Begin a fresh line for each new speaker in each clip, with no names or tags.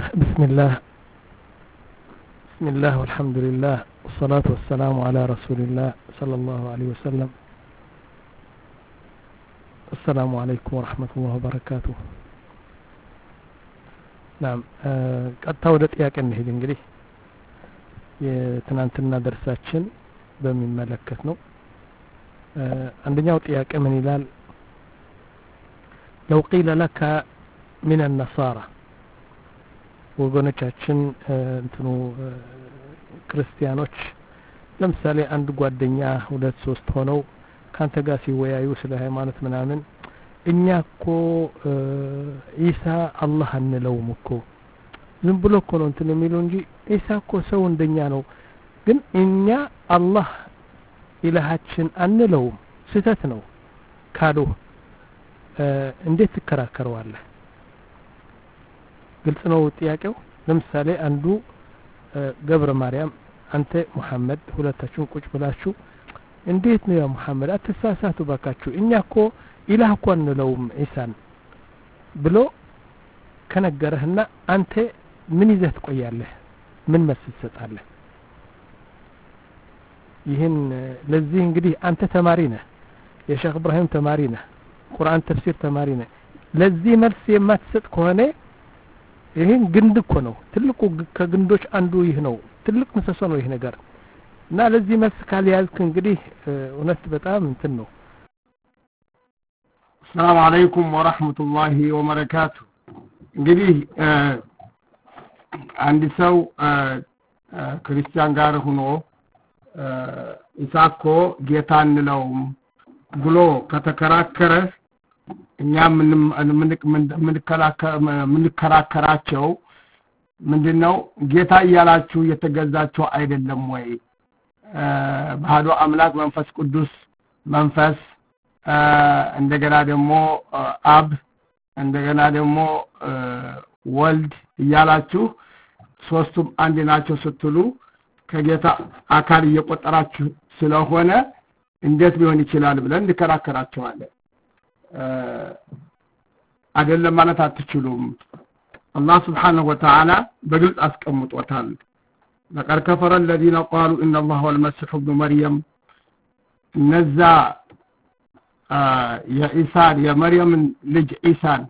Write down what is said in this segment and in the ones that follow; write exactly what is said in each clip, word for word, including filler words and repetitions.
بسم الله بسم الله والحمد لله والصلاة والسلام على رسول الله صلى الله عليه وسلم. السلام عليكم ورحمة الله وبركاته. نعم قد تودت ياك እንሂድ እንግዲህ የትናንትና ደርሳችን በሚመለከት ነው። አንደኛው ጥያቄ ምን ይላል? لو قيل لك من النصارى ወገኖቻችን እንትኑ ክርስቲያኖች ለምሳሌ አንድ ጓደኛ ሁለት ሶስት ሆነው ካንተ ጋር ሲወያዩ ስለ ሃይማኖት ምናምን እኛ እኮ ኢሳ አላህ አንለውም እኮ ዝም ብሎ እኮ ነው እንትን የሚለው እንጂ ኢሳ እኮ ሰው እንደኛ ነው፣ ግን እኛ አላህ ኢላሃችን አንለውም ስህተት ነው ካሉ እንዴት ትከራከረዋለህ? ግልጽ ነው ጥያቄው። ለምሳሌ አንዱ ገብረ ማርያም አንተ መሐመድ ሁለታችሁን ቁጭ ብላችሁ እንዴት ነው ያ መሐመድ አትሳሳቱ ባካችሁ እኛ እኮ ኢላህ እኮ አንለውም ኢሳን ብሎ ከነገረህና አንተ ምን ይዘህ ትቆያለህ? ምን መልስ ትሰጣለህ? ይህን ለዚህ እንግዲህ አንተ ተማሪ ነህ፣ የሼክ ኢብራሂም ተማሪ ነህ፣ ቁርአን ተፍሲር ተማሪ ነህ። ለዚህ መልስ የማትሰጥ ከሆነ ይሄን ግንድ እኮ ነው፣ ትልቁ ከግንዶች አንዱ ይህ ነው፣ ትልቅ ምሰሶ ነው ይህ ነገር እና ለዚህ መልስ ካልያዝክ እንግዲህ እውነት በጣም እንትን ነው።
ሰላም አለይኩም ወራህመቱላሂ ወበረካቱ። እንግዲህ አንድ ሰው ክርስቲያን ጋር ሆኖ ኢሳ እኮ ጌታ እንለውም ብሎ ከተከራከረ እኛ ምን ምን ምንከራከራቸው ምንድነው? ጌታ እያላችሁ የተገዛችሁ አይደለም ወይ? ባህዶ አምላክ መንፈስ ቅዱስ መንፈስ እንደገና ደግሞ አብ እንደገና ደግሞ ወልድ እያላችሁ ሶስቱም አንድ ናቸው ስትሉ ከጌታ አካል እየቆጠራችሁ ስለሆነ እንዴት ሊሆን ይችላል ብለን እንከራከራቸዋለን። አይደለም ማለት አትችሉም። አላህ Subhanahu Wa Ta'ala በግልጽ አስቀምጦታል። لقد كفر الذين قالوا ان الله هو المسيح ابن مريم ነዛ የኢሳን የመርየም ልጅ ኢሳን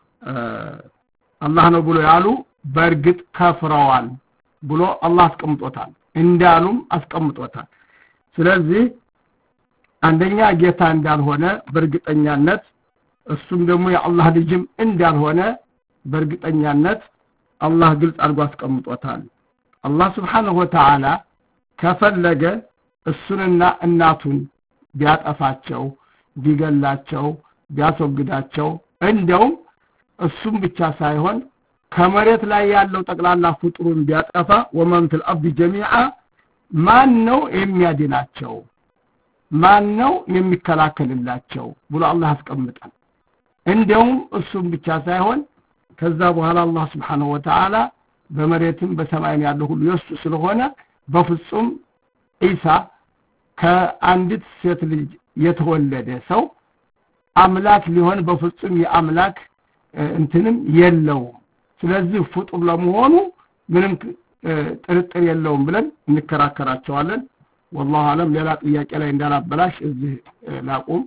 አላህ ነው ብሎ ያሉ በእርግጥ ከፍረዋል ብሎ አላህ አስቀምጦታል፣ እንዳሉም አስቀምጦታል። ስለዚህ አንደኛ ጌታ እንዳልሆነ በእርግጠኛነት እሱም ደግሞ የአላህ ልጅም እንዳልሆነ በእርግጠኛነት አላህ ግልጽ አድርጎ አስቀምጦታል። አላህ Subhanahu Wa Ta'ala ከፈለገ እሱንና እናቱን ቢያጠፋቸው ቢገላቸው ቢያስወግዳቸው እንደውም እሱም ብቻ ሳይሆን ከመሬት ላይ ያለው ጠቅላላ ፍጡሩን ቢያጠፋ ወመን ፊል አርድ ጀሚዓ ማን ነው የሚያድናቸው? ማን ነው የሚከላከልላቸው ብሎ አላህ አስቀምጣል። እንደውም እሱም ብቻ ሳይሆን ከዛ በኋላ አላህ Subhanahu Wa Ta'ala በመሬትም በሰማይም ያለው ሁሉ የሱ ስለሆነ በፍጹም ኢሳ ከአንዲት ሴት ልጅ የተወለደ ሰው አምላክ ሊሆን በፍጹም የአምላክ እንትንም የለውም። ስለዚህ ፍጡር ለመሆኑ ምንም ጥርጥር የለውም ብለን እንከራከራቸዋለን። والله አለም ሌላ ጥያቄ ላይ እንዳላበላሽ እዚህ ላቁም።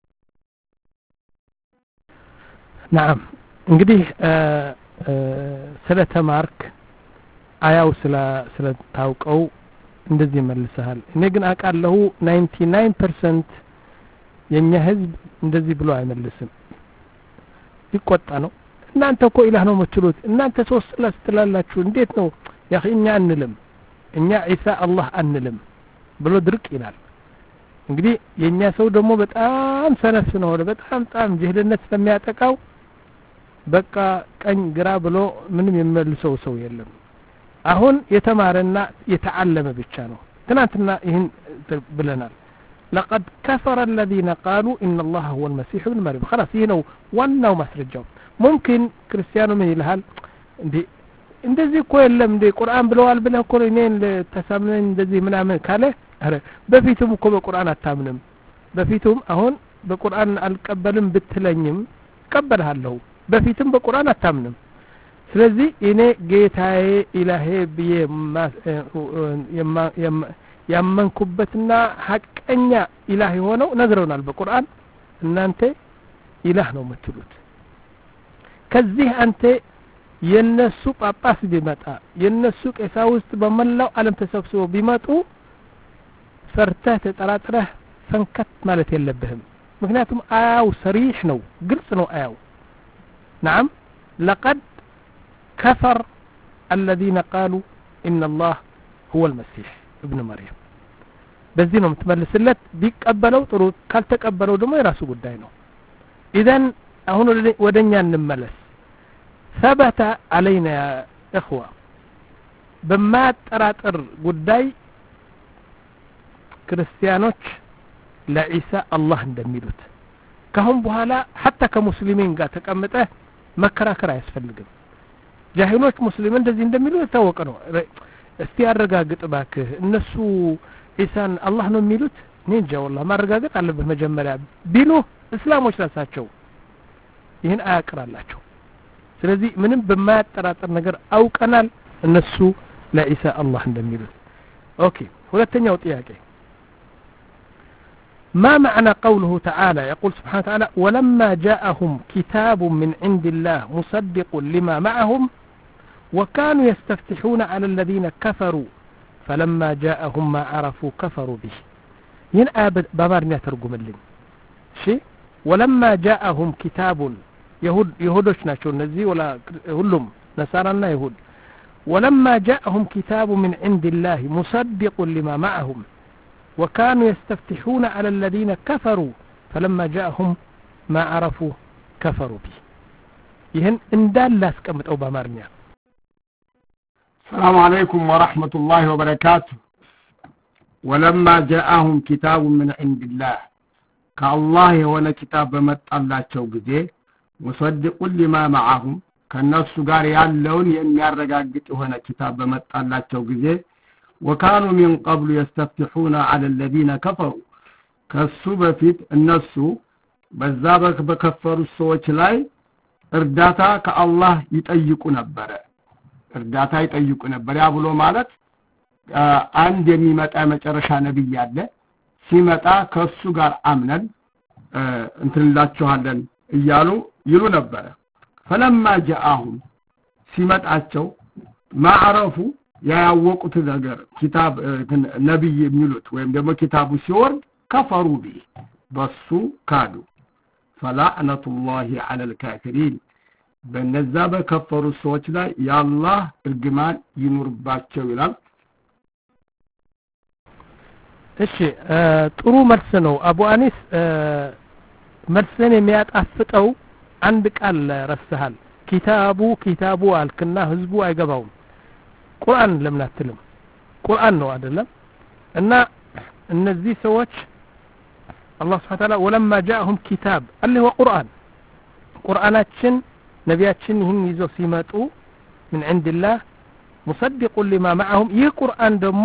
نعم እንግዲህ ስለ ተማርክ አያው ስለ ስለ ታውቀው እንደዚህ መልሰሃል። እኔ ግን አቃለሁ ninety-nine percent የኛ ህዝብ እንደዚህ ብሎ አይመልስም፣ ይቆጣ ነው። እናንተ እኮ ኢላህ ነው የምትሉት፣ እናንተ ሶስት ለስትላላችሁ እንዴት ነው ያ እኛ አንልም፣ እኛ ኢሳ አላህ አንልም ብሎ ድርቅ ይላል። እንግዲህ የኛ ሰው ደግሞ በጣም ሰነፍ ነው፣ በጣም ጣም ጅህልነት ስለሚያጠቃው በቃ ቀኝ ግራ ብሎ ምንም የሚመልሰው ሰው የለም። አሁን የተማረና የተዓለመ ብቻ ነው። ትናንትና ይህን ብለናል። لقد كفر الذين قالوا ان الله هو المسيح ابن مريم خلاص ይሄ ነው ዋናው ማስረጃው። ممكن ክርስቲያኑ ምን ይልሃል እንዴ እንደዚህ እኮ የለም እንዴ ቁርአን ብለዋል ብለህ እኮ እኔን ተሳምነን እንደዚህ ምናምን ካለ አረ በፊቱም እኮ በቁርአን አታምንም፣ በፊቱም አሁን በቁርአን አልቀበልም ብትለኝም ቀበልሃለሁ፣ በፊቱም በቁርአን አታምንም። ስለዚህ እኔ ጌታዬ ኢላሄ ብዬ ያመንኩበትና ሐቀኛ ኢላህ ሆነው ነግረውናል በቁርአን እናንተ ኢላህ ነው የምትሉት ከዚህ አንተ የነሱ ጳጳስ ቢመጣ የነሱ ቀሳውስት በመላው ዓለም ተሰብስበው ቢመጡ ፈርተህ ተጠራጥረህ ፈንከት ማለት የለብህም ምክንያቱም አያው ሰሪህ ነው ግልጽ ነው አያው نعم لقد كفر الذين قالوا إن الله هو المسيح ابن مريم በዚህ ነው የምትመልስለት ቢቀበለው ጥሩ ካልተቀበለው ደግሞ የራሱ ጉዳይ ነው ኢዘን አሁን ወደኛ እንመለስ ثبت علينا يا اخوه بما تراطر ጉዳይ ክርስቲያኖች ለኢሳ አላህ እንደሚሉት ካሁን በኋላ حتى ከሙስሊሚን ጋር ተቀምጠ መከራከር አያስፈልግም ጃሂሎች ሙስሊም እንደዚህ እንደሚሉ የታወቀ ነው እስቲ ያረጋግጥ ባክህ እነሱ ኢሳን አላህ ነው የሚሉት እንጃ والله ማረጋገጥ አለበት መጀመሪያ ቢሉ እስላሞች ራሳቸው ይህን አያቀራላቸው ስለዚህ ምንም በማያጠራጥር ነገር አውቀናል እነሱ ለኢሳ አላህ እንደሚሉት ኦኬ ሁለተኛው ጥያቄ ما معنى قوله تعالى يقول سبحانه وتعالى ولما جاءهم كتاب من عند الله مصدق لما معهم وكانوا يستفتحون على الذين كفروا فلما جاءهم ما عرفوا كفروا به ين آبد بامارنا ترجم لي شيء ولما جاءهم كتاب يهود يهودش ناشون نزي ولا هلهم نصارى يهود ولما جاءهم كتاب من عند الله مصدق لما معهم وكانوا يستفتحون على الذين كفروا فلما جاءهم ما عرفوا كفروا به يهن اندال لاس كمت او بامارنا
السلام عليكم ورحمة الله وبركاته ولما جاءهم كتاب من عند الله كالله وانا كتاب متطلعቸው ጊዜ مصدق لما معهم ከነሱ ጋር ያለውን የሚያረጋግጥ የሆነ ኪታብ በመጣላቸው ጊዜ وكانوا من قبل يستفتحون على الذين كفروا ከሱ በፊት እነሱ በዛ በከፈሩ ሰዎች ላይ እርዳታ ከአላህ ይጠይቁ ነበር እርዳታ ይጠይቁ ነበር ያ ብሎ ማለት አንድ የሚመጣ መጨረሻ ነብይ አለ ሲመጣ ከሱ ጋር አምነን እንትንላችኋለን እያሉ ይሉ ነበር فلما جاءهم ሲመጣቸው ማዕረፉ ያያወቁት ነገር ኪታብ ነብይ የሚሉት ወይም ደግሞ ኪታቡ ሲወርድ ከፈሩ ቢ በሱ ካዱ فلعنة الله على الكافرين በነዛ በከፈሩ ሰዎች ላይ ያላህ እርግማን ይኑርባቸው ይላል
እሺ ጥሩ መልስ ነው አቡ አኒስ መልስን የሚያጣፍጠው አንድ ቃል ረስተሃል ኪታቡ ኪታቡ አልክና ህዝቡ አይገባውም ቁርአን ለምን አትልም ቁርአን ነው አይደለም እና እነዚህ ሰዎች አላህ Subhanahu Wa Ta'ala ولما جاءهم كتاب اللي هو قرآن قرآناችን ነቢያችን ይህን ይዘው ሲመጡ من عند الله مصدق لما معهم ይህ ቁርአን ደግሞ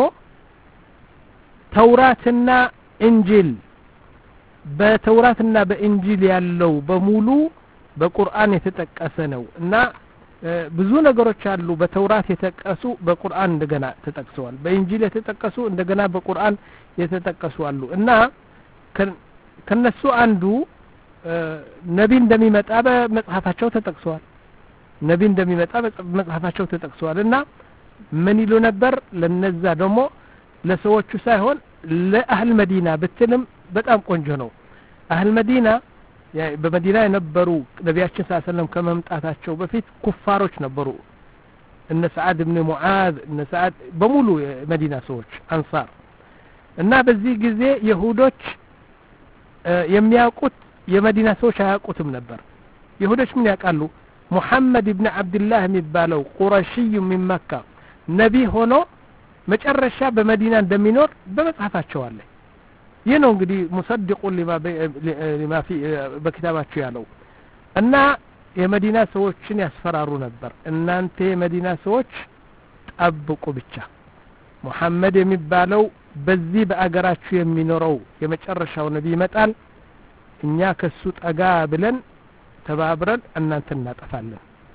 ተውራትና እንጂል በተውራትና በእንጂል ያለው በሙሉ በቁርአን የተጠቀሰ ነው እና ብዙ ነገሮች አሉ በተውራት የተጠቀሱ በቁርአን እንደገና ተጠቅሰዋል በእንጂል የተጠቀሱ እንደገና በቁርአን የተጠቀሱ አሉ እና ከነሱ አንዱ ነቢ እንደሚመጣ በመጽሐፋቸው ተጠቅሰዋል ነቢ እንደሚመጣ በመጽሐፋቸው ተጠቅሰዋል እና ምን ይሉ ነበር ለነዛ ደግሞ ለሰዎቹ ሳይሆን ለአህል መዲና በትልም በጣም ቆንጆ ነው አህል መዲና በመዲና የነበሩ ነቢያችን ሰለላሁ ዐለይሂ ወሰለም ከመምጣታቸው በፊት ኩፋሮች ነበሩ እነ ሰዓድ ኢብኑ ሙዓዝ እነ ሰዓድ በሙሉ የመዲና ሰዎች አንሳር እና በዚህ ጊዜ ይሁዶች የሚያውቁት የመዲና ሰዎች አያውቁትም ነበር ይሁዶች ምን ያውቃሉ ሙሐመድ ኢብኑ አብዱላህ የሚባለው ቁረሺይ من مكة ነቢ ሆኖ መጨረሻ በመዲና እንደሚኖር በመጽሐፋቸው አለ ይህ ነው እንግዲህ ሙሰድቁ لما في በኪታባቸው ያለው እና የመዲና ሰዎችን ያስፈራሩ ነበር እናንተ የመዲና ሰዎች ጠብቁ ብቻ ሙሐመድ የሚባለው በዚህ በአገራችሁ የሚኖረው የመጨረሻው ነቢ ይመጣል እኛ ከሱ ጠጋ ብለን ተባብረን እናንተ እናጠፋለን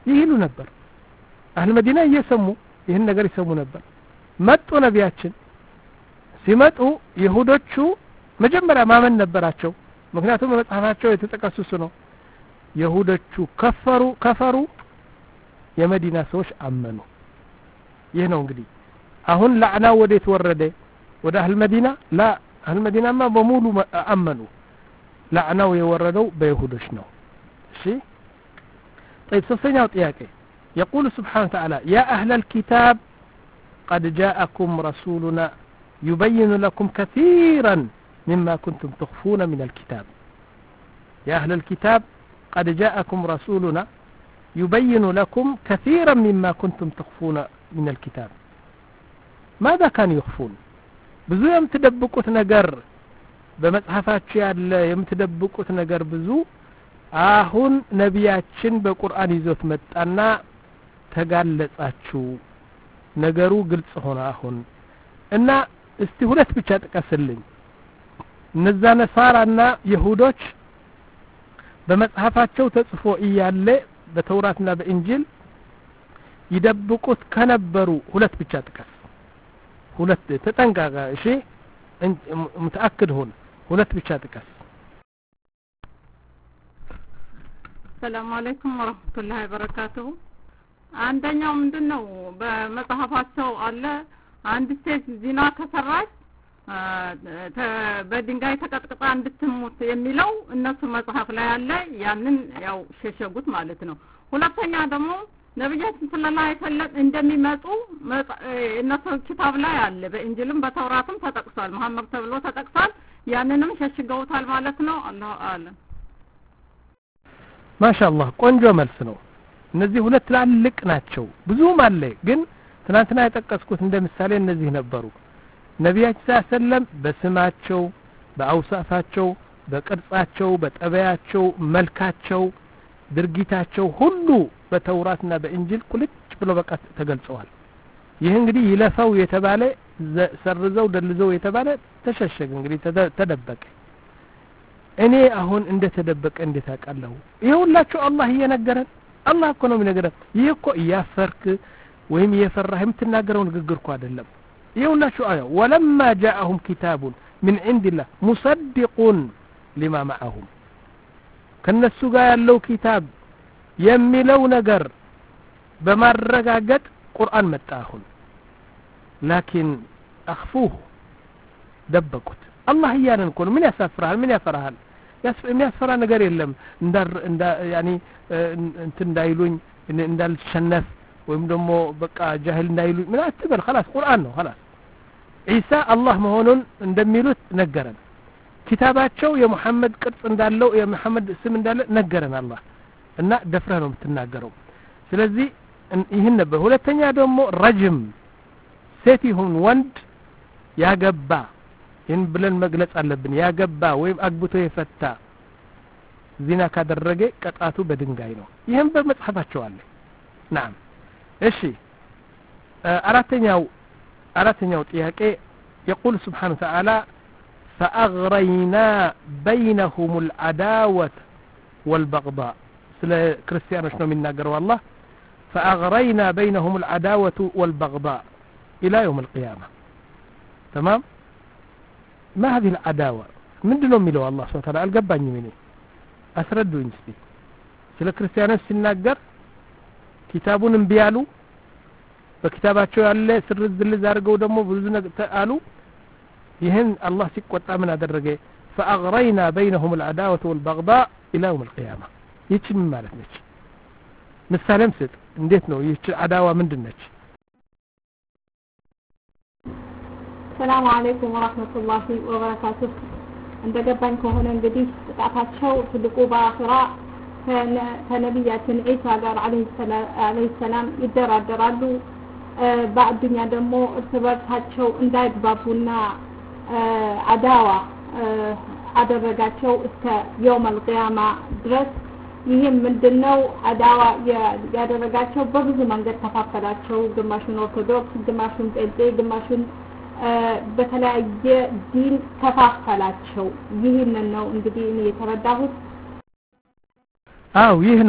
ይህሉ ነበር አህል መዲና እየሰሙ ይህን ነገር ይሰሙ ነበር መጡ ነቢያችን ሲመጡ ይሁዶቹ መጀመሪያ ማመን ነበራቸው ምክንያቱም በመጽሐፋቸው የተጠቀሱት ነው ይሁዶቹ ከፈሩ ከፈሩ የመዲና ሰዎች አመኑ ይህ ነው እንግዲህ አሁን ለዕናው ወዴት ወረደ ወደ አህል መዲና ላ አህል መዲናማ በሙሉ አመኑ ለዕናው የወረደው በይሁዶች ነው እሺ طيب ሶስተኛው ጥያቄ يقول سبحانه وتعالى يا أهل الكتاب قد جاءكم رسولنا يبين لكم كثيرا مما كنتم تخفون من الكتاب يا أهل الكتاب قد جاءكم رسولنا يبين لكم كثيرا مما كنتم تخفون من الكتاب ماذا كان يخفون ብዙ የምትደብቁት ነገር በመጽሐፋችሁ ያለ የምትደብቁት ነገር ብዙ አሁን ነቢያችን በቁርአን ይዞት መጣና ተጋለጻችሁ ነገሩ ግልጽ ሆነ አሁን እና እስቲ ሁለት ብቻ ጥቀስልኝ እነዛ ነሳራና ይሁዶች በመጽሐፋቸው ተጽፎ እያለ በተውራትና በእንጂል ይደብቁት ከነበሩ ሁለት ብቻ ጥቀስ ሁለት ተጠንቃቃ እሺ متأكد هون ሁለት ብቻ ጥቀስ
ሰላም አለይኩም ወራህመቱላሂ ወበረካቱሁ አንደኛው ምንድነው በመጽሐፋቸው አለ አንድ ሴት ዚና ከሰራች በድንጋይ ተቀጥቅጣ እንድትሞት የሚለው እነሱ መጽሐፍ ላይ አለ ያንን ያው ሸሸጉት ማለት ነው ሁለተኛ ደግሞ ነብያችን ሰለላሁ ዐለይሂ ወሰለም እንደሚመጡ እነሱ ኪታብ ላይ አለ በእንጂልም በተውራትም ተጠቅሷል መሐመድ ተብሎ ተጠቅሷል ያንንም ሸሽገውታል ማለት ነው አላሁ አለም
ማሻአላህ ቆንጆ መልስ ነው እነዚህ ሁለት ትላልቅ ናቸው ብዙም አለ ግን ትናንትና የጠቀስኩት እንደምሳሌ እነዚህ ነበሩ ነብያችን ሰለላሁ በስማቸው በአውሳፋቸው በቅርጻቸው በጠባያቸው መልካቸው ድርጊታቸው ሁሉ በተውራትና በእንጂል ቁልጭ ብሎ በቃ ተገልጸዋል ይህ እንግዲህ ይለፈው የተባለ ሰርዘው ደልዘው የተባለ ተሸሸገ እንግዲህ ተደበቀ እኔ አሁን እንደ ተደበቀ እንዴት አቃለው ይሁላችሁ አላህ እየነገረን አላህ እኮ ነው የሚነገረን ይህ እኮ ያፈርክ ወይም የፈራህ የምትናገረው ንግግር እኮ አይደለም ይሁላችሁ አያ ወለማ جاءهم كتاب من عند الله مصدق لما معهم ከነሱ ጋር ያለው ኪታብ የሚለው ነገር በማረጋገጥ ቁርአን መጣ አሁን لكن اخفوه ደበቁት አላህ ያንን እኮ ምን ያሳፍራል ምን ያፈራሃል የሚያስፈራ ነገር የለም እንዳ እንዳ ያኒ እንት እንዳይሉኝ እንዳልሸነፍ ወይም ደግሞ በቃ ጃሂል እንዳይሉኝ ምን አትበል خلاص ቁርአን ነው خلاص ኢሳ አላህ መሆኑን እንደሚሉት ነገረን ኪታባቸው የሙሐመድ ቅርጽ እንዳለው የሙሐመድ ስም እንዳለ ነገረን አላህ እና ደፍረህ ነው የምትናገረው ስለዚህ ይህን ነበር ሁለተኛ ደግሞ ረጅም ሴት ይሁን ወንድ ያገባ ይህን ብለን መግለጽ አለብን ያገባ ወይም አግብቶ የፈታ ዚና ካደረገ ቅጣቱ በድንጋይ ነው ይህም በመጽሐፋቸው አለ نعم እሺ አራተኛው አራተኛው ጥያቄ يقول سبحانه وتعالى فأغرينا بينهم العداوة والبغضاء ስለ ክርስቲያኖች ነው የሚናገረው አላህ فأغرينا بينهم العداوة والبغضاء إلى يوم القيامة تمام ما هذه العداوة من دون ميلو الله سبحانه وتعالى القباني مني أسردوا إنسبي سلا كريستيانوس سنناقر كتابون انبيالو بكتاباتشو يالله سر الزل زارقو دمو بلزنا تقالو يهن الله سيقوطا من أدرقه فأغرينا بينهم العداوة والبغضاء إلى يوم القيامة يتش من مالك نتش مثالم ست انديت نو يتش عداوة من دنتش
السلام عليكم ورحمة الله وبركاته عند جبانكم هنا እንግዲህ ጥቃታቸው ትልቁ በአኺራ ከነቢያችን ኢሳ ጋር አለይሂ ሰላም ይደራደራሉ በአዱኛ ደግሞ እርስ በርሳቸው እንዳይግባቡና አዳዋ አደረጋቸው እስከ يوم القيامة ድረስ ይሄም ምንድነው አዳዋ ያደረጋቸው በብዙ መንገድ ተፋፈላቸው ግማሹን ኦርቶዶክስ ግማሹን ጴንጤ ግማሹን በተለያየ ዲን ተፋፈላቸው ይሄንን ነው እንግዲህ እኔ የተረዳሁት
አው ይህ ነው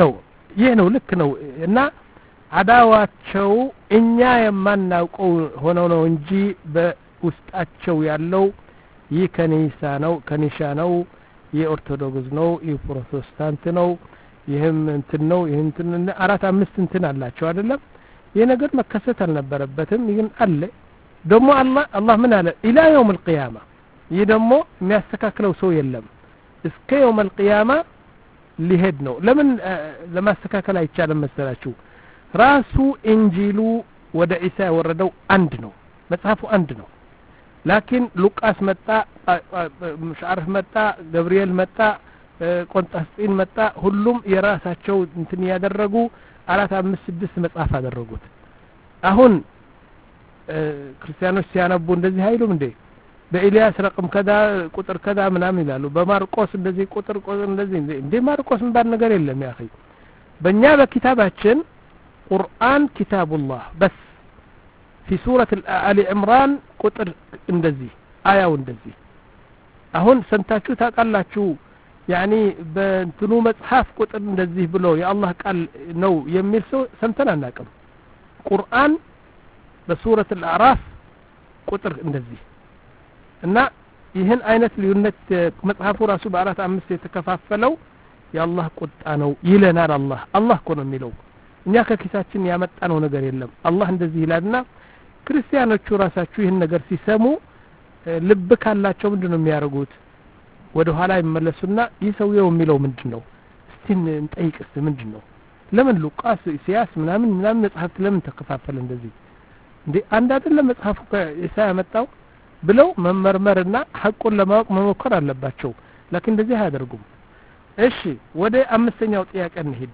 ይህ ነው ልክ ነው እና አዳዋቸው እኛ የማናውቀው ሆኖ ነው እንጂ በውስጣቸው ያለው ይህ ከኒሳ ነው ከኒሻ ነው የኦርቶዶክስ ነው የፕሮቴስታንት ነው ይህም እንትን ነው ይህም እንትን አራት አምስት እንትን አላቸው አይደለም ይህ ነገር መከሰት አልነበረበትም ይህን አለ ደግሞ አላህ አላህ ምን አለ ኢላ يوم القيامه ይህ ደግሞ የሚያስተካክለው ሰው የለም እስከ يوم القيامه ሊሄድ ነው ለምን ለማስተካከል አይቻልም መሰላችሁ ራሱ እንጂሉ ወደ ኢሳ ወረደው አንድ ነው መጽሐፉ አንድ ነው ላኪን ሉቃስ መጣ ምሽዓርፍ መጣ ገብርኤል መጣ ቆንጣስጢን መጣ ሁሉም የራሳቸው እንትን ያደረጉ አራት አምስት ስድስት መጽሐፍ አደረጉት አሁን ክርስቲያኖች ሲያነቡ እንደዚህ አይሉም እንዴ በኢልያስ ረቅም ከዳ ቁጥር ከዳ ምናምን ይላሉ በማርቆስ እንደዚህ ቁጥር ቁጥር እንደዚህ እንዴ ማርቆስ ምን ባል ነገር የለም ያ اخي በእኛ በኪታባችን ቁርአን ኪታቡላህ በስ في سورة آل عمران ቁጥር እንደዚህ አያው እንደዚህ አሁን ሰንታችሁ ታቃላችሁ ያኒ በእንትኑ መጽሐፍ ቁጥር እንደዚህ ብሎ የአላህ ቃል ነው የሚል ሰው ሰምተን አናውቅም ቁርአን በሱረት አልአዕራፍ ቁጥር እንደዚህ እና ይህን አይነት ልዩነት መጽሐፉ ራሱ በአራት አምስት የተከፋፈለው የአላህ ቁጣ ነው ይለናል አላህ አላህ እኮ ነው የሚለው እኛ ከኪሳችን ያመጣነው ነገር የለም አላህ እንደዚህ ይላልና ክርስቲያኖቹ ራሳቸው ይህን ነገር ሲሰሙ ልብ ካላቸው ምንድነው የሚያደርጉት ወደ ኋላ ይመለሱና ይሰውየው የሚለው ምንድነው እስቲ እንጠይቅ እስቲ ምንድነው ለምን ሉቃስ ኢሳያስ ምናምን ምናምን መጽሐፍ ለምን ተከፋፈለ እንደዚህ እንዴ አንድ አይደለም መጽሐፉ ከኢሳያ መጣው ብለው መመርመርና ሐቁን ለማወቅ መሞከር አለባቸው لكن እንደዚህ አያደርጉም እሺ ወደ አምስተኛው ጥያቄ እንሂድ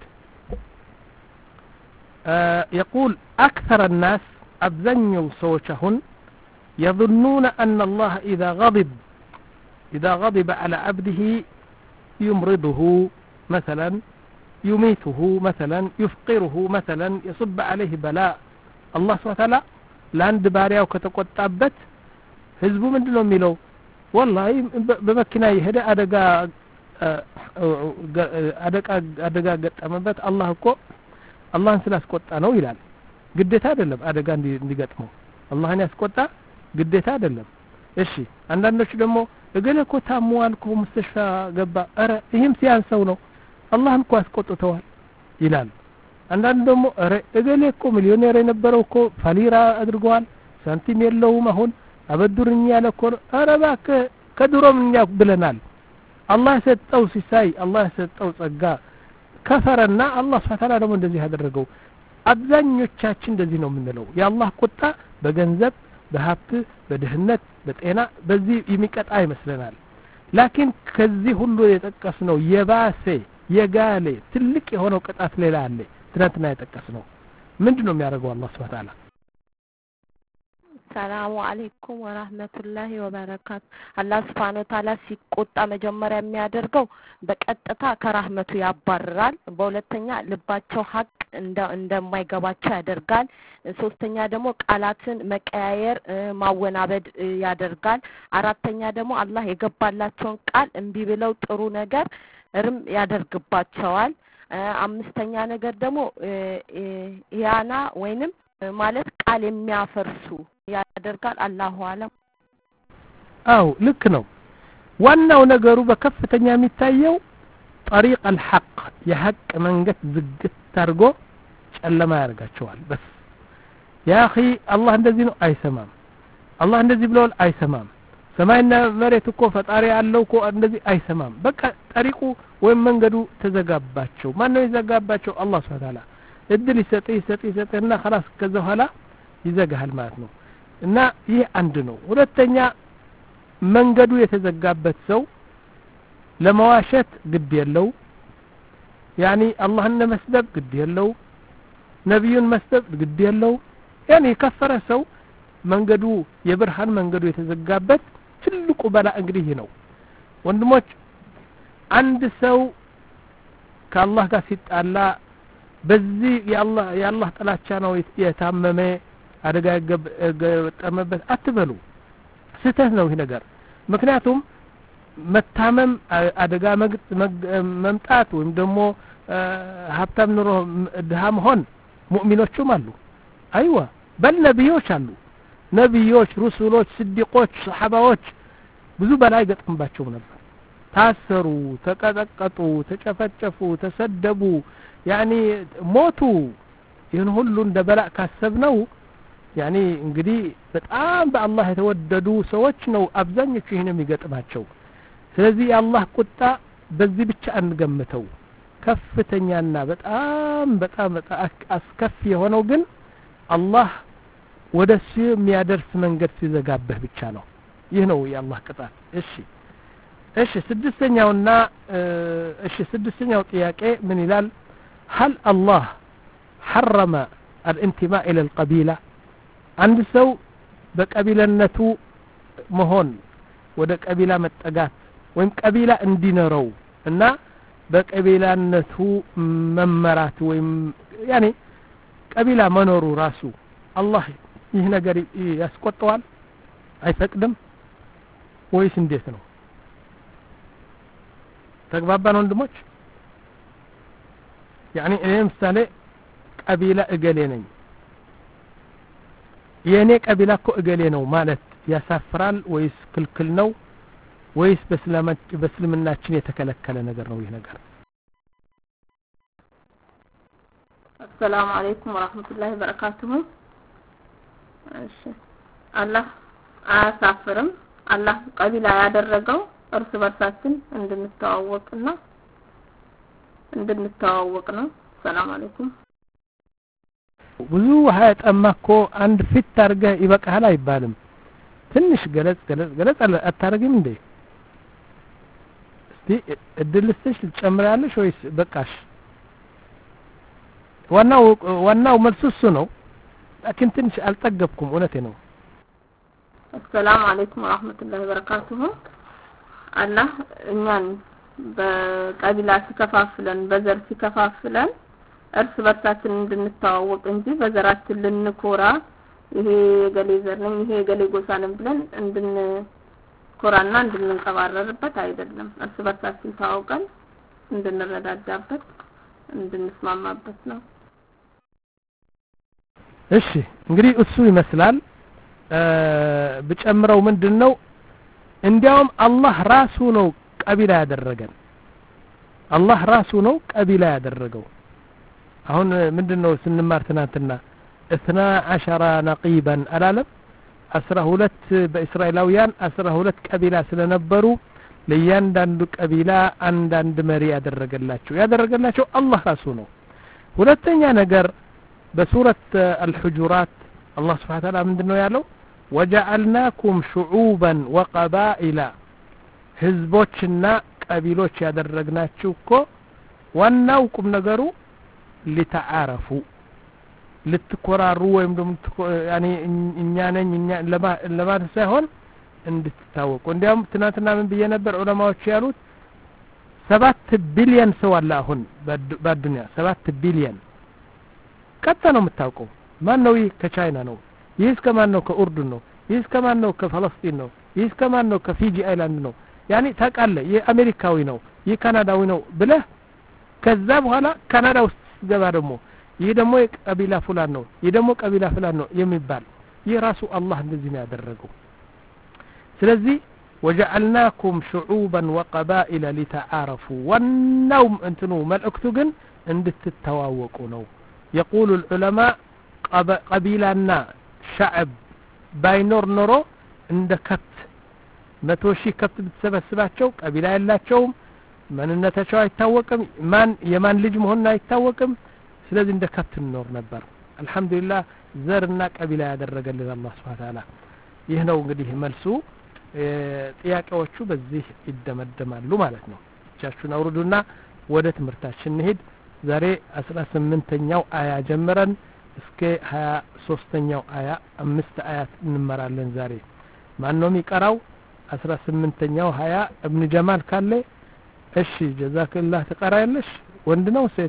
يقول أكثر الناس أبزنوا سوچهن يظنون أن الله إذا غضب إذا غضب على عبده يمرضه مثلا يميته مثلا يفقره مثلا يصب عليه بلاء الله سبحانه وتعالى لاند بارياو ከተቆጣበት ህዝቡ ምንድነው የሚለው والله በመኪና ይሄደ አደጋ አደጋ አደጋ ገጠመበት አላህ እኮ አላህን ስላስቆጣ ነው ይላል ግዴታ አይደለም አደጋ እንዲገጥመው አላህን ያስቆጣ ግዴታ አይደለም እሺ አንዳንዶች ደግሞ እገሌ እኮ ታሟል እኮ ሙስተሽፋ ገባ አረ ይሄም ሲያንሰው ነው አላህን እኮ አስቆጥተዋል ይላል አንዳንድ ደግሞ አረ እገሌ እኮ ሚሊዮኔር የነበረው እኮ ፋሊራ አድርገዋል ሳንቲም የለውም አሁን አበዱርኛ ያለ እኮ አረ ባከ ከድሮም እኛ ብለናል አላህ ሰጠው ሲሳይ አላህ ሰጠው ጸጋ ከፈረና አላህ Subhanahu ደግሞ እንደዚህ ያደረገው አብዛኞቻችን እንደዚህ ነው የምንለው የአላህ ቁጣ በገንዘብ በሀብት በድህነት በጤና በዚህ የሚቀጣ ይመስለናል ላኪን ከዚህ ሁሉ የጠቀስነው የባሰ የጋለ ትልቅ የሆነው ቅጣት ሌላ አለ ትናንትና የጠቀስነው ምንድነው የሚያደርገው አላህ Subhanahu
ሰላሙ አለይኩም ወራህመቱላሂ ወበረካቱ አላህ Subhanahu Wa Ta'ala ሲቆጣ መጀመሪያ የሚያደርገው በቀጥታ ከራህመቱ ያባርራል በሁለተኛ ልባቸው ሀቅ እንደ እንደማይገባቸው ያደርጋል ሶስተኛ ደግሞ ቃላትን መቀያየር ማወናበድ ያደርጋል አራተኛ ደግሞ አላህ የገባላቸውን ቃል እንቢ ብለው ጥሩ ነገር እርም ያደርግባቸዋል አምስተኛ ነገር ደግሞ ያና ወይንም ማለት ቃል የሚያፈርሱ ያደርጋል አላሁ አለም
አው ልክ ነው ዋናው ነገሩ በከፍተኛ የሚታየው طريق الحق የሐቅ መንገድ ዝግት ታርጎ ጨለማ ያርጋቸዋል በስ ያ اخي አላህ እንደዚህ ነው አይሰማም አላህ እንደዚህ ብሎል አይሰማም ሰማይና መሬት እኮ ፈጣሪ ያለው እኮ እንደዚህ አይሰማም በቃ طريقu ወይም መንገዱ ተዘጋባቸው ማን ነው ይዘጋባቸው አላህ Subhanahu Wa Ta'ala እድል ይሰጥ ይሰጥ ይሰጥና خلاص ከዛ በኋላ ይዘጋሃል ማለት ነው እና ይህ አንድ ነው ሁለተኛ መንገዱ የተዘጋበት ሰው ለመዋሸት ግድ የለው ያኒ አላህን መስደብ ግድ የለው ነብዩን መስደብ ግድ የለው ያኒ ከፈረ ሰው መንገዱ የብርሃን መንገዱ የተዘጋበት ትልቁ በላ እንግዲህ ነው ወንድሞች አንድ ሰው ከአላህ ጋር ሲጣላ በዚህ የአላህ የአላህ ጥላቻ ነው የታመመ አደጋ ገጠመበት አትበሉ ስተህ ነው ይሄ ነገር ምክንያቱም መታመም አደጋ መምጣት ወይም ደግሞ ሀብታም ኑሮ ድሃ መሆን ሙእሚኖችም አሉ አይዋ በል ነብዮች አሉ ነብዮች ሩሱሎች ስዲቆች ሰሃባዎች ብዙ በላይ ገጥምባቸው ነበር ታሰሩ ተቀጠቀጡ ተጨፈጨፉ ተሰደቡ ያኒ ሞቱ ይህን ሁሉ እንደ በላእ ካሰብነው ያኒ እንግዲህ በጣም በአላህ የተወደዱ ሰዎች ነው አብዛኞቹ ይሄን የሚገጥማቸው ስለዚህ የአላህ ቁጣ በዚህ ብቻ አንገምተው ከፍተኛና በጣም በጣም አስከፊ የሆነው ግን አላህ ወደሱ የሚያደርስ መንገድ ሲዘጋበህ ብቻ ነው ይህ ነው የአላህ ቅጣት እሺ እሺ ስድስተኛውና እሺ ስድስተኛው ጥያቄ ምን ይላል هل الله حرم الانتماء الى القبيله አንድ ሰው በቀቢላነቱ መሆን ወደ ቀቢላ መጠጋት ወይም ቀቢላ እንዲኖረው እና በቀቢላነቱ መመራት ወይም ያኔ ቀቢላ መኖሩ ራሱ አላህ ይህ ነገር ያስቆጣዋል አይፈቅድም ወይስ እንዴት ነው ተግባባን ወንድሞች ያኔ እኔ ምሳሌ ቀቢላ እገሌ ነኝ የኔ ቀቢላ እኮ እገሌ ነው ማለት ያሳፍራል ወይስ ክልክል ነው ወይስ በእስልምናችን የተከለከለ ነገር ነው ይህ ነገር
السلام عليكم ورحمة الله وبركاته እሺ አላህ አያሳፍርም አላህ ቀቢላ ያደረገው እርስ በርሳችን እንድንተዋወቅና እንድንተዋወቅ ነው ሰላም አለይኩም
ብዙ ሃያጠማኮ አንድ ፊት አርገህ ይበቃሃል አይባልም ትንሽ ገለጽ ገለጽ ገለጽ አታረግም እንዴ እስቲ እድልስተሽ ትጨምራለሽ ወይስ በቃሽ ዋናው ዋናው መልሱ እሱ ነው لكن ትንሽ አልጠገብኩም እውነቴ ነው
السلام عليكم ورحمة الله وبركاته አላህ እኛን በቀቢላ ሲከፋፍለን በዘር ሲከፋፍለን እርስ በርሳችን እንድንተዋወቅ እንጂ በዘራችን ልንኮራ ይሄ የገሌ ዘር ነኝ ይሄ የገሌ ጎሳ ነኝ ብለን እንድንኮራና እንድንቀባረርበት አይደለም እርስ በርሳችን ተዋውቀን እንድንረዳዳበት እንድንስማማበት ነው
እሺ እንግዲህ እሱ ይመስላል በጨምረው ምንድነው እንዲያውም አላህ ራሱ ነው ቀቢላ ያደረገን አላህ ራሱ ነው ቀቢላ ያደረገው አሁን ምንድነው ስንማር ትናንትና اثنا عشر نقيبا አላለም አስራ ሁለት በእስራኤላውያን አስራ ሁለት ቀቢላ ስለነበሩ ለያንዳንዱ ቀቢላ አንዳንድ መሪ ያደረገላቸው ያደረገላቸው አላህ ራሱ ነው ሁለተኛ ነገር በሱረት አልሁጁራት አላህ Subhanahu Wa Ta'ala ምንድነው ያለው وجعلناكم شعوبا وقبائل ህዝቦችና ቀቢሎች ያደረግናችሁ እኮ ዋናው ቁም ነገሩ ለተዓረፉ ልትቆራሩ ወይም ደግሞ ያኔ እኛ ነኝ እኛ ለማለት ሳይሆን እንድትታወቁ እንዲያውም ትናንትና ምን ብዬ ነበር ዑለማዎች ያሉት ሰባት ቢሊዮን ሰው አለ አሁን በዱንያ ሰባት ቢሊዮን ቀጣ ነው የምታውቀው ማን ነው ይህ ከቻይና ነው ይህስ ከማን ነው ከኡርዱን ነው ይህስ ከማን ነው ከፈለስጢን ነው ይህስ ከማን ነው ከፊጂ አይላንድ ነው ያኔ ታቃለ የአሜሪካዊ ነው የካናዳዊ ነው ብለህ ከዛ በኋላ ካናዳ ውስጥ ገባ ደግሞ ይህ ደግሞ የቀቢላ ፍላን ነው ይህ ደግሞ ቀቢላ ፍላን ነው የሚባል ይህ ራሱ አላህ እንደዚህ ነው ያደረገው ስለዚህ وجعلناكم شعوبا وقبائل لتعارفوا والنوم انتنو ملأكتو ግን እንድትተዋወቁ ነው يقول العلماء قبيلنا شعب باينور نورو እንደ ከብት መቶ ሺህ ከብት ብትሰበስባቸው ቀቢላ ያላቸውም ማንነታቸው አይታወቅም ማን የማን ልጅ መሆኑን አይታወቅም ስለዚህ እንደ ከብት ኖር ነበር አልহামዱሊላህ ዘርና ቀቢላ ያደረገልን አላህ Subhanahu Wa Ta'ala ይህ ነው እንግዲህ መልሱ ጥያቄዎቹ በዚህ ይደመደማሉ ማለት ነው እቻችሁን አውርዱና ወደ ትምህርታችን እንሂድ ዛሬ አስራ ስምንተኛው አያ ጀምረን እስከ ሀያ ሶስተኛው አያ አምስት አያት እንመራለን ዛሬ ማን ነው የሚቀራው አስራ ስምንተኛው ሀያ እብን ጀማል ካለ እሺ ጀዛከላህ ተቀራያለሽ ወንድ ነው ሴት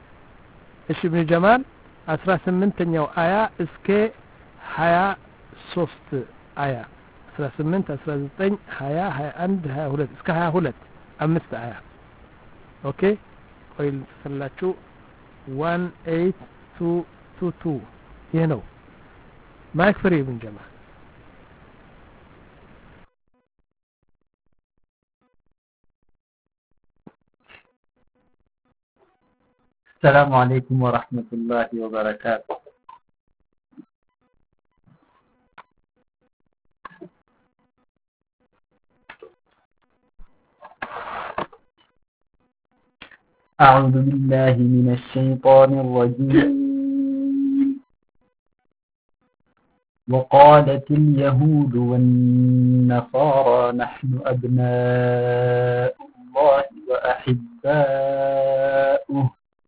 እሺ እብን ጀማል አስራ ስምንተኛው አያ እስከ ሀያ ሶስት አያ አስራ ስምንት አስራ ዘጠኝ ሀያ ሀያ አንድ ሀያ ሁለት እስከ ሀያ ሁለት አምስት አያ ኦኬ ቆይ ልጽፍላችሁ one eight two two two ይህ ነው ማይክ ፍሪ ኢብን ጀማል
السلام عليكم ورحمة الله وبركاته. أعوذ بالله من الشيطان الرجيم. وقالت اليهود والنصارى نحن أبناء الله وأحباؤه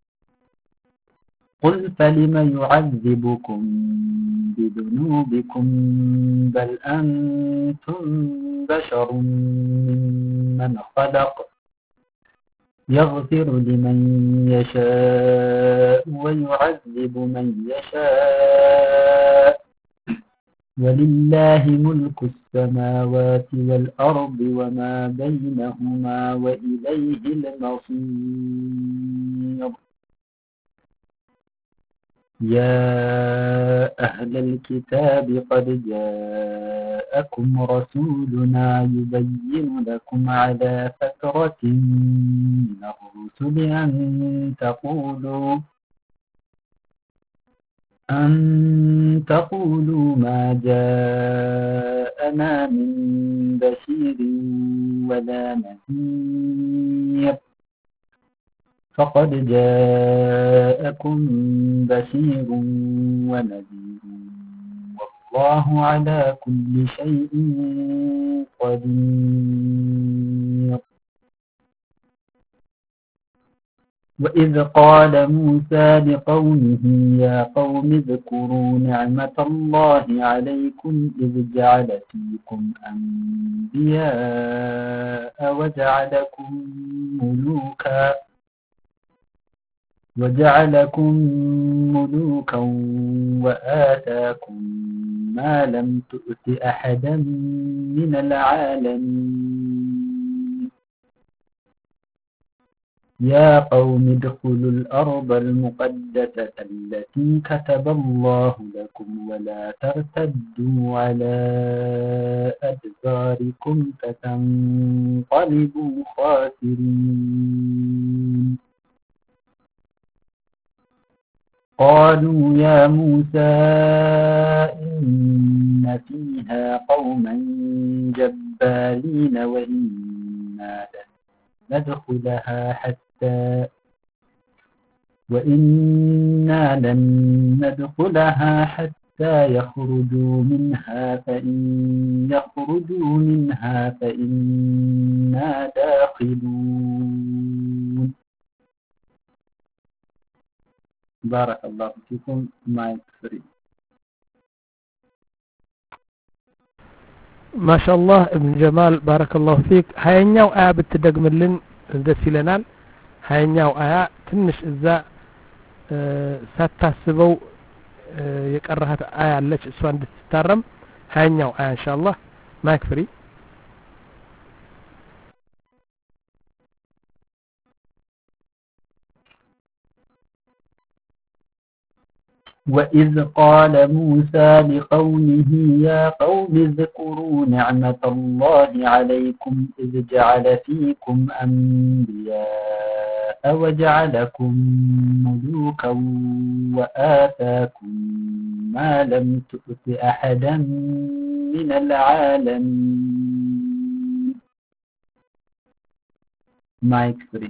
قل فلم يعذبكم بذنوبكم بل أنتم بشر ممن خلق يغفر لمن يشاء ويعذب من يشاء ولله ملك السماوات والأرض وما بينهما وإليه المصير. يا أهل الكتاب قد جاءكم رسولنا يبين لكم على فترة من الرسل أن تقولوا أن تقولوا ما جاءنا من بشير ولا نذير فقد جاءكم بشير ونذير والله على كل شيء قدير. وإذ قال موسى لقومه يا قوم اذكروا نعمة الله عليكم إذ جعل فيكم أنبياء وجعلكم ملوكا وجعلكم ملوكا وآتاكم ما لم تؤت أحدا من العالمين. يا قوم ادخلوا الأرض المقدسة التي كتب الله لكم ولا ترتدوا على أدباركم فتنقلبوا خاسرين. قالوا يا موسى إن فيها قوما جبارين وإنا لن ندخلها حتى وإنا لن ندخلها حتى يخرجوا منها فإن يخرجوا منها فإنا داخلون. بارك الله فيكم. مايك فري.
ما شاء الله ابن جمال بارك الله فيك. هايኛው አያ ብትደግምልን ደስ ይለናል። هايኛው አያ ትንሽ እዛ ሳታስበው የቀረሃት አያ አለች እሷ እንድትታረም هايኛው አያ ኢንሻአላህ ማይክ ፍሪ።
وإذ قال موسى لقومه يا قوم اذكروا نعمة الله عليكم إذ جعل فيكم أنبياء وجعلكم ملوكا وآتاكم ما لم تؤت أحدا من العالمين. مايك فري.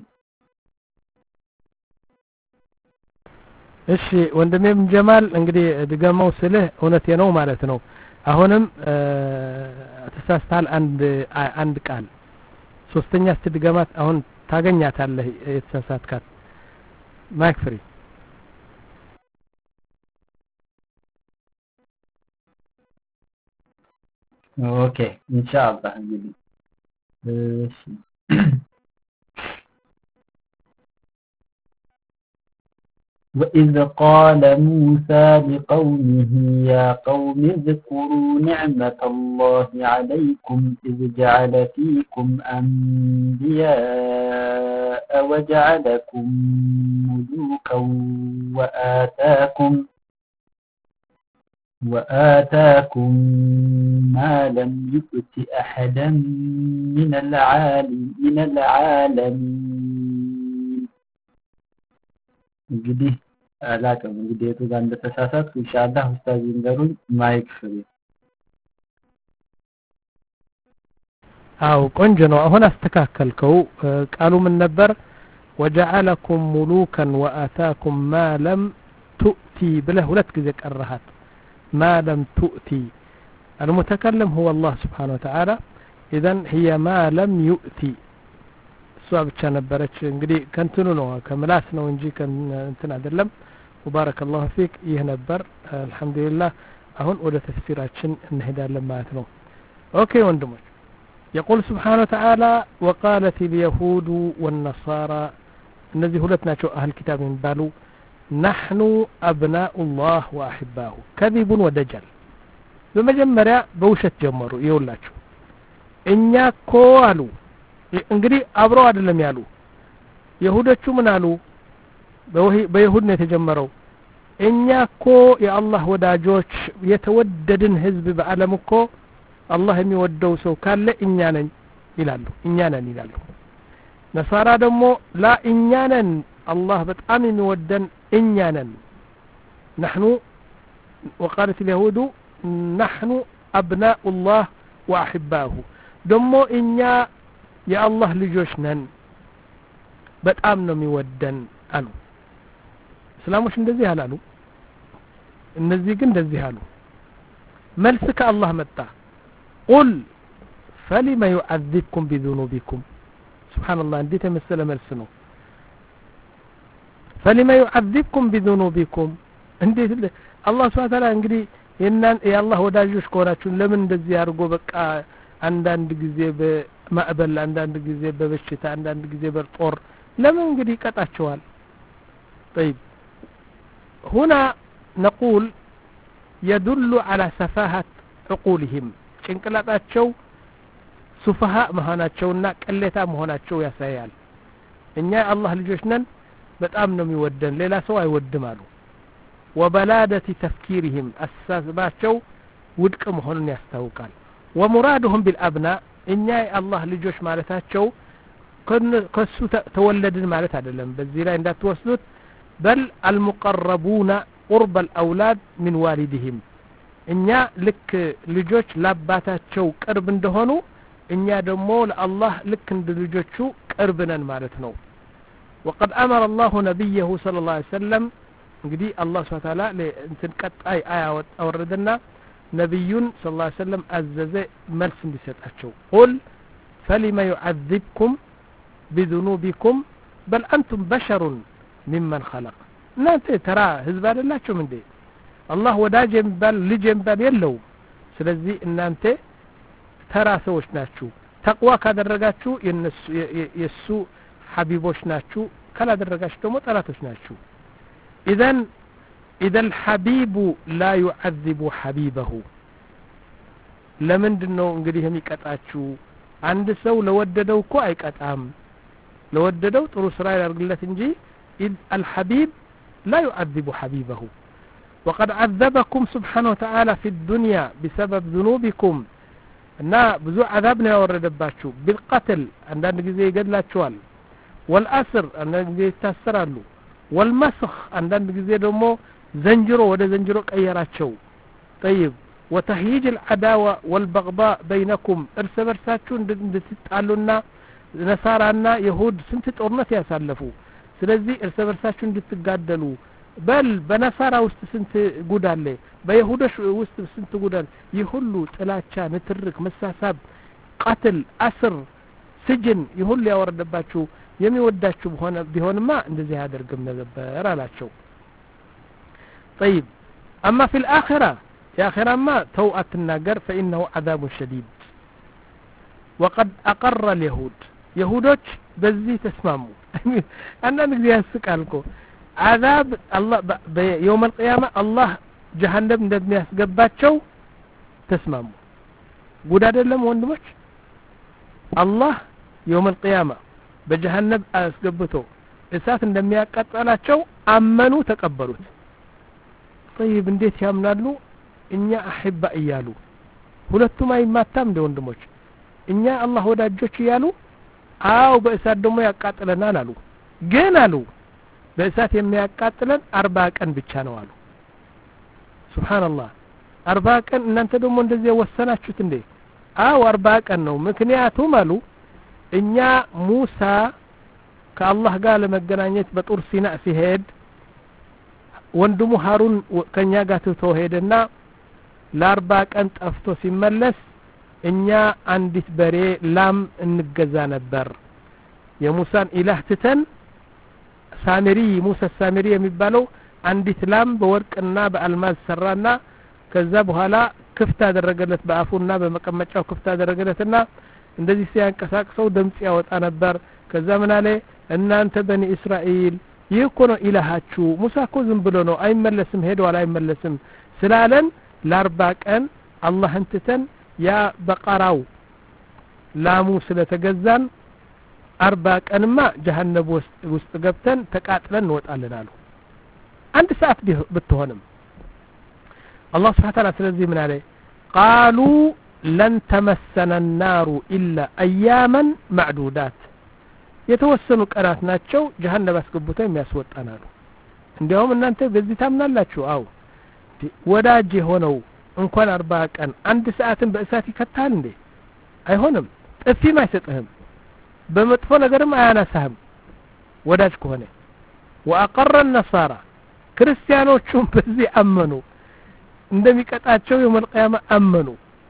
እሺ ወንድሜም ጀማል እንግዲህ ድገመው ስልህ እውነቴ ነው ማለት ነው። አሁንም ተሳስተሃል አንድ አንድ ቃል ሶስተኛ ስትድገማት አሁን ታገኛታለህ የተሳሳትካት። ማይክ ፍሪ።
ኦኬ ኢንሻአላህ እንግዲህ እሺ وإذ قال موسى لقومه يا قوم اذكروا نعمة الله عليكم إذ جعل فيكم أنبياء وجعلكم ملوكا وآتاكم وآتاكم ما لم يؤت أحدا من العالم من العالمين. እንግዲህ አላቀም እንግዲህ የቱ ጋር እንደተሳሳትኩ ኢንሻአላህ ኡስታዝ ይንገሩኝ። ማይክ ፍሪ።
አው ቆንጆ ነው። አሁን አስተካከልከው። ቃሉ ምን ነበር? وجعلكم ملوكا وآتاكم ما لم تؤتي بله ሁለት ጊዜ ቀረሃት። ما لم تؤتي المتكلم هو الله سبحانه وتعالى. اذا هي ما لم يؤتي ሷ ብቻ ነበረች። እንግዲህ ከንትኑ ነው ከምላስ ነው እንጂ ከእንትን አይደለም። وبارك الله فيك ይህ ነበር። አልহামዱሊላህ አሁን ወደ ተፍሲራችን እንሄዳለን ማለት ነው። ኦኬ ወንድሞች يقول سبحانه وتعالى وقالت اليهود والنصارى እነዚህ ሁለት ናቸው አህል ኪታብ የሚባሉ نحن أبناء الله وأحباؤه كذب ودجل በመጀመሪያ በውሸት ጀመሩ። ይውላችሁ እኛ እኮ አሉ እንግዲህ አብረው አይደለም ያሉ ይሁዶቹ ምን አሉ? በይሁድ ነው የተጀመረው። እኛ እኮ የአላህ ወዳጆች የተወደድን ህዝብ በአለም እኮ አላህ የሚወደው ሰው ካለ እኛ ነን ይላሉ። እኛ ነን ይላሉ። ነሳራ ደግሞ ላ እኛ ነን አላህ በጣም የሚወደን እኛ ነን። نحن وقالت اليهود نحن أبناء الله وأحباؤه ደግሞ እኛ የአላህ ልጆች ነን በጣም ነው የሚወደን አሉ። እስላሞች እንደዚህ አላሉ። እነዚህ ግን እንደዚህ አሉ። መልስ ከአላህ መጣ። قل فلما يعذبكم بذنوبكم سبحان الله እንዴት የመሰለ መልስ ነው። فلما يعذبكم بذنوبكم እንዴት አላህ Subhanahu Wa Ta'ala እንግዲህ የናን የአላህ ወዳጆች ከሆናችሁ ለምን እንደዚህ አድርጎ በቃ አንዳንድ ጊዜ በማዕበል አንዳንድ ጊዜ በበሽታ አንዳንድ ጊዜ በጦር ለምን እንግዲህ ይቀጣቸዋል? طيب هنا نقول يدل على سفاهة عقولهم ጭንቅላታቸው ሱፋሃ መሆናቸውና ቅሌታ መሆናቸው ያሳያል። እኛ አላህ ልጆች ነን በጣም ነው የሚወደን ሌላ ሰው አይወድም አሉ። وبلادة تفكيرهم አስተሳሰባቸው ውድቅ መሆኑን ያስታውቃል። ومرادهم بالابناء እኛ የአላህ ልጆች ማለታቸው ከሱ ተወለድን ማለት አይደለም። በዚህ ላይ እንዳትወስዱት بل المقربون قرب الاولاد من والدهم እኛ ልክ ልጆች ለአባታቸው ቅርብ እንደሆኑ እኛ ደግሞ ለአላህ ልክ እንደ ልጆቹ ቅርብ ነን ማለት ነው። وقد امر الله نبيه صلى الله عليه وسلم እንግዲህ አላህ Subhanahu Wa Ta'ala እንትን ቀጣይ አያ አወረደና ነብዩን ሰለላሁ ዐለይሂ ወሰለም አዘዘ መልስ እንዲሰጣቸው قل فلما يعذبكم بذنوبكم بل انتم بشر ممن خلق እናንተ ተራ ህዝብ አይደላችሁም እንዴ? አላህ ወዳጅ የሚባል ልጅ የሚባል የለው። ስለዚህ እናንተ ተራ ሰዎች ናችሁ። ተቅዋ ካደረጋችሁ የነሱ የሱ ሐቢቦች ናችሁ፣ ካላደረጋችሁ ደግሞ ጠላቶች ናችሁ። اذا اذا الحبيب لا يعذب حبيبه ለምንድነው እንግዲህ የሚቀጣችሁ? አንድ ሰው ለወደደው እኮ አይቀጣም። ለወደደው ጥሩ ስራ ያደርግለት እንጂ الحبيب لا يعذب حبيبه. وقد عذبكم سبحانه وتعالى في الدنيا بسبب ذنوبكم እና ብዙ عذاب ነው ያወረደባችሁ። بالقتل አንዳንድ ጊዜ ይገድላችኋል። والأسر አንዳንድ ጊዜ ይታሰራሉ። والمسخ አንዳንድ ጊዜ ደግሞ ዘንጅሮ ወደ ዘንጅሮ ቀየራቸው። طيب وتهيج العداوة والبغضاء بينكم እርስ በርሳችሁ እንድትጣሉና ነሳራና ይሁድ ስንት ጦርነት ያሳለፉ። ስለዚህ እርስ በርሳችሁ እንድትጋደሉ በል በነሳራ ውስጥ ስንት ጉድ አለ፣ በይሁዶች ውስጥ ስንት ጉድ አለ። ይሁሉ ጥላቻ፣ ንትርክ፣ መሳሳብ፣ قتل፣ አስር፣ ስጅን ይሁሉ ያወረደባችሁ የሚወዳችሁ ሆነ ቢሆንማ እንደዚህ ያደርግም ነበር አላቸው። طيب اما في الاخره يا اخره ما تو اتناገር فانه عذاب شديد. وقد اقر اليهود يهودوች በዚህ ተስማሙ። አንዳንድ ጊዜ ያስቃልኮ عذاب الله بيوم القيامة الله جهنم እንደሚያስገባቸው ተስማሙ ጉድ አይደለም ወንድሞች አላህ يوم القيامة በጀሃነም አስገብቶ እሳት እንደሚያቃጥላቸው አመኑ ተቀበሉት طيب እንዴት ያምናሉ እኛ አህባ እያሉ ሁለቱም አይማታም እንደ ወንድሞች እኛ አላህ ወዳጆች እያሉ አው በእሳት ደግሞ ያቃጥለናል አሉ ግን አሉ በእሳት የሚያቃጥለን አርባ ቀን ብቻ ነው አሉ ሱብሃንአላህ አርባ ቀን እናንተ ደግሞ እንደዚህ ወሰናችሁት እንዴ አው አርባ ቀን ነው ምክንያቱም አሉ እኛ ሙሳ ከአላህ ጋር ለመገናኘት በጡር ሲና ሲሄድ ወንድሙ ሃሩን ከኛ ጋር ትቶ ሄደና ለአርባ ቀን ጠፍቶ ሲመለስ እኛ አንዲት በሬ ላም እንገዛ ነበር የሙሳን ኢላህ ትተን ሳሚሪ ሙሳ ሳሚሪ የሚባለው አንዲት ላም በወርቅና በአልማዝ ሰራና ከዛ በኋላ ክፍት አደረገለት በአፉና በመቀመጫው ክፍት አደረገለትና እንደዚህ ሲያንቀሳቅሰው ድምጽ ያወጣ ነበር ከዛ ምን አለ እናንተ በኒ እስራኤል ይህ እኮ ነው ኢላሃችሁ ሙሳ እኮ ዝም ብሎ ነው አይመለስም ሄዷል አይመለስም ስላለን ለአርባ ቀን አላህን ትተን ያ በቀራው ላሙ ስለተገዛን አርባ ቀንማ ጀሃነም ውስጥ ገብተን ተቃጥለን እንወጣለን አሉ አንድ ሰዓት ብትሆንም አላህ Subhanahu Ta'ala ስለዚህ ምን አለ قالوا لن تمسنا النار الا اياما معدودات የተወሰኑ ቀናት ናቸው ጀሃነም አስገብተው የሚያስወጣናሉ እንዲያውም እናንተ በዚህ ታምናላችሁ አው ወዳጅ ሆነው እንኳን አርባ ቀን አንድ ሰዓትን በእሳት ይከታል እንዴ አይሆንም ጥፊም አይሰጥህም በመጥፎ ነገርም አያነሳህም ወዳጅ ከሆነ وأقر النصارى ክርስቲያኖቹም በዚህ አመኑ እንደሚቀጣቸው يوم القيامة አመኑ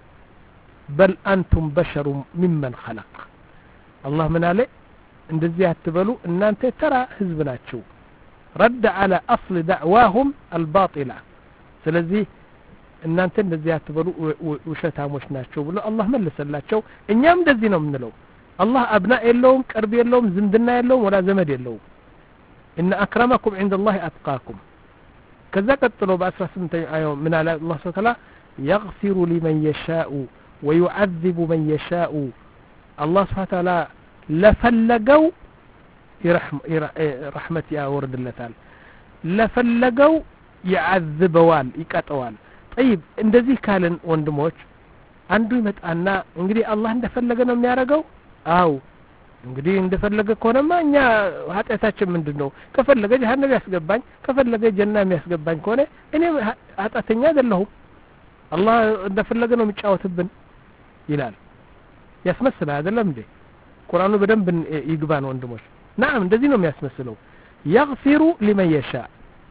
بل أنتم بشر ممن خلق الله من عليه እንደዚህ አትበሉ እናንተ ተራ ህዝብ ናችሁ رد على أصل دعواهم الباطلة ስለዚህ እናንተ እንደዚህ አትበሉ ውሸታሞች ናቸው ብሎ አላህ መለሰላቸው እኛም እንደዚህ ነው የምንለው አላህ አብና የለውም ቅርብ የለውም ዝምድና የለውም ወላ ዘመድ የለውም ان اكرمكم عند الله اتقاكم كذا قتلوا ب18 ايام من الله سبحانه وتعالى يغفر لمن يشاء ويعذب من يشاء الله سبحانه وتعالى لفلقوا يرحم رحمه يا ورد اللتال لفلقوا يعذبوال يقطوال طيب እንደዚህ ካለን ወንድሞች አንዱ ይመጣና እንግዲህ አላህ እንደፈለገ ነው የሚያረጋው አው እንግዲህ እንደፈለገ ከሆነማ እኛ ኃጢአታችን ምንድነው ከፈለገ ጀሃነም ያስገባኝ ከፈለገ ጀና የሚያስገባኝ ከሆነ እኔ ኃጢአተኛ አይደለሁም አላህ እንደፈለገ ነው የሚጫወትብን ይላል ያስመስላል አይደለም እንዴ ቁርአኑ በደንብ ይግባን ወንድሞች ናም እንደዚህ ነው የሚያስመስለው يغفر لمن يشاء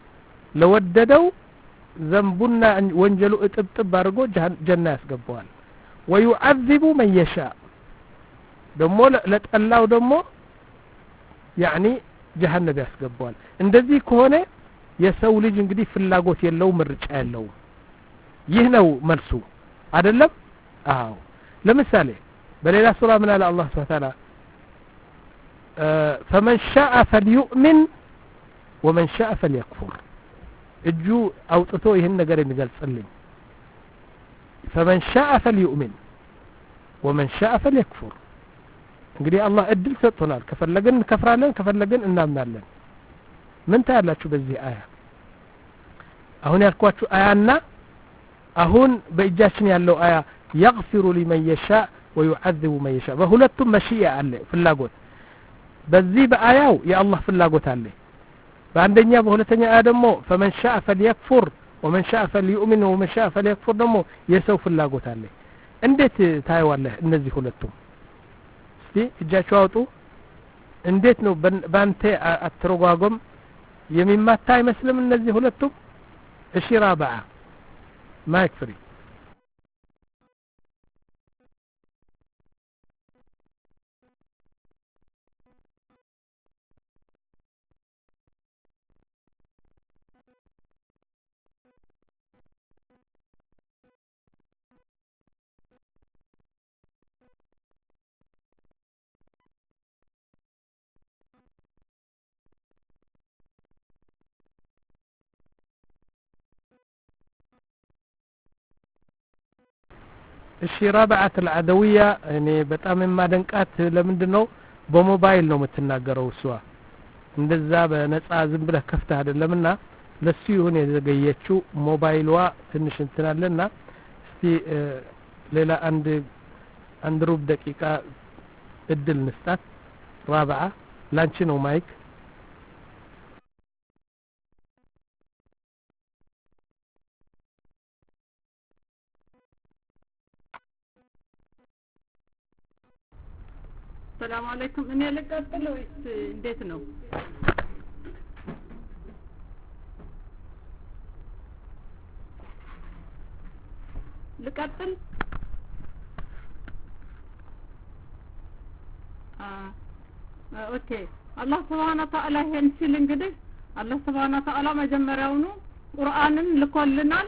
ለወደደው ዘንቡና ወንጀሉ እጥብጥብ አድርጎ ጀና ያስገባዋል ويعذب من يشاء ደሞ ለጠላው ደሞ يعني ጀሃነም ያስገባዋል እንደዚህ ከሆነ የሰው ልጅ እንግዲህ ፍላጎት የለው ምርጫ የለው ይህ ነው መልሱ አይደለም አዎ ለምሳሌ በሌላ ሱራ ምን አለ አላህ Subhanahu Wa Ta'ala فمن شاء فليؤمن ومن شاء فليكفر እጁ አውጥቶ ይሄን ነገር የሚገልጽልኝ فمن شاء فليؤمن ومن شاء فليكفر እንግዲህ አላህ እድል ሰጥቶናል ከፈለግን ከፍራለን ከፈለግን እናምናለን ምን ታያላችሁ በዚህ አያ አሁን ያልኳችሁ አያና አሁን በእጃችን ያለው አያ يغفر لمن يشاء ويعذب من يشاء በሁለቱም መሽያ አለ ፍላጎት በዚህ በአያው የአላህ ፍላጎት አለ በአንደኛ በሁለተኛ አያ ደግሞ فمن شاء فليكفر ومن شاء فليؤمن ومن شاء فليكفر ደግሞ የሰው ፍላጎት አለ እንዴት ታይዋለህ እነዚህ ሁለቱም እስቲ እጃችሁ አውጡ እንዴት ነው ባንተ አትረጓጎም የሚማታ አይመስልም እነዚህ ሁለቱም እሺ ራባዓ ማይክፍሪ እሺ رابعة العدوية እኔ በጣም የማደንቃት ለምንድነው በሞባይል ነው የምትናገረው እሷ እንደዛ በነፃ ዝም ብለህ ከፍተህ አይደለምና ለሱ ይሁን የዘገየችው ሞባይልዋ ትንሽ እንትናለና እስቲ ሌላ አንድ አንድ ሩብ ደቂቃ እድል ንስጣት رابعة ላንቺ ነው ማይክ
ሰላም አለይኩም እኔ ልቀጥል ወይስ እንዴት ነው ልቀጥል ኦኬ አላህ Subhanahu Wa Ta'ala ይሄን ሲል እንግዲህ አላህ Subhanahu Wa Ta'ala መጀመሪያውኑ ቁርአንን ልኮልናል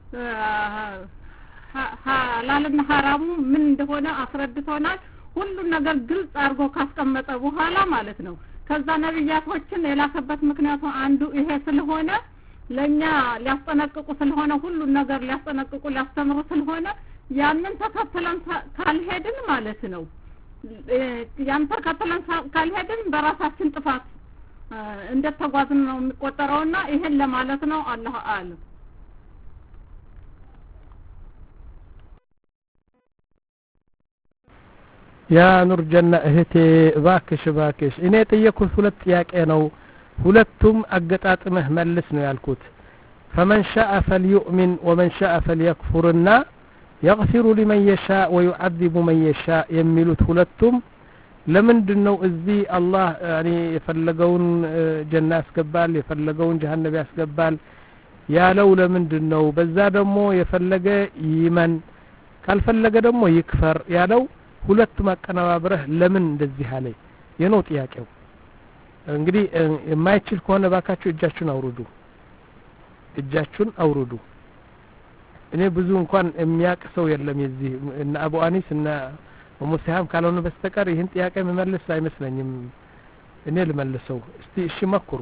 ሐላልና ሐራሙ ምን እንደሆነ አስረድቶናል ሁሉ ነገር ግልጽ አድርጎ ካስቀመጠ በኋላ ማለት ነው ከዛ ነብያቶችን የላከበት ምክንያቱ አንዱ ይሄ ስለሆነ ለኛ ሊያስጠነቅቁ ስለሆነ ሁሉ ነገር ሊያስጠነቅቁ ሊያስተምሩ ስለሆነ ያንን ተከትለን ካልሄድን ማለት ነው ያን ተከትለን ካልሄድን በራሳችን ጥፋት እንደተጓዝን ነው የሚቆጠረውና ይሄን ለማለት ነው አላህ አለ
ያ ኑር ጀና እህቴ ባክሽ ባክሽ እኔ ጠየኩት ሁለት ጥያቄ ነው ሁለቱም አገጣጥመህ መልስ ነው ያልኩት فمن شاء فليؤمن ومن شاء فليكفرنا يغفر لمن يشاء ويعذب من يشاء የሚሉት ሁለቱም ለምንድነው እዚህ አላህ ያኒ የፈለገውን ጀና ያስገባል የፈለገውን ጀሃነም ያስገባል ያለው ለምንድነው በዛ ደግሞ የፈለገ ይመን ካልፈለገ ደግሞ ይክፈር ያለው ሁለቱም አቀናባብረህ ለምን እንደዚህ አለ የነው ጥያቄው እንግዲህ የማይችል ከሆነ ባካችሁ እጃችሁን አውርዱ እጃችሁን አውርዱ እኔ ብዙ እንኳን የሚያቅ ሰው የለም የዚህ እና አቡ አኒስ እና ሙሳሃም ካልሆነ በስተቀር ይሄን ጥያቄ መመለስ አይመስለኝም እኔ ልመልሰው እስቲ እሺ መክሩ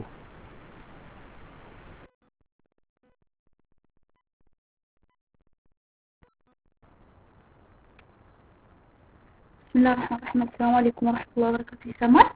بسم الله الرحمن الرحيم السلام عليكم ورحمة الله وبركاته سمع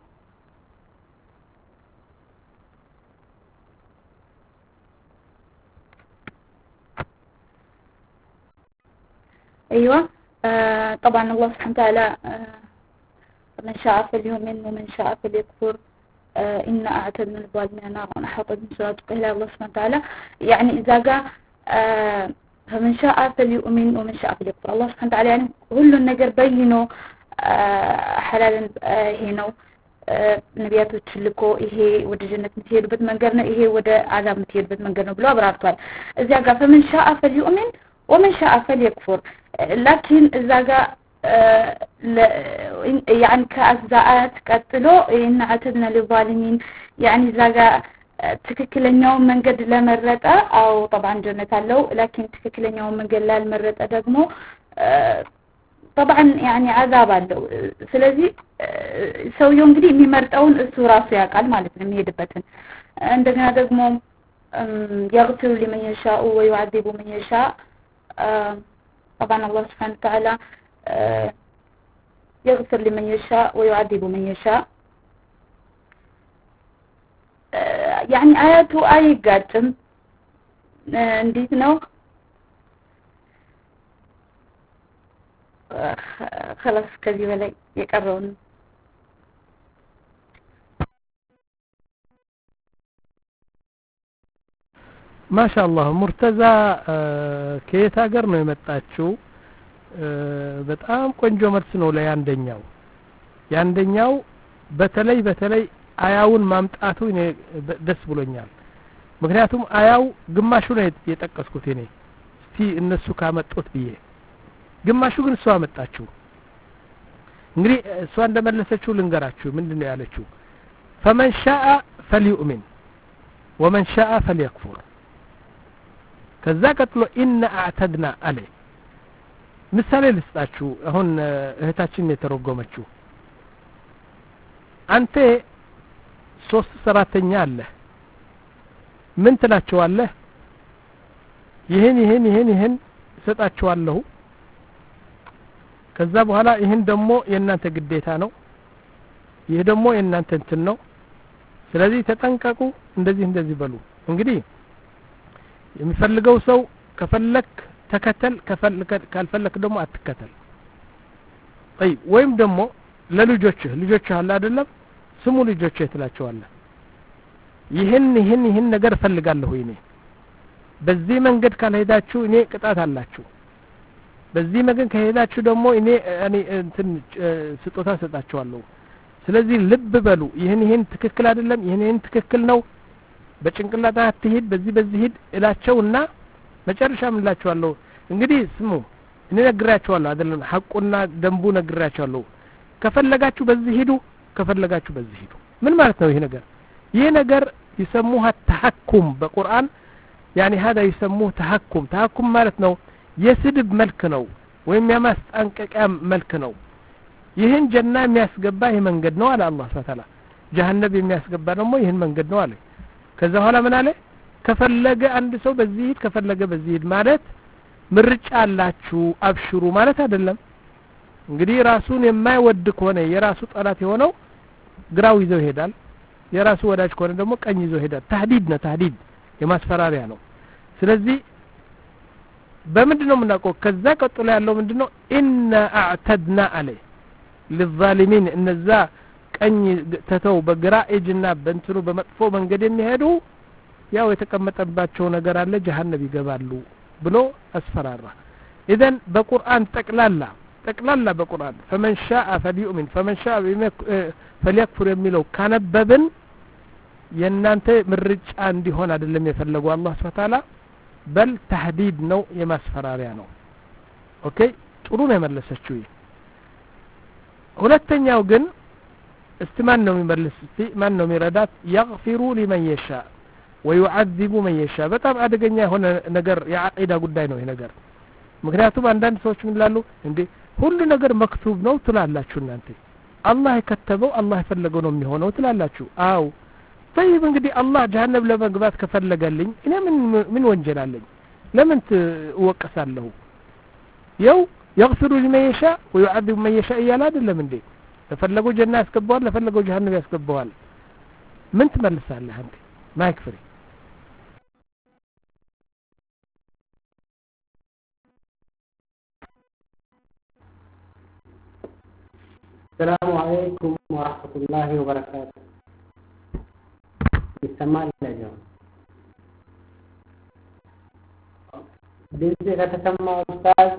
أيوة آه طبعا الله سبحانه وتعالى آه من شاء فليؤمن ومن شاء فليكفر آه إن أعتدنا للظالمين نارا أحاطت من سورة إلى الله سبحانه وتعالى يعني إذا جاء آه فمن شاء فليؤمن ومن شاء فليكفر الله سبحانه وتعالى يعني كل النجر بينه حلال ይሄ ነው ነቢያቶች ልኮ ይሄ ወደ ጀነት የምትሄዱበት መንገድ ነው ይሄ ወደ አዛብ የምትሄዱበት መንገድ ነው ብሎ አብራርቷል እዚያ ጋር فمن شاء فليؤمن ومن شاء فليكفر لكن እዛ ጋር يعني ከአዛአት ቀጥሎ إن أعتدنا للظالمين يعني እዛ ጋር ትክክለኛው መንገድ ለመረጠ አው طبعا ጀነት አለው لكن ትክክለኛው መንገድ ላልመረጠ ደግሞ طبعا يعني عذاب አለው ስለዚህ ሰውየው እንግዲህ የሚመርጠውን እሱ ራሱ ያውቃል ማለት ነው የሚሄድበትን እንደገና ደግሞ يغفر لمن يشاء ويعذب من يشاء طبعا الله سبحانه وتعالى يغفر لمن يشاء ويعذب من يشاء يعني آياته آية قاتم እንዴት ነው خلاص ከዚህ በላይ የቀረውን
ማሻአላህ ሙርተዛ ከየት ሀገር ነው የመጣችው በጣም ቆንጆ መልስ ነው ለያንደኛው ያንደኛው በተለይ በተለይ አያውን ማምጣቱ እኔ ደስ ብሎኛል ምክንያቱም አያው ግማሹ ነው የጠቀስኩት እኔ እስቲ እነሱ ካመጡት ብዬ ግማሹ ግን እሷ አመጣችው እንግዲህ እሷ እንደመለሰችው ልንገራችሁ ምንድነው ያለችው فمن شاء فليؤمن ومن شاء فليكفر ከዛ ቀጥሎ إن أعتدنا عليه ምሳሌ ልስጣችሁ አሁን እህታችን የተረጎመችው አንተ ሶስት ሰራተኛ አለ ምን ትላቸዋለህ ይሄን ይሄን ይሄን ይሄን ሰጣቸዋለሁ ከዛ በኋላ ይሄን ደግሞ የእናንተ ግዴታ ነው ይሄ ደግሞ የእናንተ እንትን ነው ስለዚህ ተጠንቀቁ እንደዚህ እንደዚህ በሉ እንግዲህ የሚፈልገው ሰው ከፈለክ ተከተል ከፈለክ ካልፈለክ ደግሞ አትከተል አይ ወይም ደግሞ ለልጆችህ ልጆችህ አለ አይደለም ስሙ ልጆችህ ትላቸዋለህ ይሄን ይሄን ይሄን ነገር ፈልጋለሁ እኔ በዚህ መንገድ ካልሄዳችሁ እኔ ቅጣት አላችሁ በዚህ መንገድ ከሄዳችሁ ደግሞ እኔ እኔ እንትን ስጦታ ሰጣችኋለሁ ስለዚህ ልብ በሉ ይሄን ይሄን ትክክል አይደለም ይሄን ይሄን ትክክል ነው በጭንቅላታ አትሄድ በዚህ በዚህ ሄድ እላቸውና መጨረሻ ምን እላቸዋለሁ እንግዲህ ስሙ እኔ ነግራቸዋለሁ አይደለም ሐቁና ደንቡ ነግራቸዋለሁ ከፈለጋችሁ በዚህ ሄዱ ከፈለጋችሁ በዚህ ሄዱ ምን ማለት ነው ይሄ ነገር ይሄ ነገር ይሰሙህ ተሐኩም በቁርአን يعني هذا يسموه تحكم تحكم ማለት ነው የስድብ መልክ ነው ወይም የማስጠንቀቂያ መልክ ነው ይሄን ጀና የሚያስገባ ይሄ መንገድ ነው አለ አላህ Subhanahu ጀሃነም የሚያስገባ ደግሞ ይሄን መንገድ ነው አለ ከዛ ኋላ ምን አለ ከፈለገ አንድ ሰው በዚህ ሂድ ከፈለገ በዚህ ሂድ ማለት ምርጫ አላችሁ አብሽሩ ማለት አይደለም እንግዲህ ራሱን የማይወድ ከሆነ የራሱ ጠላት የሆነው ግራው ይዘው ይሄዳል የራሱ ወዳጅ ከሆነ ደግሞ ቀኝ ይዘው ይሄዳል ተህዲድ ነው ተህዲድ የማስፈራሪያ ነው ስለዚህ በምንድነው የምናውቀው ከዛ ቀጥሎ ያለው ምንድነው ኢነ አዕተድና አለይ للظالمين እነዛ ቀኝ ተተው በግራ እጅና በእንትኑ በመጥፎ መንገድ የሚሄዱ ያው የተቀመጠባቸው ነገር አለ ጀሃነም ይገባሉ ብሎ አስፈራራ اذا በቁርአን ጠቅላላ ጠቅላላ በቁርአን فمن شاء فليؤمن فمن شاء فليكفر የሚለው ካነበብን የናንተ ምርጫ እንዲሆን አይደለም የፈለገው አላህ Subhanahu በል ተህዲድ ነው የማስፈራሪያ ነው ኦኬ ጥሩ ነው የመለሰችው ሁለተኛው ግን استمان ነው የሚመልስ እስቲ ማን ነው የሚረዳት يغفر لمن يشاء ويعذب من يشاء በጣም አደገኛ የሆነ ነገር የአቂዳ ጉዳይ ነው ይሄ ነገር ምክንያቱም አንዳንድ ሰዎች ምን ይላሉ እንዴ ሁሉ ነገር መክቱብ ነው ትላላችሁ እናንተ አላህ የከተበው አላህ የፈለገው ነው የሚሆነው ትላላችሁ አው طيب እንግዲህ አላህ ጀሃነም ለመግባት ከፈለገልኝ እኔ ምን ምን ወንጀል አለኝ ለምን ተወቀሳለሁ ያው يغفر لمن يشاء ويعذب من يشاء ይላል አይደለም እንዴ ለፈለገው ጀና ያስገባዋል ለፈለገው ጀሃነም ያስገባዋል ምን ትመልሳለህ አንተ ማይክፍሪ
السلام عليكم ورحمة الله وبركاته ይሰማል ለጀው ድምጽ ከተሰማ ኡስታዝ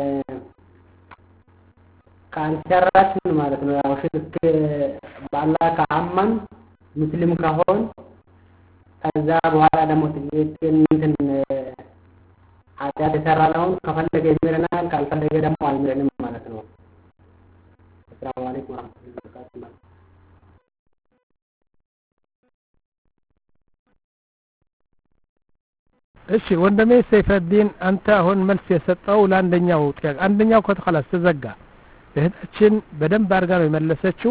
ካንሰራችን ማለት ነው ያው ሽርክ በአላህ ከአመን ሙስሊም ከሆን ከዛ በኋላ ደግሞ እንትን ኃጢአት የሰራነውን ከፈለገ ይምረናል ካልፈለገ ደግሞ አይምረንም ማለት ነው السلام عليكم ورحمة الله وبركاته
እሺ ወንድሜ ሰይፈዲን አንተ አሁን መልስ የሰጠው ለአንደኛው ጥያቄ አንደኛው ከተخلاص ተዘጋ እህታችን በደንብ አርጋ ነው የመለሰችው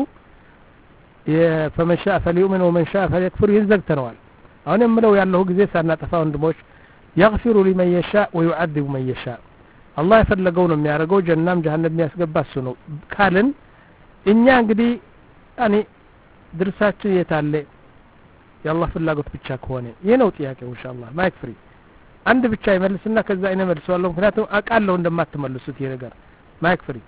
የፈመሻ ፈሊኡምን ወመንሻ ፈሊክፍር ይዘግተነዋል አሁን የምለው ያለው ጊዜ ሳናጠፋ ወንድሞች يغفر لمن يشاء ويعذب من يشاء الله የፈለገው ነው የሚያደርገው ጀናም ጀሃነም የሚያስገባ እሱ ነው ካልን እኛ እንግዲህ እኔ ድርሳችን የታለ የአላህ ፍላጎት ብቻ ከሆነ ይሄ ነው ጥያቄው ኢንሻአላህ ማይክ ፍሪ አንድ ብቻ ይመልስና ከዛ እኔ መልሰዋለሁ ምክንያቱም አቃለው እንደማትመልሱት ይሄ ነገር ማይክ ፍሪ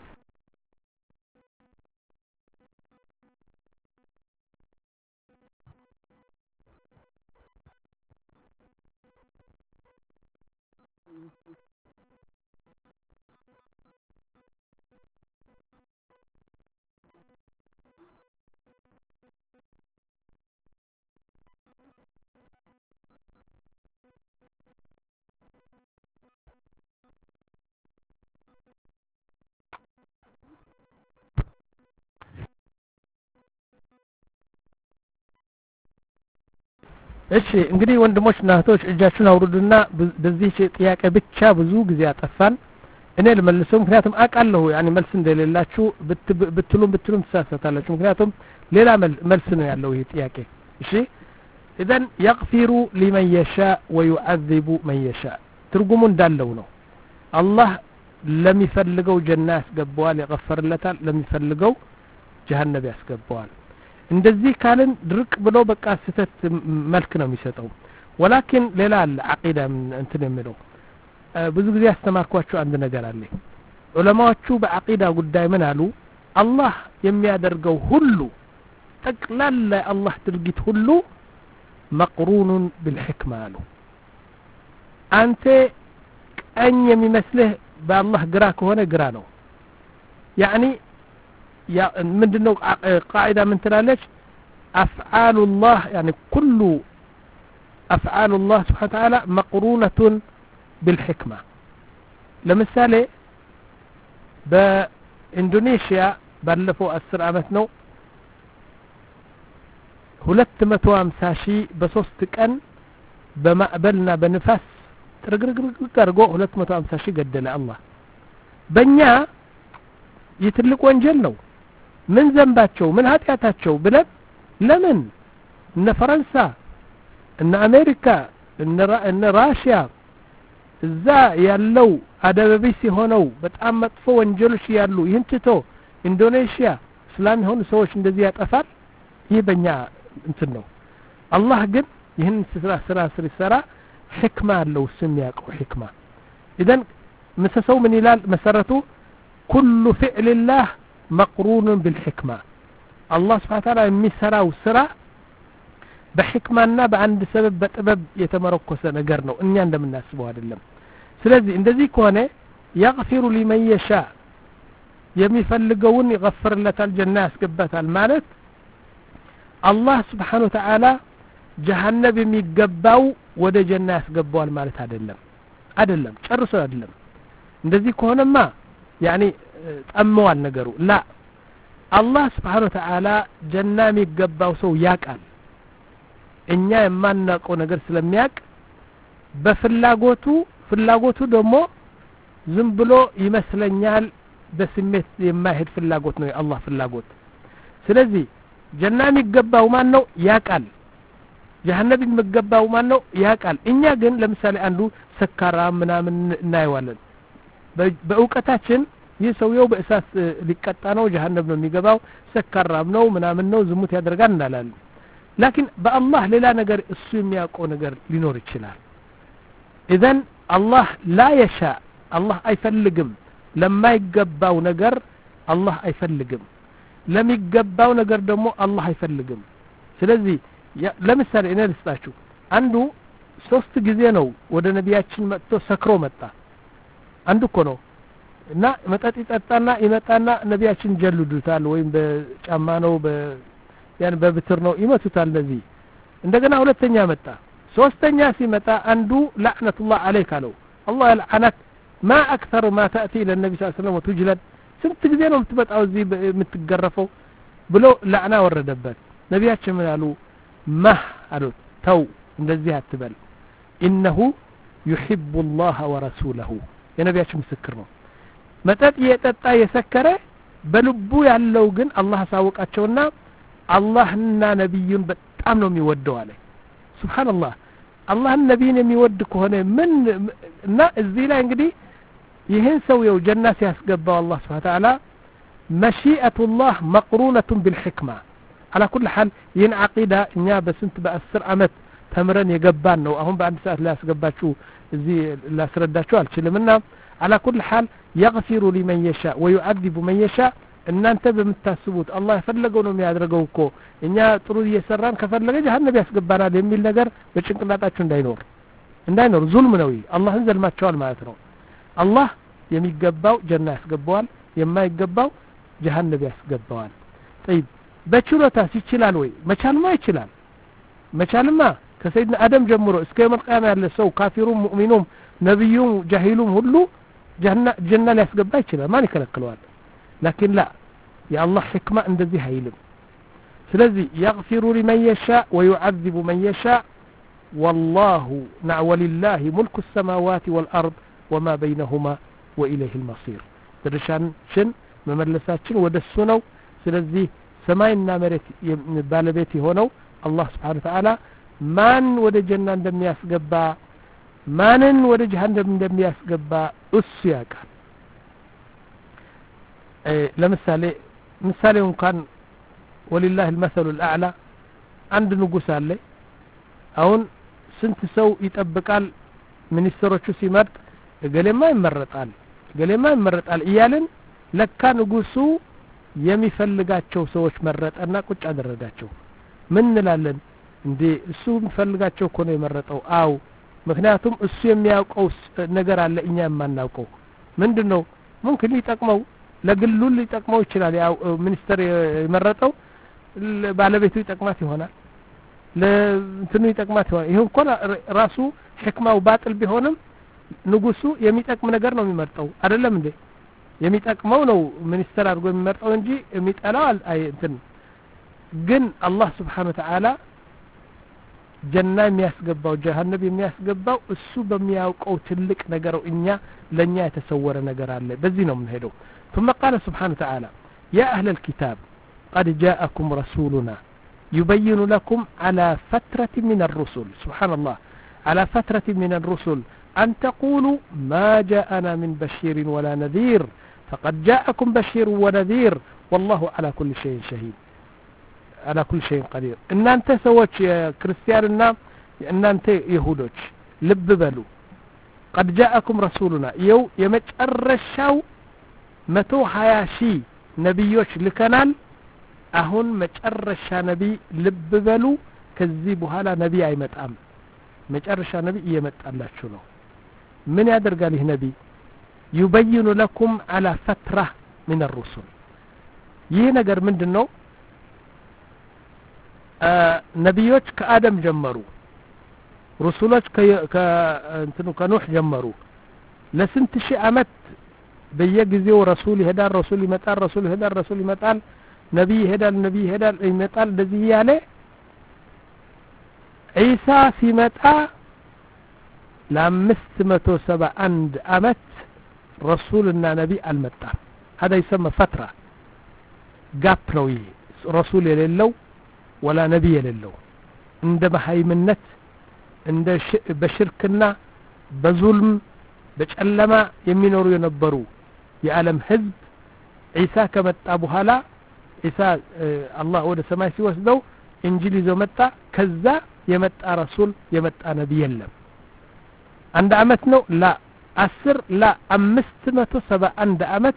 እሺ እንግዲህ ወንድሞችና እህቶች እጃችሁን አውርዱና በዚህ ጥያቄ ብቻ ብዙ ጊዜ አጠፋን እኔ ልመልሰው ምክንያቱም አቃለሁ ያኒ መልስ እንደሌላችሁ ብትሉም ብትሉም ተሳሳታላችሁ ምክንያቱም ሌላ መልስ ነው ያለው ይሄ ጥያቄ እሺ اذا يغفر لمن يشاء ويعذب من يشاء ትርጉሙ እንዳለው ነው አላህ ለሚፈልገው ጀና ያስገባዋል ይغفرለታል ለሚፈልገው ጀሃነም ያስገባዋል እንደዚህ ካልን ድርቅ ብሎ በቃ ስተት መልክ ነው የሚሰጠው ወላኪን ሌላ አቂዳ እንትን የሚለው ብዙ ጊዜ ያስተማርኳችሁ አንድ ነገር አለ ዑለማዎቹ በአቂዳ ጉዳይ ምን አሉ አላህ የሚያደርገው ሁሉ ጠቅላላ አላህ ድርጊት ሁሉ መቅሩኑን بالحكمه አሉ አንተ ቀኝ የሚመስልህ በአላህ ግራ ከሆነ ግራ ነው يعني يا ምንድነው ቃዒዳ ምን ትላለች أفعال الله يعني كل أفعال الله سبحانه وتعالى مقرونة بالحكمة لمثال بإندونيسيا ባለፈው አስር አመት ነው ሁለት መቶ ሃምሳ ሺህ በሶስት ቀን በማዕበልና በንፋስ ትርግርግርግ አድርጎ ሁለት መቶ ሃምሳ ሺህ ገደለ አላህ በእኛ የትልቅ ወንጀል ነው ምን ዘንባቸው ምን ኃጢያታቸው ብለን ለምን እነ ፈረንሳ እነ አሜሪካ እነ ራሺያ እዛ ያለው አደበቢስ የሆነው በጣም መጥፎ ወንጀሎች ያሉ ይህን ትቶ ኢንዶኔሽያ እስላም የሆኑ ሰዎች እንደዚህ ያጠፋል ይህ በእኛ እንትን ነው አላህ ግን ይህን ስራ ስራ ሲሰራ ሕክማ አለው ስም ያቀው ሕክማ ኢذن መሰሰው ምን ይላል መሰረቱ كل فعل الله مقرون بالحكمة الله سبحانه وتعالى የሚሰራው ስራ በሕክማና በአንድ ሰበብ በጥበብ የተመረኮሰ ነገር ነው እኛ እንደምናስበው አይደለም ስለዚህ እንደዚህ ከሆነ يغفر لمن يشاء የሚፈልገውን ይغفرለታል ጀና ያስገባታል ማለት አላህ Subhanahu Wa Ta'ala ጀሃነም የሚገባው ወደ ጀና ያስገባዋል ማለት አይደለም አይደለም ጨርሶ አይደለም እንደዚህ ከሆነማ يعني ጠመዋል ነገሩ ላ አላህ Subhanahu Wa Ta'ala ጀና የሚገባው ሰው ያቃል እኛ የማናውቀው ነገር ስለሚያቅ በፍላጎቱ ፍላጎቱ ደግሞ ዝም ብሎ ይመስለኛል በስሜት የማይሄድ ፍላጎት ነው የአላህ ፍላጎት ስለዚህ ጀና የሚገባው ማን ነው ያቃል ጀሃነም የሚገባው ማን ነው ያቃል እኛ ግን ለምሳሌ አንዱ ሰካራ ምናምን እናይዋለን በእውቀታችን ይህ ሰውየው በእሳት ሊቀጣ ነው ጀሃነም ነው የሚገባው ሰካራም ነው ምናምን ነው ዝሙት ያደርጋል እንላለን لكن بالله ሌላ ነገር እሱ የሚያውቀው ነገር ሊኖር ይችላል اذا الله لا يشاء الله አይፈልግም ለማይገባው ነገር አላህ አይፈልግም ለሚገባው ነገር ደግሞ አላህ አይፈልግም ስለዚህ ለምሳሌ እኔ ልስጣችሁ አንዱ ሶስት ጊዜ ነው ወደ ነቢያችን መጥቶ ሰክሮ መጣ አንዱ እኮ ነው እና መጠጥ ይጠጣና ይመጣና ነቢያችን ጀልዱታል ወይም በጫማ ነው በ ያን በብትር ነው ይመቱታል ነዚህ እንደገና ሁለተኛ መጣ ሶስተኛ ሲመጣ አንዱ ለعنቱላህ አለይክ አለው አላህ ይልዓነክ ما اكثر ما تاتي الى النبي صلى الله عليه وسلم وتجلد ስንት ጊዜ ነው የምትመጣው እዚህ የምትገረፈው ብሎ ለዓና ወረደበት ነቢያችን ምን አሉ ማህ አሉት ተው እንደዚህ አትበል انه يحب الله ورسوله የነቢያችን ምስክር ነው መጠጥ የጠጣ የሰከረ በልቡ ያለው ግን አላህ ሳወቃቸውና አላህና ነብዩን በጣም ነው የሚወደው አለ ሱብሃንአላህ አላህን ነብዩን የሚወድ ከሆነ ምን እና እዚህ ላይ እንግዲህ ይህን ሰውየው ጀና ሲያስገባው አላህ Subhanahu Wa Ta'ala مشيئة الله مقرونة بالحكمة على كل حال ين عقيدة እኛ በስንት በአስር አመት ተምረን የገባን ነው አሁን በአንድ ሰዓት ላይ ያስገባችሁ እዚህ ላስረዳችሁ አልችልምና على كل حال يغفر لمن يشاء ويعذب من يشاء እናንተ በመታስቡት አላህ የፈለገው ነው የሚያደርገው እኮ እኛ ጥሩ እየሰራን ከፈለገ ጀሃነም ያስገባናል የሚል ነገር በጭንቅላታችሁ እንዳይኖር እንዳይኖር ዙልም ነው አላህን ዘልማቸዋል ማለት ነው አላህ የሚገባው ጀና ያስገባዋል የማይገባው ጀሃነም ያስገባዋል طيب በችሎታ ይችላል ወይ መቻልማ ይችላል መቻልማ ከሰይድና አደም ጀምሮ እስከ የውም القيامه ያለ ሰው ካፊሩም ሙእሚኑም ነብዩም ጃሂሉም ሁሉ ጀና ጀና ሊያስገባ ይችላል ማን ይከለክለዋል لكن لا يا الله حكمة እንደዚህ አይልም ስለዚህ يغفر لمن يشاء ويعذب من يشاء والله نع ولله ملك السماوات والأرض وما بينهما وإليه المصير ድርሻችን መመለሳችን ወደሱ ነው ስለዚህ ሰማይና መሬት ባለቤት የሆነው አላህ Subhanahu Wa Ta'ala ማን ወደ ጀና እንደሚያስገባ ማንን ወደ ጀሃነም እንደሚያስገባ እሱ ያውቃል ለምሳሌ ምሳሌው እንኳን ወሊላሂ المثل الاعلى አንድ ንጉስ አለ አሁን ስንት ሰው ይጠብቃል ሚኒስትሮቹ ሲመርጥ እገሌማ ይመረጣል እገሌማ ይመረጣል እያልን ለካ ንጉሱ የሚፈልጋቸው ሰዎች መረጠና ቁጭ አደረጋቸው ምን እንላለን እንዴ እሱ የሚፈልጋቸው እኮ ነው የመረጠው አው ምክንያቱም እሱ የሚያውቀው ነገር አለ እኛ የማናውቀው ምንድነው ممكن ሊጠቅመው ለግሉ ሊጠቅመው ይችላል ያው ሚኒስተር የመረጠው ባለቤቱ ይጠቅማት ይሆናል ለእንትኑ ይጠቅማት ይሆናል ይሄ እንኳን ራሱ ህክማው ባጥል ቢሆንም ንጉሱ የሚጠቅም ነገር ነው የሚመርጠው አይደለም እንዴ የሚጠቅመው ነው ሚኒስተር አድርጎ የሚመርጠው እንጂ የሚጠላው አይ እንትን ግን አላህ Subhanahu Wa Ta'ala ጀና የሚያስገባው ጀሃነም የሚያስገባው እሱ በሚያውቀው ትልቅ ነገር እኛ ለኛ የተሰወረ ነገር አለ በዚህ ነው የምንሄደው ثم قال سبحانه وتعالى يا أهل الكتاب قد جاءكم رسولنا يبين لكم على فترة من الرسل سبحان الله على فترة من الرسل أن تقولوا ما جاءنا من بشير ولا نذير فقد جاءكم بشير ونذير والله على كل شيء شهيد على كل شيء قدير ان انت سوتش كريستياننا ان انت يهودوች ልብ በሉ قد جاءكم رسولنا يو የመጨረሻው መቶ ሀያ ሺህ ነብዮች ልከናል አሁን መጨረሻ ነብይ ልብ በሉ ከዚህ በኋላ ነብይ አይመጣም መጨረሻ ነብይ እየመጣላችሁ ነው ምን ያደርጋል ይህ ነብይ يبين لكم على فترة من الرسل ይህ ነገር ምንድነው ነብዮች ከአደም ጀመሩ رسولዎች ከእንትኑ ከኑህ ጀመሩ ለስንት ሺህ አመት በየጊዜው ረሱል ይሄዳል ረሱል ይመጣል ረሱል ይሄዳል ረሱል ይመጣል ነብይ ይሄዳል ነብይ ይሄዳል ይመጣል እንደዚህ ያለ ኢሳ ሲመጣ ለአምስት መቶ ሰባ አንድ አመት ረሱልና ነብይ አልመጣም هذا يسمى فترة ጋፕ ነው ይሄ ረሱል የሌለው ወላ ነብይ የሌለው እንደ በሃይምነት እንደ በሽርክና በዙልም በጨለማ የሚኖሩ የነበሩ የዓለም ህዝብ ኢሳ ከመጣ በኋላ ኢሳ አላህ ወደ ሰማይ ሲወስደው እንጂል ይዞ መጣ ከዛ የመጣ ረሱል የመጣ ነብይ የለም አንድ አመት ነው ላ አስር ላ አምስት መቶ ሰባ አንድ አመት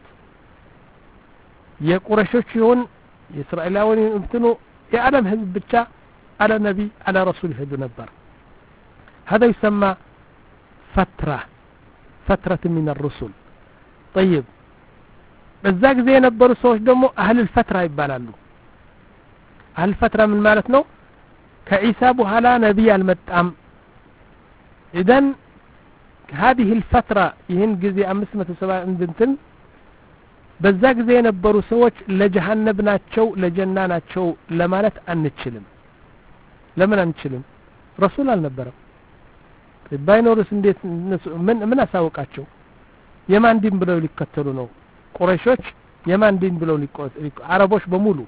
የቁረሾች ይሁን የእስራኤላውያን እንትኑ የዓለም ህዝብ ብቻ على نبي على رسول هدو نبر هذا يسمى فترة فترة من الرسل طيب بزاك زي نبروا سوش دمو أهل الفترة يبالالو أهل الفترة من مالتنا كعيسى بهلا نبي المتأم إذن هذه الفترة يهن جزي أمسمة سواء اندنتن በዛግ ጊዜ የነበሩ ሰዎች ለጀሃነም ናቸው ለጀና ናቸው ለማለት አንችልም ለምን አንችልም ረሱል አልነበረም ባይኖርስ እንዴት ምን ምን አሳወቃቸው የማን ዲን ብለው ሊከተሉ ነው ቁረይሾች የማን ዲን ብለው ሊቆጥሩ አረቦች በሙሉ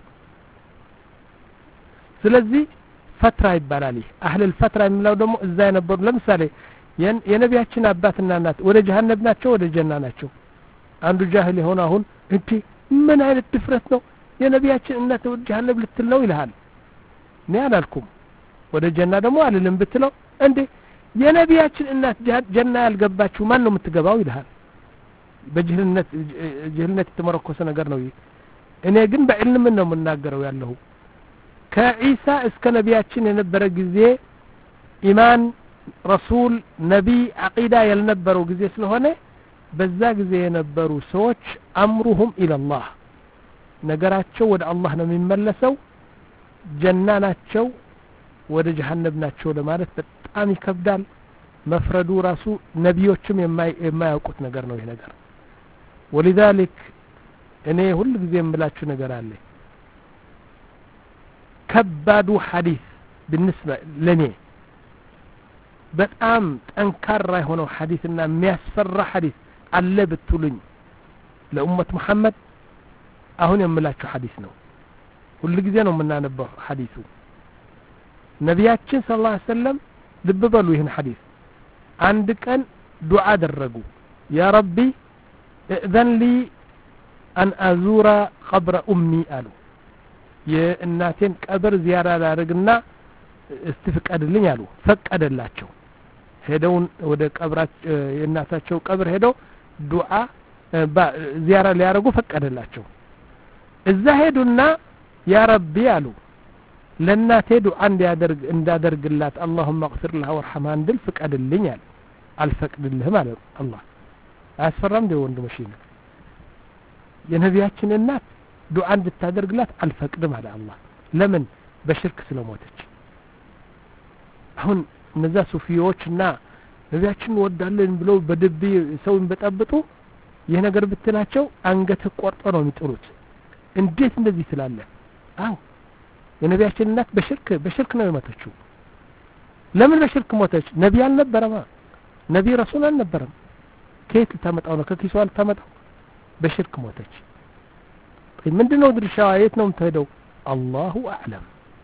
ስለዚህ ፈትራ ይባላል አህለ الفترة የሚለው ደግሞ እዛ የነበሩ ለምሳሌ የነቢያችን አባትና እናት ወደ ጀሃነም ናቸው ወደ ጀና ናቸው አንዱ ጃህል የሆነ አሁን እንት ምን አይነት ድፍረት ነው የነቢያችን እናት ወደ ጀሃነም ልትል ነው ይልሃል እኔ አላልኩም ወደ ጀና ደግሞ አልልም ብትለው እንዴ የነቢያችን እናት ጀና ያልገባችሁ ማን ነው የምትገባው ይልሃል በጅህልነት ጅህልነት የተመረኮሰ ነገር ነው እኔ ግን በዕልም ነው የምናገረው ያለው ከኢሳ እስከ ነቢያችን የነበረ ጊዜ ኢማን ረሱል ነቢይ አቂዳ ያልነበረው ጊዜ ስለሆነ በዛ ጊዜ የነበሩ ሰዎች አምሩሁም ኢላላህ ነገራቸው ወደ አላህ ነው የሚመለሰው ጀና ናቸው ወደ ጀሃነም ናቸው ለማለት በጣም ይከብዳል መፍረዱ ራሱ ነቢዮችም የማያውቁት ነገር ነው ይሄ ነገር ولذلك እኔ ሁሉ ጊዜ የምላችሁ ነገር አለ ከባዱ ሐዲስ بالنسبه ለኔ በጣም ጠንካራ የሆነው ሐዲስና የሚያስፈራ ሐዲስ አለ ብትሉኝ ለኡመት መሐመድ አሁን የምላችሁ ሐዲስ ነው ሁሉ ጊዜ ነው የምናነበው ሐዲሱ ነቢያችን ሰለላሁ ዐለይሂ ወሰለም ልብ በሉ ይሄን ሐዲስ አንድ ቀን ዱዓ አደረጉ ያ ረቢ እذن لي أن أزور قبر أمي قالوا የእናቴን ቀብር ዚያራ ላደርግና እስትፍቀድልኝ አሉ ፈቀደላቸው ሄደው ወደ ቀብራቸው የእናታቸው ቀብር ሄደው ዱዓ ዚያራ ሊያደርጉ ፈቀደላቸው እዛ ሄዱና ያ ረቢ አሉ ለእናቴ ዱዓ እንዲያደርግ እንዳደርግላት اللهم اغفر لها وارحمها እንድል ፍቀድልኝ አለ አልፈቅድልህም አለ አላህ አያስፈራም እንደ ወንድሞቼ የነቢያችን እናት ዱዓ እንድታደርግላት አልፈቅድም አለ አላህ ለምን በሽርክ ስለሞተች አሁን እነዛ ሱፊዮችና ነቢያችን ወዳለን ብለው በድብ ሰውን በጠብጡ ይሄ ነገር ብትላቸው አንገት ቆርጦ ነው የሚጥሩት እንዴት እንደዚህ ትላለ አው የነቢያችን እናት በሽርክ በሽርክ ነው የሞተችው ለምን በሽርክ ሞተች ነብይ አልነበረማ ነብይ ረሱል አልነበረም ከየት ልታመጣው ነው ከኪሷ ልታመጣው በሽርክ ሞተች ምንድነው ድርሻዋ የት ነው የምትሄደው አላሁ አዕለም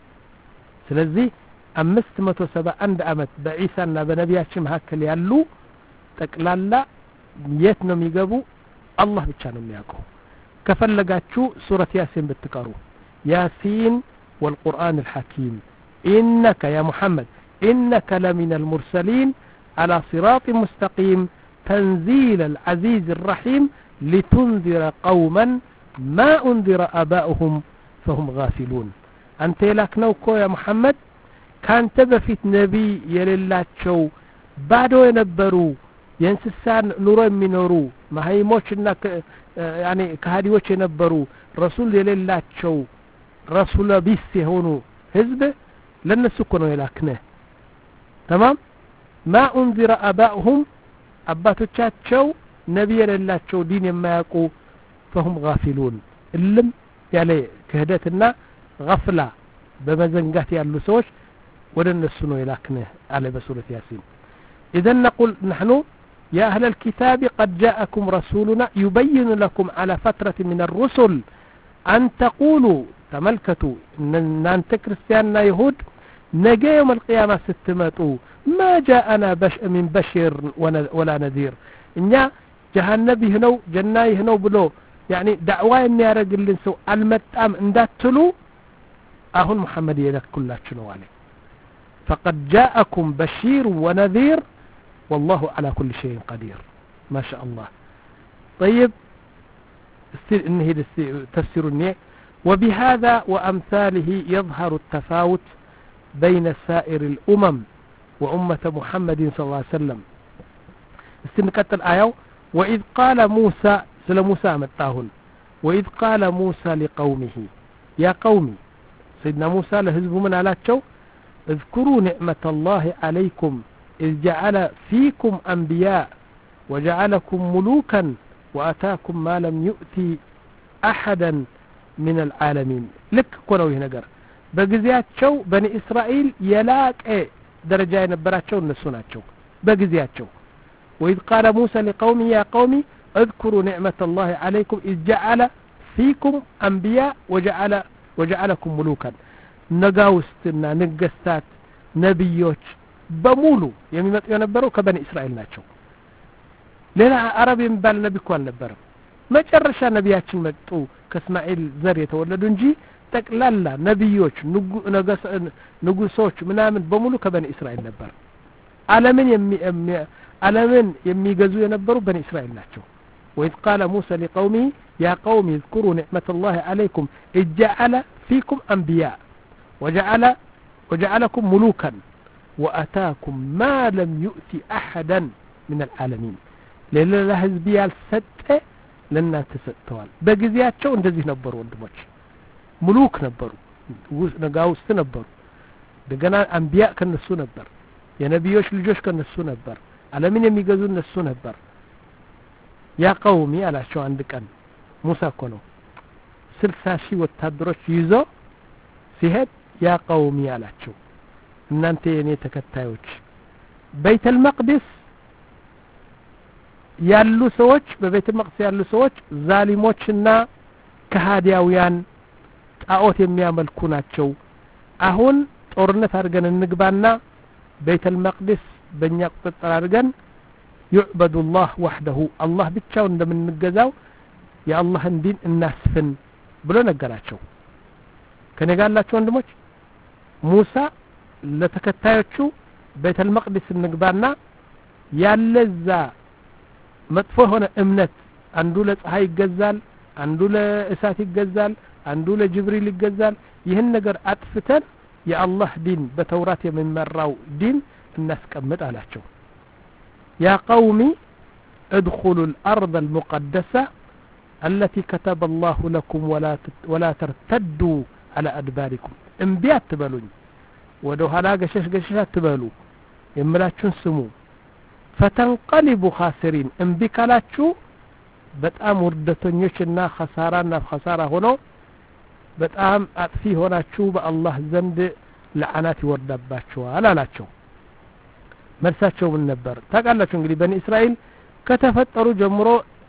ስለዚህ አምስት መቶ ሰባ አንድ አመት በኢሳና በነቢያችን መካከል ያሉ ጠቅላላ የት ነው የሚገቡ አላህ ብቻ ነው የሚያውቀው ከፈለጋችሁ ሱረት ያሲን ብትቀሩ ያሲን والقرآن الحكيم إنك يا محمد إنك لمن المرسلين على صراط مستقيم تنزيل العزيز الرحيم لتنذر قوما ما أنذر آباؤهم فهم غافلون أنت لك نوكو يا محمد كان تبفت نبي يللاتشو بعدو ينبرو ينسسان نورو منورو ما هي موشنا يعني كهاديوش ينبرو رسول يللاتشو رسول بيس يهونو حزب لنسو كنو يلاكنه تمام ما أنذر آباؤهم أباتوچاتشو نبي يللاتشو دين يما يقو فهم غافلون اللم يعني كهدتنا غفلة بمزنقات يالو سوش ولن السنو يلاكنه على بسورة ياسين إذن نقول نحن يا أهل الكتاب قد جاءكم رسولنا يبين لكم على فترة من الرسل أن تقولوا تملكتوا أن أنت كريستياننا يهود نجي يوم القيامة ستماتوا ما جاءنا بش من بشر ولا نذير إنيا جهنم هنو جناي هنو بلو يعني دعوة إني أرجل لنسو المتأم انداتلو أهون محمد يلك كلها شنو عليه فقد جاءكم بشير ونذير والله على كل شيء قدير ما شاء الله طيب إنه تفسير النية وبهذا وأمثاله يظهر التفاوت بين سائر الأمم وأمة محمد صلى الله عليه وسلم استنكت الآية وإذ قال موسى سل موسى متاهن وإذ قال موسى لقومه يا قومي سيدنا موسى لهزب من علاتشو اذكروا نعمة الله عليكم إذ جعل فيكم أنبياء وجعلكم ملوكا وأتاكم ما لم يؤتي أحدا من العالمين لك كونوا هنا بجزيات شو بني إسرائيل يلاك إيه درجة ينبرات شو النسونات شو بجزيات شو وإذ قال موسى لقومه يا قومي اذكروا نعمة الله عليكم إذ جعل فيكم أنبياء وجعل وجعلكم ملوكا نجاوستنا نجستات نبيوች በሙሉ የሚመጡ የነበረው ከበኒ እስራኤል ናቸው ሌላ አረብ የሚባል ነብይ እንኳን ነበር መጨረሻ ነቢያችን መጡ ከእስማኤል ዘር የተወለዱ እንጂ ጠቅላላ ነብዮች ንጉሶች ምናምን በሙሉ ከበኒ እስራኤል ነበር ዓለምን የሚ ዓለምን የሚገዙ የነበሩ በኒ እስራኤል ናቸው وإذ قال موسى لقومه يا قوم اذكروا نعمة الله عليكم إذ جعل فيكم أنبياء وجعل وجعلكم ملوكا وأتاكم ما لم يؤتي أحدا من العالمين لله حزبي السته لنا تسطوال بغزياتቸው እንደዚህ ነበሩ ወንድሞች ሙሉክ ነበሩ ነጋውስት ነበሩ ደገና አንቢያ ከነሱ ነበር የነቢዮች ልጆች ከነሱ ነበር ዓለምን የሚገዙ እነሱ ነበር ያ ቀውሚ አላቸው አንድ ቀን ሙሳ እኮ ነው ስልሳ ሺህ ወታደሮች ይዞ ሲሄድ ያ ቀውሚ አላቸው እናንተ የኔ ተከታዮች በይተል መቅደስ ያሉ ሰዎች በቤተል መቅደስ ያሉ ሰዎች ዛሊሞችና ከሃዲያውያን ጣዖት የሚያመልኩ ናቸው አሁን ጦርነት አድርገን እንግባና ቤተል መቅደስ በእኛ ቁጥጥር አድርገን يعبد الله وحده الله ብቻው እንደምንገዛው የአላህን ዲን እናስፍን ብሎ ነገራቸው። ከኔ ጋር ያላችሁ ወንድሞች ሙሳ ለተከታዮቹ ቤተል መቅደስ እንግባና ያለዛ መጥፎ ሆነ እምነት አንዱ ለፀሐይ ይገዛል፣ አንዱ ለእሳት ይገዛል፣ አንዱ ለጅብሪል ይገዛል። ይህን ነገር አጥፍተን የአላህ ዲን በተውራት የሚመራው ዲን እናስቀምጥ አላቸው። ያ ቀውሚ ادخلوا الأرض المقدسة التي كتب الله لكم ولا ولا ترتدوا على أدباركم انبياء تبلون ودو هلا قشش قشش تبلو يملاچون سمو فتنقلبوا خاسرين انبي كالاتشو በጣም ወርደተኞችና خسارና خسارة ሆኖ በጣም አጥፊ ሆናችሁ በአላህ ዘንድ ለዓናት ይወርዳባችኋል አላቸው። መልሳቸው ምን ነበር ታውቃላችሁ? እንግዲህ በኒ እስራኤል ከተፈጠሩ ጀምሮ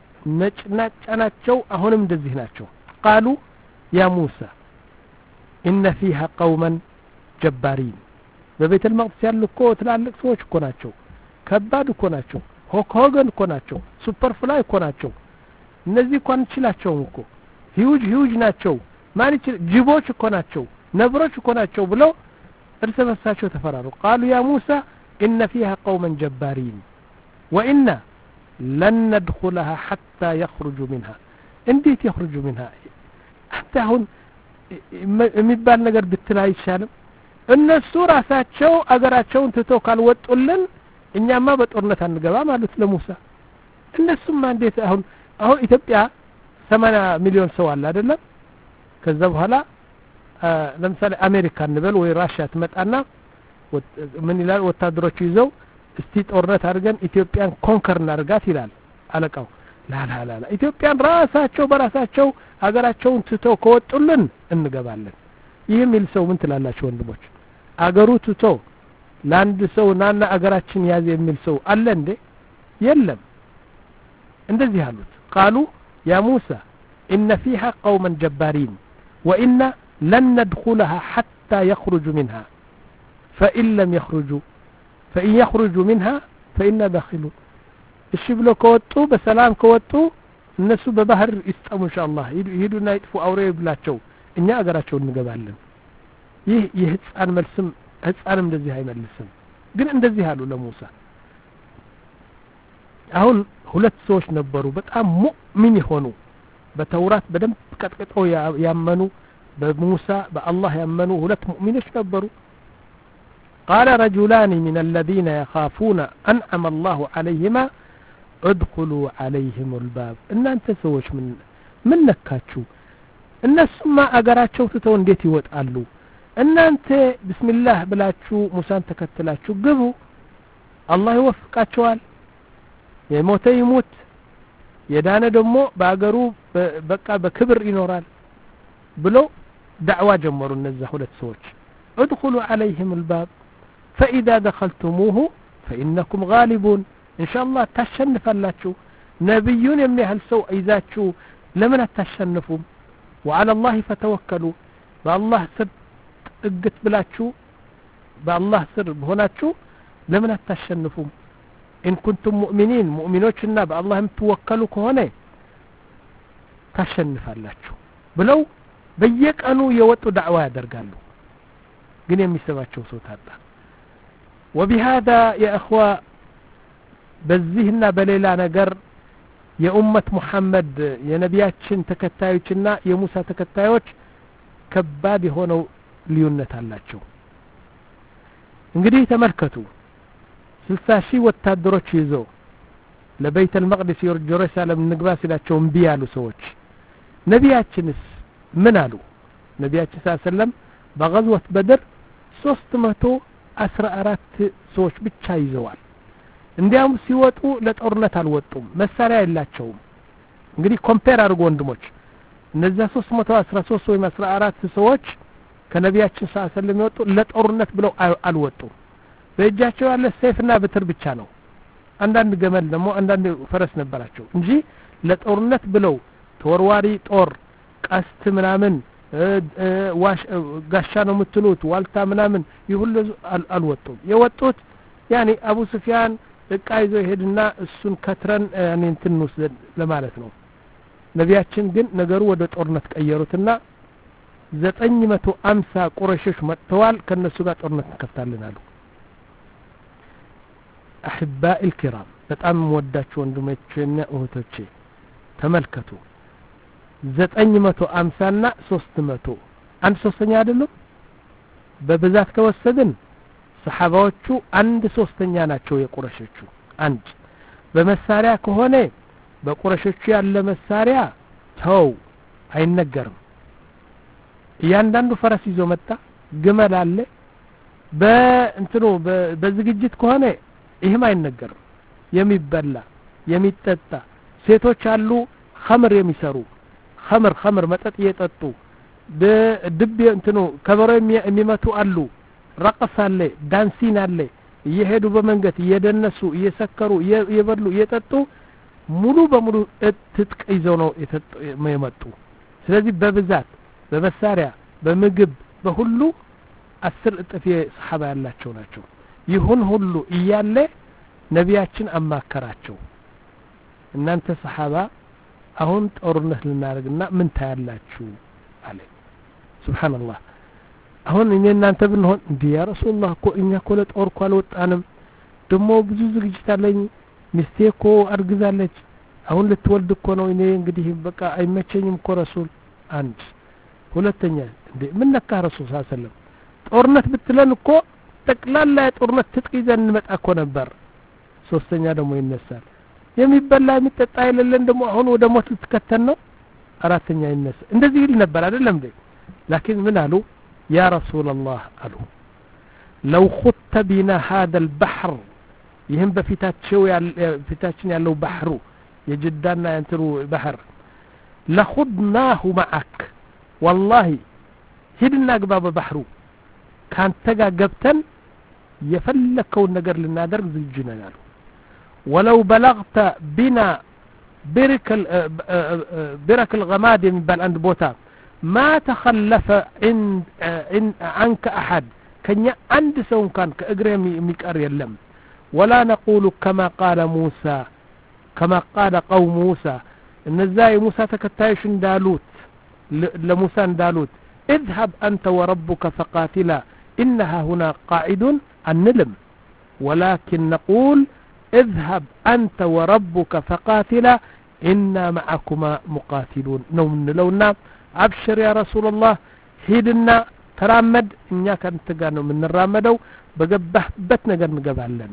ነጭናጫናቸው አሁንም እንደዚህ ናቸው። قالوا يا موسى إن فيها قوما جبارين በቤተ المقدس ያሉ እኮ ትላልቅ ሰዎች እኮ ናቸው፣ ከባድ እኮ ናቸው፣ ሆኮገን እኮ ናቸው፣ ሱፐር ፍላይ እኮ ናቸው። እነዚህ እንኳን እንችላቸው እኮ ሂውጅ ሂውጅ ናቸው፣ ማን ይችላል? ጅቦች እኮ ናቸው፣ ነብሮች እኮ ናቸው ብለው እርስ በርሳቸው ተፈራሩ። قالوا يا موسى إن فيها قوما جبارين وإنا لن ندخلها حتى يخرجوا منها እንዴት يخرجوا منها حتى አሁን የሚባል ነገር ብትላይ ይሻላል። እነሱ ራሳቸው አገራቸውን ትተው ካልወጡልን እኛማ በጦርነት አንገባ ማለት ለሙሳ። እነሱማ እንዴት አሁን አሁን ኢትዮጵያ ሰማንያ ሚሊዮን ሰው አለ አይደለም? ከዛ በኋላ ለምሳሌ አሜሪካ እንበል ወይ ራሽያ ትመጣና ምን ይላል? ወታደሮች ይዘው እስቲ ጦርነት አድርገን ኢትዮጵያን ኮንከር እናርጋት ይላል አለቃው። ላላላላ ኢትዮጵያን ራሳቸው በራሳቸው አገራቸውን ትተው ከወጡልን እንገባለን። ይህም ይል ሰው ምን ትላላችሁ ወንድሞች? አገሩ ትቶ ለአንድ ሰው ናና አገራችን ያዝ የሚል ሰው አለ እንዴ? የለም። እንደዚህ አሉት። قالوا يا موسى إن فيها قوما جبارين وإنا لن ندخلها حتى يخرجوا منها فإن لم يخرجوا فإن يخرجوا منها فإنا داخلون እሺ ብሎ ከወጡ በሰላም ከወጡ እነሱ በባህር ይስጠሙ ኢንሻአላህ ይሄዱና ይጥፉ አውሬ ብላቸው እኛ አገራቸው እንገባለን። ይህ የህፃን መልስም ህፃንም እንደዚህ አይመልስም። ግን እንደዚህ አሉ ለሙሳ። አሁን ሁለት ሰዎች ነበሩ በጣም ሙእሚን የሆኑ በተውራት በደንብ ቀጥቅጠው ያመኑ በሙሳ በአላህ ያመኑ ሁለት ሙእሚኖች ነበሩ። قال رجلان من الذين يخافون أنعم الله عليهما ادخلوا عليهم الباب ان انت سوش من من نكاچو እነሱማ አገራቸው ትተው እንዴት ይወጣሉ? እናንተ ቢስሚላህ ብላችሁ ሙሳን ተከትላችሁ ግቡ፣ አላህ ይወፍቃቸዋል። የሞተ ይሞት፣ የዳነ ደግሞ በአገሩ በቃ በክብር ይኖራል ብሎ ዳዕዋ ጀመሩ እነዛ ሁለት ሰዎች። ادخلوا عليهم الباب فإذا دخلتموه فإنكم غالبون إن شاء الله تشنفلاችሁ ነብዩን የሚያህል ሰው ይዛችሁ ለምን አታሸንፉም? وعلى الله فتوكلوا بالله سر እግት ብላችሁ بالله سر ሆናችሁ ለምን አታሸንፉም? إن كنتم مؤمنين ሙእሚኖችና بالله የምትወከሉ ከሆነ ታሸንፋላችሁ ብለው በየቀኑ የወጡ ዳዕዋ ያደርጋሉ። ግን የሚሰማቸው ሰው ታጣ። وبهذا يا اخوة በዚህና በሌላ ነገር የኡመት ሙሐመድ የነቢያችን ተከታዮችና የሙሳ ተከታዮች ከባድ የሆነው ልዩነት አላቸው። እንግዲህ ተመልከቱ ስልሳ ሺህ ወታደሮች ይዘው ለቤተል መቅደስ ኢየሩሳሌም ንግባ ሲላቸው እምቢ ያሉ ሰዎች ነቢያችንስ ምን አሉ? ነቢያችን ሰለላሁ ዐለይሂ ወሰለም በغزوة بدر ሶስት መቶ አስራ አራት ሰዎች ብቻ ይዘዋል። እንዲያውም ሲወጡ ለጦርነት አልወጡም፣ መሳሪያ የላቸውም። እንግዲህ ኮምፔር አድርጎ ወንድሞች እነዛ ሶስት መቶ አስራ ሶስት ወይ አስራ አራት ሰዎች ከነቢያችን ሰለላሁ ዐለይሂ ወሰለም የወጡ ለጦርነት ብለው አልወጡም። በእጃቸው ያለ ሰይፍና በትር ብቻ ነው። አንዳንድ ገመል ደግሞ አንዳንድ ፈረስ ነበራቸው እንጂ ለጦርነት ብለው ተወርዋሪ ጦር ቀስት ምናምን ዋሽ ጋሻ ነው የምትሉት ዋልታ ምናምን ይሁሉ አልወጡም። የወጡት ያኒ አቡ ሱፊያን እቃ ይዞ ይሄድና እሱን ከትረን ያኒ እንትን ወስደን ለማለት ነው። ነቢያችን ግን ነገሩ ወደ ጦርነት ቀየሩትና ዘጠኝ መቶ አምሳ ቁረሾች መጥተዋል ከነሱ ጋር ጦርነት እንከፍታለን አሉ أحباء الكرام በጣም ወዳችሁ ወንድሞቼና እህቶቼ ተመልከቱ ዘጠኝ መቶ አምሳ እና ሶስት መቶ አንድ ሶስተኛ አይደለም በብዛት ከወሰድን ሰሃባዎቹ አንድ ሶስተኛ ናቸው የቁረሾቹ አንድ በመሳሪያ ከሆነ በቁረሾቹ ያለ መሳሪያ ተው አይነገርም እያንዳንዱ ፈረስ ይዞ መጣ ግመል አለ በእንትኑ በዝግጅት ከሆነ ይሄም አይነገርም የሚበላ የሚጠጣ ሴቶች አሉ ኸምር የሚሰሩ ኸምር ኸምር መጠጥ እየጠጡ ድብ እንትኑ ከበሮ የሚመቱ አሉ ረቀስ አለ ዳንሲን አለ እየሄዱ በመንገት እየደነሱ እየሰከሩ እየበሉ እየጠጡ ሙሉ በሙሉ ትጥቅ ይዘው ነው የመጡ ስለዚህ በብዛት በመሳሪያ በምግብ በሁሉ አስር እጥፍ የሰሃባ ያላቸው ናቸው ይሁን ሁሉ እያለ ነቢያችን አማከራቸው እናንተ ሰሃባ አሁን ጦርነት ልናደርግና ምን ታያላችሁ አለ ሱብሃንአላህ አሁን እኛ እናንተ ብንሆን እንዴ ያ ረሱላህ እኮ እኛ እኮ ለጦር እኮ አልወጣንም ደሞ ብዙ ዝግጅት አለኝ ሚስቴ እኮ አርግዛለች አሁን ልትወልድ እኮ ነው እኔ እንግዲህ በቃ አይመቸኝም እኮ ረሱል አንድ ሁለተኛ እንዴ ምን ነካ ረሱል ሰለላሁ ዐለይሂ ወሰለም ጦርነት ብትለን እኮ ጠቅላላ ጦርነት ትጥቂዘን እንመጣ እኮ ነበር ሶስተኛ ደግሞ ይነሳል የሚበላ የሚጠጣ አይደለም ደግሞ አሁን ወደ ሞት ልትከተን ነው አራተኛ ይነሳ እንደዚህ ይል ነበር አይደለም እንዴ لكن من قالوا يا رسول الله قالوا لو خدت بنا هذا البحر يهم بفتاتشو بفتاتشن ያለው ባህሩ የጅዳና ያንተሩ ባህር لخضناه معك والله ሂድና ግባ በባህሩ ካንተ ጋር ገብተን የፈለከውን ነገር ልናደርግ ዝግጁ ነን አሉ ولو بلغت بنا برك برك الغماد የሚባል አንድ ቦታ ما تخلف عند عنك احد كنيا عند سو كان كاغري የሚቀር የለም ولا نقول كما قال موسى كما قال قوم موسى እነዛ የሙሳ ተከታዮች እንዳሉት ለሙሳ እንዳሉት اذهب انت وربك فقاتلا انها هنا قاعد انلم ولكن نقول اذهب انت وربك فقاتلا إنا معكما مقاتلون نوم لونا أبشر يا رسول الله هيدنا ترامد إنيا كانت تقانو من الرامدو بقبح بتنا قد نقبعلن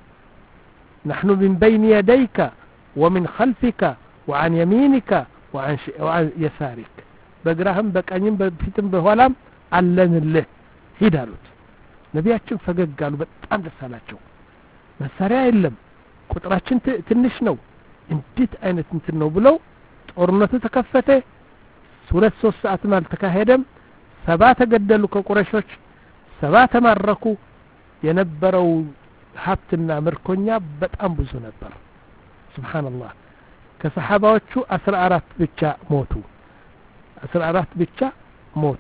نحن من بين يديك ومن خلفك وعن يمينك وعن, ش... وعن يسارك بقراهم بقانين بفتن بهولام علن الله هيدالوت نبياتشن فقق قالوا بتعام دسالاتشو مساريا إلم ቁጥራችን ትንሽ ነው እንዴት አይነት እንትን ነው ብለው ጦርነቱ ተከፈተ ሁለት ሶስት ሰዓት ማለት ተካሄደም ሰባ ተገደሉ ከቁረሾች ሰባ ተማረኩ የነበረው ሀብትና ምርኮኛ በጣም ብዙ ነበር ሱብሃንአላህ ከሰሃባዎቹ አስራ አራት ብቻ ሞቱ አስራ አራት ብቻ ሞቱ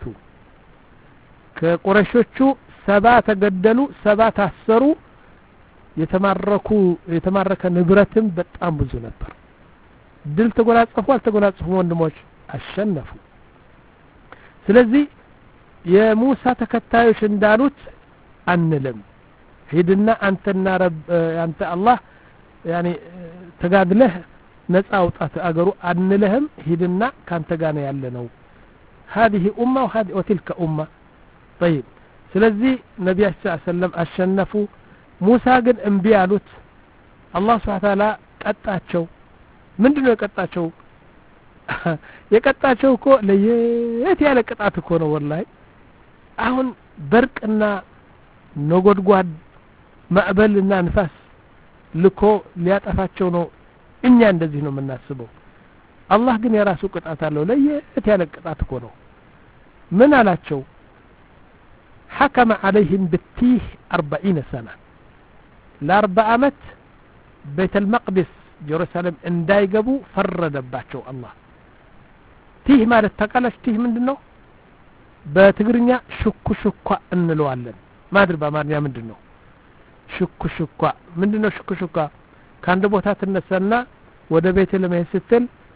ከቁረሾቹ ሰባ ተገደሉ ሰባ ታሰሩ የተማረኩ የተማረከ ንብረትም በጣም ብዙ ነበር ድል ተጎናጸፉ አልተጎናጸፉ ወንድሞች አሸነፉ ስለዚህ የሙሳ ተከታዮች እንዳሉት አንልም ሄድና አንተና ረብ አንተ አላህ ያኒ ተጋድለህ ነፃ አውጣት አገሩ አንልህም ሄድና ካንተ ጋር ነው ያለነው هذه امه وهذه وتلك امه طيب ስለዚህ ነብያችን ሰለላሁ ዐለይሂ ወሰለም አሸነፉ ሙሳ ግን እንቢ አሉት አላህ Subhanahu Wa Ta'ala ቀጣቸው ምንድነው የቀጣቸው የቀጣቸው እኮ ለየት ያለ ቅጣት እኮ ነው ወላሂ አሁን በርቅና ነጎድጓድ ማዕበልና ንፋስ ልኮ ሊያጠፋቸው ነው እኛ እንደዚህ ነው የምናስበው አላህ ግን የራሱ ቅጣት አለው ለየት ያለ ቅጣት እኮ ነው ምን አላቸው حكم عليهم بالتيه أربعين سنة لأربع عمت بيت المقدس جيروسالم اندايقبو فرد باتشو الله تيه مالت تقالش تيه من دنو بتقرنيا شكو شكو انلوالن ما ادري بامارنيا من دنو شكو شكو من دنو شكو شكو كان دبوتات النسلنا وده بيت لما يستل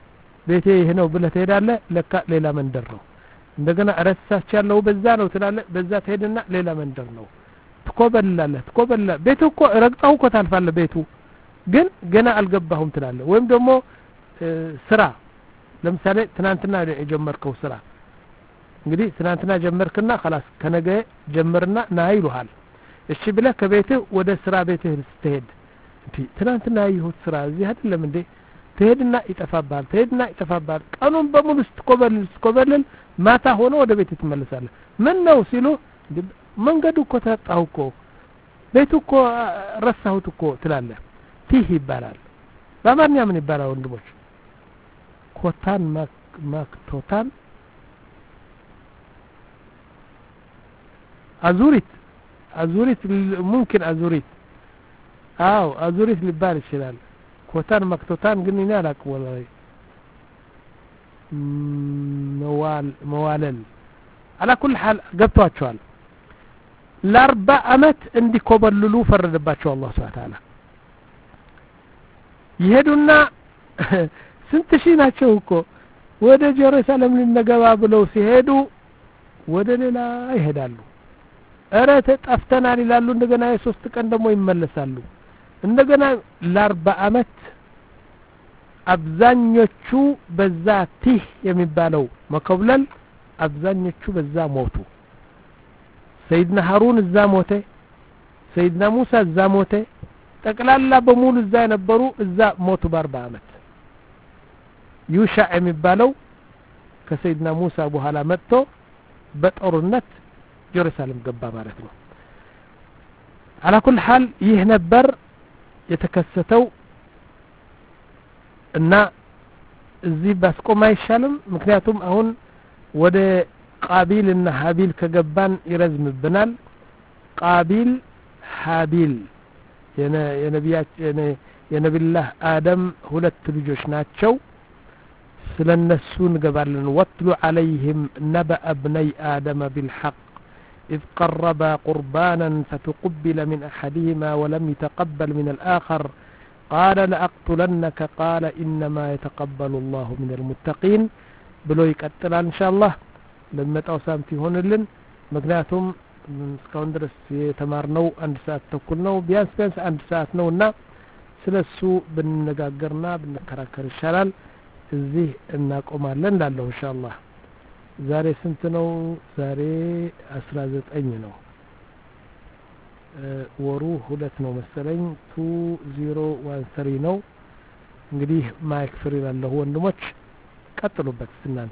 ቤቴ ይሄ ነው ብለህ ትሄዳለህ ለካ ሌላ መንደር ነው እንደገና ረሳቻለሁ በዛ ነው ትላለህ በዛ ትሄድና ሌላ መንደር ነው ትኮበላለህ ትኮበላ ቤቱ እኮ ረግጣው እኮ ታልፋለህ ቤቱ ግን ገና አልገባሁም ትላለህ ወይም ደግሞ ስራ ለምሳሌ ትናንትና የጀመርከው ስራ እንግዲህ ትናንትና ጀመርክና خلاص ከነገ ጀመርና ና ይሉሃል እሺ ብለህ ከቤትህ ወደ ስራ ቤትህ ስትሄድ ትናንትና ይሁት ስራ እዚህ አይደለም እንዴ ትሄድና ይጠፋባል ትሄድና ይጠፋባል ቀኑን በሙሉ ስትኮበልል ስትኮበልል ማታ ሆኖ ወደ ቤት ትመለሳለህ ምን ነው ሲሉ መንገዱ እኮ ተጣው እኮ ቤቱ እኮ ረሳሁት እኮ ትላለህ ቲህ ይባላል በአማርኛ ምን ይባላል ወንድሞች ኮታን ማክቶታን አዙሪት አዙሪት ممكن አዙሪት አው አዙሪት ሊባል ይችላል ኮታን ማክቶታን ግን እኔ አላውቅም ወላሂ መዋል መዋለል على كل حال ገብቷቸዋል ለአርባ አመት እንዲኮበልሉ ፈረደባቸው አላህ Subhanahu Wa Ta'ala ይሄዱና ስንት ሺህ ናቸው እኮ ወደ ኢየሩሳሌም ልንገባ ብለው ሲሄዱ ወደ ሌላ ይሄዳሉ አረ ተጣፍተናል ይላሉ እንደገና የሶስት ቀን ደግሞ ይመለሳሉ እንደገና ለአርባ አመት አብዛኞቹ በዛ ቲህ የሚባለው መኮብለል አብዛኞቹ በዛ ሞቱ ሰይድና ሃሩን እዛ ሞተ ሰይድና ሙሳ እዛ ሞተ ጠቅላላ በሙሉ እዛ የነበሩ እዛ ሞቱ በአርባ አመት ዩሻዕ የሚባለው ከሰይድና ሙሳ በኋላ መጥቶ በጦርነት ኢየሩሳሌም ገባ ማለት ነው على كل حال ይህ ነበር የተከሰተው እና እዚህ ባስቆም አይሻልም ምክንያቱም አሁን ወደ ቃቢል እና ሀቢል ከገባን ይረዝምብናል ቃቢል ሀቢል የነ የነቢያችን የነብዩላህ አደም ሁለት ልጆች ናቸው ስለነሱ እንገባለን ወትሉ عليهم نبأ ابني آدم بالحق إذ قربا قربانا فتقبل من أحدهما ولم يتقبل من الآخر قال لأقتلنك قال إنما يتقبل الله من المتقين ብሎ ይቀጥላል ኢንሻአላህ ለመጣው ሳምቲ ሆነልን ምክንያቱም እስካሁን ድረስ የተማርነው አንድ ሰዓት ተኩል ነው ቢያንስ ቢያንስ አንድ ሰዓት ነውና ስለሱ ብንነጋገርና ብንከራከር ይሻላል እዚህ እናቆማለን ላለው ኢንሻአላህ ዛሬ ስንት ነው ዛሬ አስራ ዘጠኝ ነው ወሩ ሁለት ነው መሰለኝ ሁለት ሺህ ثلاثة ነው እንግዲህ ማይክ ፍሪ ያለው ወንድሞች ቀጥሉበት እናንተ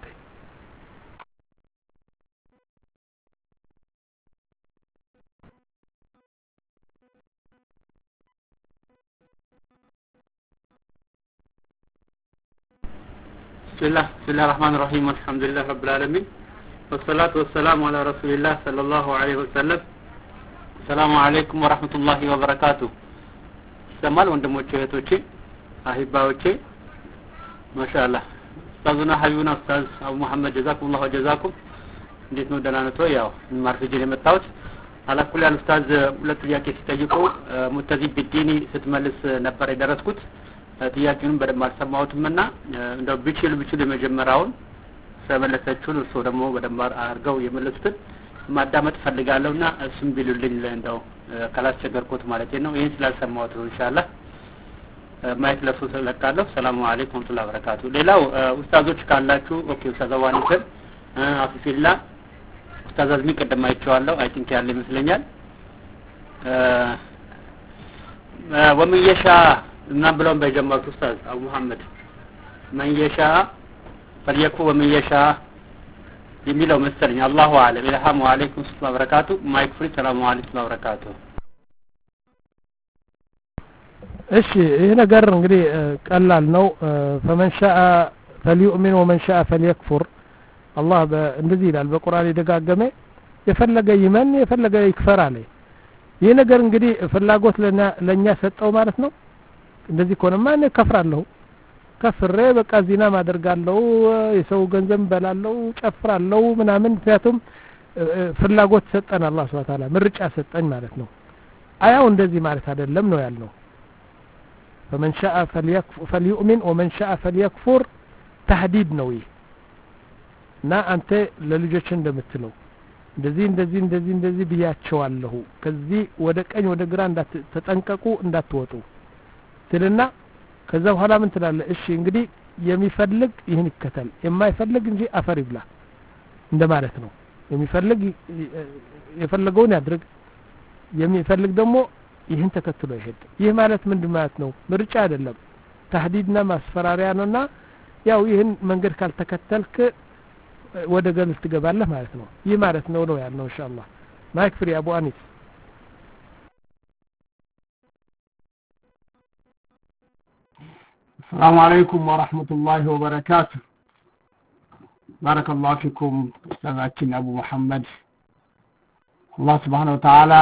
بسم الله بسم الله الرحمن الرحيم والحمد لله رب العالمين والصلاة والسلام على رسول الله صلى الله عليه وسلم السلام عليكم ورحمة الله وبركاته سمال ወንድሞቼ እህቶቼ አህባዎቼ ማሻአላህ ኡስታዝና ሀቢቡና ኡስታዝ አቡ መሐመድ ጀዛኩሙላህ ወጀዛኩም እንዴት ነው ደህና ነዎት ያው ማርፈጅ የመጣሁት አላኩል ያል ኡስታዝ ሁለት ጥያቄ ሲጠይቁ ሙተዚብ ቢዲኒ ስትመልስ ነበር የደረስኩት ጥያቄውን በደንብ አልሰማሁትምና እንደው ብችል ብችል የመጀመሪያውን ስለመለሰችው እርሶ ደግሞ በደንብ አርገው የመለሱትን ማዳመጥ ፈልጋለሁና እሱም ቢሉልኝ እንደው ካላስቸገርኩት ማለት ነው ይሄን ስላልሰማሁት ነው ኢንሻአላህ ማይክ ለሱ ተለቃለሁ ሰላም አለይኩም ወራህመቱላሂ ወበረካቱ ሌላው ኡስታዞች ካላችሁ ኦኬ ኡስታዝ ዋኒከን አፊፊላ ኡስታዝ አዝሚ ቀደም አይቼዋለሁ አይ ቲንክ ያለ ይመስለኛል ወምን የሻ እና ብለውም በጀመሩት ኡስታዝ አቡ መሐመድ ማን የሻ ፈልየኩ ወምን የሻ የሚለው መሰለኝ አላሁ አለም ኢልሃሙ አለይኩም ወራህመቱላሂ ወበረካቱ ማይክ ፍሪ ሰላም አለይኩም ወበረካቱ
እሺ ይሄ ነገር እንግዲህ ቀላል ነው فمن شاء فليؤمن ومن شاء فليكفر الله እንደዚህ ይላል በቁርአን ይደጋገመ የፈለገ ይመን የፈለገ ይክፈር አለ ይሄ ነገር እንግዲህ ፍላጎት ለኛ ለኛ ሰጠው ማለት ነው እንደዚህ ከሆነማ እኔ ከፍራለሁ ከፍሬ በቃ ዚና ማደርጋለሁ የሰው ገንዘብ በላለው ጨፍራለሁ ምናምን ምክንያቱም ፍላጎት ሰጠን አላህ Subhanahu Wa Ta'ala ምርጫ ሰጠኝ ማለት ነው አያው እንደዚህ ማለት አይደለም ነው ያልነው فمن شاء فليكفر فليؤمن ومن شاء فليكفر ተህዲድ ነው ይሄ እና አንተ ለልጆች እንደምትለው እንደዚህ እንደዚህ እንደዚህ እንደዚህ ብያቸዋለሁ ከዚህ ወደ ቀኝ ወደ ግራ እንዳትተጠንቀቁ እንዳትወጡ ትልና ከዛ በኋላ ምን ትላለህ እሺ እንግዲህ የሚፈልግ ይህን ይከተል የማይፈልግ እንጂ አፈር ይብላ እንደማለት ነው የሚፈልግ የፈለገውን ያድርግ የሚፈልግ ደግሞ ይህን ተከትሎ ይሄድ ይህ ማለት ምንድን ማለት ነው ምርጫ አይደለም ተህዲድና ማስፈራሪያ ነውና ያው ይህን መንገድ ካልተከተልክ ወደ ገደል ትገባለህ ማለት ነው ይህ ማለት ነው ነው ያለው ኢንሻአላህ ማይክ ፍሪ አቡ አኒስ
السلام عليكم ورحمة الله وبركاته بارك الله فيكم أستاذ أبو محمد الله سبحانه وتعالى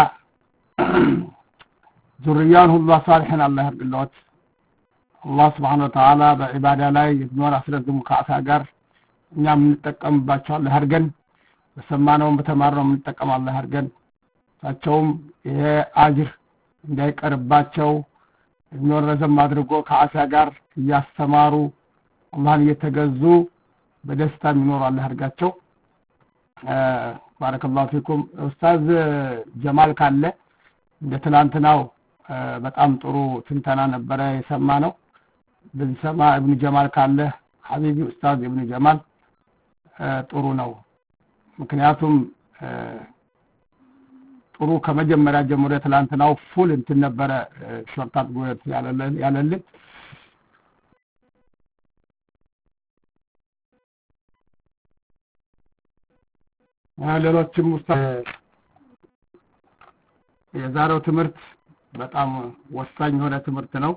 ذريان الله صالحين الله يرقلوت الله سبحانه وتعالى بعبادة لا يبنون أسرة دمكاء ساقر እኛ የምንጠቀምባቸው አላህ ያርገን በሰማነውም በተማርነው የምንጠቀም አላህ ያርገን ታቸውም ይሄ አጅር እንዳይቀርባቸው እኖረዘም አድርጎ ከአሳ ጋር ያስተማሩ አላህን እየተገዙ በደስታ የሚኖሩ አላህ ያርጋቸው ባረከላሁ ፊኩም ኡስታዝ ጀማል ካለ እንደ ትላንትናው በጣም ጥሩ ትንተና ነበረ የሰማነው በዚህ ሰማ ኢብኑ ጀማል ካለ ሐቢቢ ኡስታዝ ኢብኑ ጀማል ጥሩ ነው ምክንያቱም ጥሩ ከመጀመሪያ ጀምሮ ትላንትናው ፉል እንትን ነበረ ሾርታት ጎት ያለለ ያለለ ሌሎችም ኡስታዝ የዛሬው ትምህርት በጣም ወሳኝ የሆነ ትምህርት ነው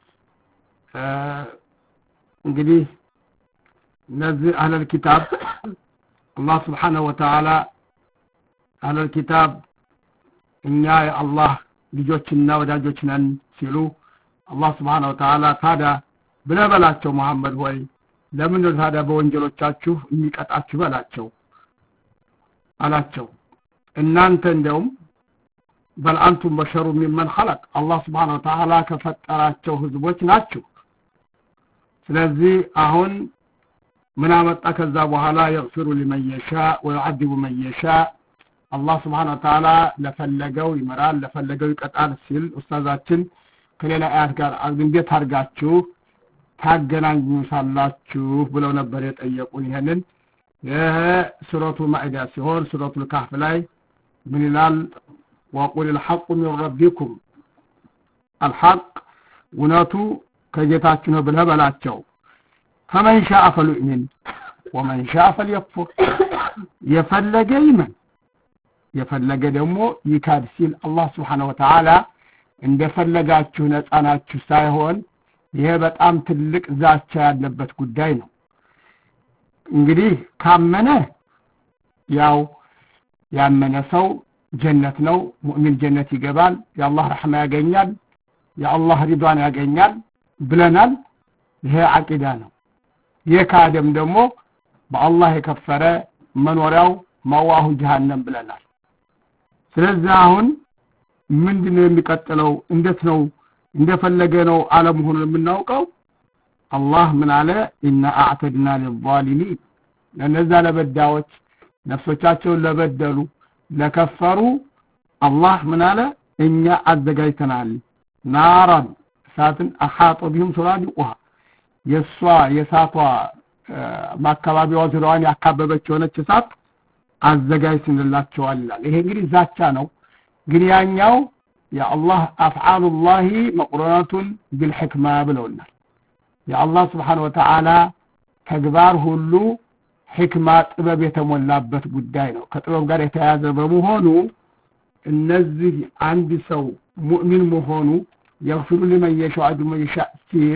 እንግዲህ እነዚህ አህለል ኪታብ አላህ Subhanahu Wa Ta'ala አህለል ኪታብ እኛ የአላህ ልጆችና ወዳጆች ነን ሲሉ አላህ Subhanahu Wa Ta'ala ታዲያ ብለበላቸው መሐመድ ሆይ ለምን ታዲያ በወንጀሎቻችሁ የሚቀጣችሁ በላቸው አላቸው እናንተ እንደውም በል አንቱም በሸሩ ሚመን خلق አላህ Subhanahu Wa Ta'ala ከፈጠራቸው ህዝቦች ናችሁ ስለዚህ አሁን ምን አመጣ ከዛ በኋላ يغفر لمن يشاء ويعذب من يشاء አላህ Subhanahu Wa Ta'ala ለፈለገው ይመራል ለፈለገው ይቀጣል ሲል ኡስታዛችን ከሌላ አያት ጋር እንዴት አርጋችሁ ታገናኙሳላችሁ ብለው ነበር የጠየቁን ይሄንን የሱረቱ ማኢዳ ሲሆን ሱረቱ ካህፍ ላይ ምን ይላል وقل الحق من ربكم الحق وناتو ከጌታችሁ ነው ብለህ በላቸው فمن شاء فليؤمن ومن شاء فليكفر የፈለገ ይመን የፈለገ ደግሞ ይካድ ሲል አላህ Subhanahu Wa Ta'ala እንደፈለጋችሁ ነፃናችሁ ሳይሆን ይሄ በጣም ትልቅ ዛቻ ያለበት ጉዳይ ነው እንግዲህ ካመነ ያው ያመነ ሰው ጀነት ነው ሙእሚን ጀነት ይገባል የአላህ ረህማ ያገኛል የአላህ ሪዷን ያገኛል ብለናል ይሄ አቂዳ ነው የካደም ደግሞ በአላህ የከፈረ መኖሪያው ማዋሁ ጀሃነም ብለናል ስለዚህ አሁን ምንድነው የሚቀጥለው እንዴት ነው እንደፈለገ ነው ዓለም ሆኖ የምናውቀው አላህ ምን አለ ኢነ አዕተድና ለልዛሊሚን ለነዛ ለበዳዎች ነፍሶቻቸውን ለበደሉ ለከፈሩ አላህ ምን አለ እኛ አዘጋጅተናል ናራን እሳትን አሐጦ ቢሁም ሱራዲቁሃ የሷ የሳቷ ማካባቢዋ ዙሪያዋን ያካበበች ሆነች እሳት አዘጋጅተንላቸዋል ይላል ይሄ እንግዲህ ዛቻ ነው ግን ያኛው የአላህ አፍዓሉላሂ መቅሩናቱን ቢልሕክማ ብለውናል የአላህ Subhanahu Wa Ta'ala ተግባር ሁሉ ሕክማ ጥበብ የተሞላበት ጉዳይ ነው ከጥበብ ጋር የተያያዘ በመሆኑ እነዚህ አንድ ሰው ሙእሚን መሆኑ يغفر لمن يشاء ويعذب من يشاء ሲል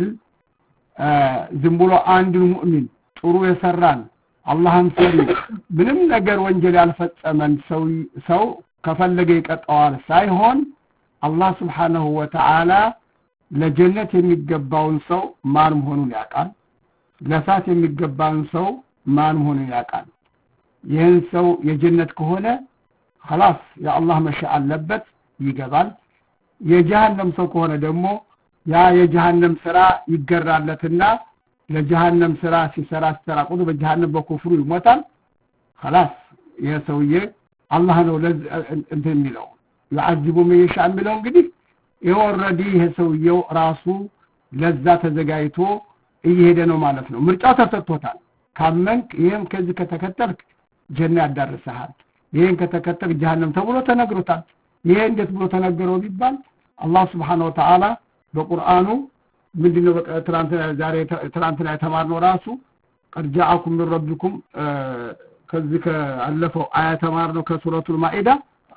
ዝም ብሎ አንድ ሙእሚን ጥሩ የሰራን አላህን ፈሪ ምንም ነገር ወንጀል ያልፈጸመን ሰው ሰው ከፈለገ ይቀጣዋል ሳይሆን አላህ Subhanahu Wa Ta'ala ለጀነት የሚገባውን ሰው ማን መሆኑን ያውቃል ለሳት የሚገባውን ሰው ማን መሆኑን ያውቃል ይህን ሰው የጀነት ከሆነ خلاص ያ አላህ መሻ አለበት ይገባል የጀሃነም ሰው ከሆነ ደግሞ ያ የጀሃነም ስራ ይገራለትና ለጀሃነም ስራ ሲሰራ ሲሰራ ቆዶ በጀሃነም በኩፍሩ ይሞታል خلاص ይሄ ሰውዬ አላህ ነው እንትን የሚለው يعذب من يشاء የሚለው እንግዲህ ኦሬዲ ይሄ ሰውዬው ራሱ ለዛ ተዘጋጅቶ እየሄደ ነው ማለት ነው ምርጫው ተሰጥቶታል ካመንክ ይሄን ከዚህ ከተከተልክ ጀና ያዳርሰሃል ይሄን ከተከተልክ ጀሃነም ተብሎ ተነግሮታል ይሄ እንዴት ብሎ ተነገረው ቢባል አላህ Subhanahu Wa Ta'ala በቁርአኑ ምንድነው ትራንት ዛሬ ትራንት ላይ ተማርነው ራሱ قد جاءكم من ربكم ከዚህ ከአለፈው አያ ተማርነው ከሱረቱል ማኢዳ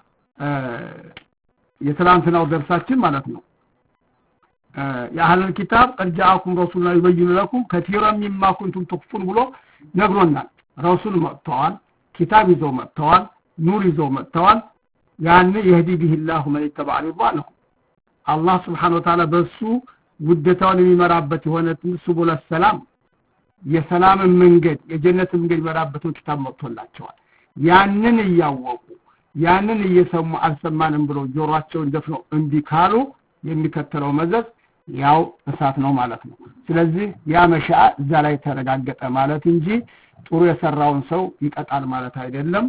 የትራንትናው ደርሳችን ማለት ነው يا أهل الكتاب قد جاءكم رسولنا يبين لكم كثيرا مما كنتم تخفون ብሎ ነግሮናል رسول መጥተዋል كتاب ይዘው መጥተዋል ኑር ይዘው መጥተዋል ያን يهدي به الله من يتبع رضوانه الله سبحانه وتعالى በሱ ውደታውን የሚመራበት የሆነ ሱቡለ ሰላም የሰላም መንገድ የጀነት መንገድ የሚመራበትን ኪታብ መጥቶላቸዋል ያንን ያያወቁ ያንን እየሰሙ አልሰማንም ብሎ ጆሮአቸውን ደፍነው እንዲ ካሉ የሚከተለው መዘዝ ያው እሳት ነው ማለት ነው ስለዚህ ያ መሻ እዛ ላይ ተረጋገጠ ማለት እንጂ ጥሩ የሰራውን ሰው ይቀጣል ማለት አይደለም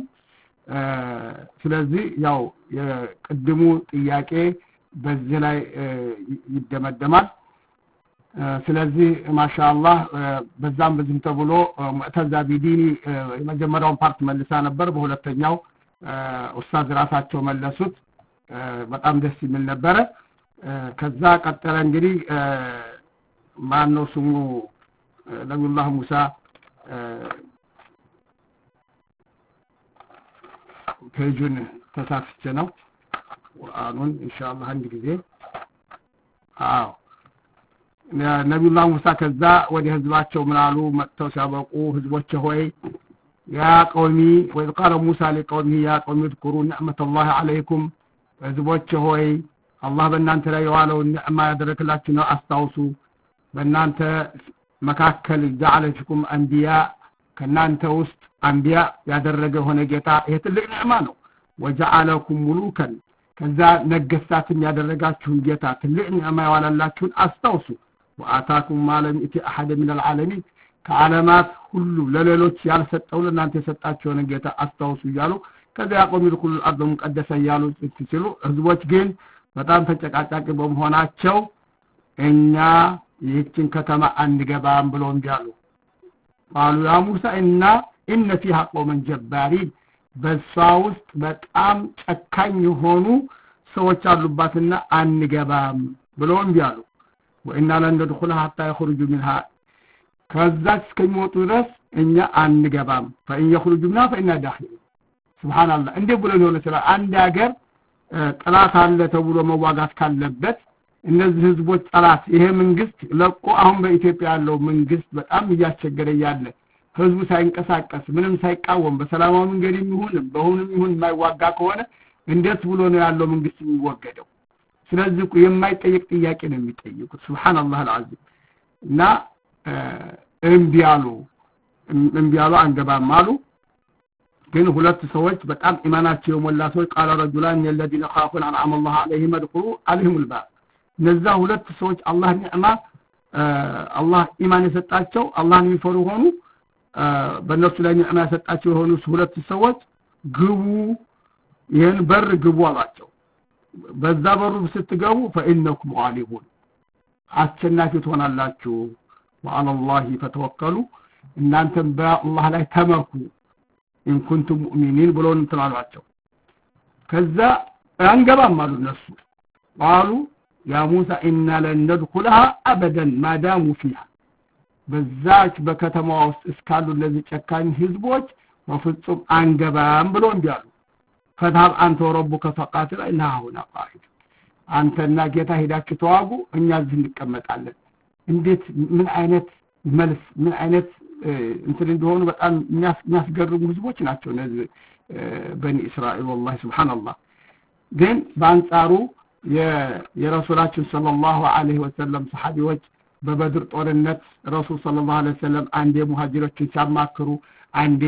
ስለዚህ ያው የቅድሙ ጥያቄ በዚህ ላይ ይደመደማል ስለዚህ ማሻአላህ በዛም በዝም ተብሎ ሙዕተዛ ቢዲኒ የመጀመሪያውን ፓርት መልሳ ነበር በሁለተኛው ኡስታዝ ራሳቸው መለሱት በጣም ደስ ይል ነበር ከዛ ቀጠለ እንግዲህ ማን ነው ስሙ ነብዩላህ ሙሳ ከጁን ተሳፍቼ ነው ቁርአኑን ኢንሻአላህ አንድ ጊዜ አዎ ነብዩላህ ሙሳ ከዛ ወደ ህዝባቸው ምናሉ መጥተው ሲያበቁ ህዝቦች ሆይ يا قومي وإذ قال موسى لقومه يا قوم اذكروا نعمة الله عليكم ህዝቦች ሆይ አላህ በእናንተ ላይ የዋለው ንዕማ ያደረክላችሁ ነው አስታውሱ በእናንተ መካከል جعل فيكم انبياء ከናንተ ውስጥ አንቢያ ያደረገ ሆነ ጌታ ይሄ ትልቅ ንዕማ ነው وجعلكم ملوكا ከዛ ነገስታትን ያደረጋችሁ ጌታ ትልቅ ንዕማ ያዋላላችሁን አስታውሱ وآتاكم ما لم يأت أحد من العالمين ከዓለማት ሁሉ ለሌሎች ያልሰጠው ለናንተ የሰጣቸው ነው ጌታ አስታውሱ ይያሉ ከዛ ያቆም ይልኩል አርዱ ሙቀደሰ ይያሉ ሲሉ ህዝቦች ግን በጣም ተጨቃጫቂ በመሆናቸው እኛ ይህችን ከተማ አንገባም ብለው እንዲያሉ قالوا يا موسى إن إن فيها قوما جبارين በሷ ውስጥ በጣም ጨካኝ የሆኑ ሰዎች አሉባትና አንገባም ብለው እንዲያሉ وإنا لن ندخلها حتى يخرجوا منها ከዛች ከሚወጡ ድረስ እኛ አንገባም فإن يخرجوا منها فإنا داخلون سبحان الله እንዴ ብሎ ነው ለሰላ አንድ ሀገር ጥላት አለ ተብሎ መዋጋት ካለበት እነዚህ ህዝቦች ጥላት ይሄ መንግስት ለቆ አሁን በኢትዮጵያ ያለው መንግስት በጣም እያስቸገረ ያለ ህዝቡ ሳይንቀሳቀስ ምንም ሳይቃወም በሰላማዊ መንገድ ይሁን በሁሉም ይሁን የማይዋጋ ከሆነ እንዴት ብሎ ነው ያለው መንግስት የሚወገደው ስለዚህ የማይጠየቅ ጥያቄ ነው የሚጠየቁት ሱብሃንአላህ አልዓዚም እና እንቢያሉ እንቢያሉ አንገባም አሉ ግን ሁለት ሰዎች በጣም ኢማናቸው የሞላ ሰዎች ቃል ረጁላን الذين خافوا انعم الله عليهم ادخلوا عليهم الباب ነዛ ሁለት ሰዎች አላህ ኒዕማ አላህ ኢማን የሰጣቸው አላህን የሚፈሩ ሆኑ በእነሱ ላይ ኒዕማ የሰጣቸው ሆኑ ሁለት ሰዎች ግቡ ይሄን በር ግቡ አላቸው በዛ በሩ ስትገቡ فإنكم غالبون አሸናፊ ትሆናላችሁ وعلى الله فتوكلوا እናንተም በአላህ ላይ ተመኩ إن كنتم مؤمنين ብሎን ተናሏቸው ከዛ አንገባም አሉ እነሱ قالوا يا موسى إنا لن ندخلها أبدا ما داموا فيها በዛች በከተማዋ ውስጥ እስካሉ ለዚህ ጨካኝ ህዝቦች ወፍጹም አንገባም ብሎ እንዲያሉ ፈታብ አንተ ወረቡከ ፈቃትል እና ሁና ቃሂድ አንተና ጌታ ሄዳችሁ ተዋጉ እኛ እዚህ እንቀመጣለን እንዴት ምን አይነት መልስ ምን አይነት እንትን እንደሆኑ በጣም የሚያስገርሙ ህዝቦች ናቸው እነዚህ በኒ እስራኤል والله ሱብሃንአላህ ግን በአንጻሩ የረሱላችን ሰለላሁ ዐለይሂ ወሰለም ሰሃቢዎች በበድር ጦርነት ረሱል ሰለላሁ ዐለይሂ ወሰለም አንዴ ሙሃጅሮችን ሲያማክሩ አንዴ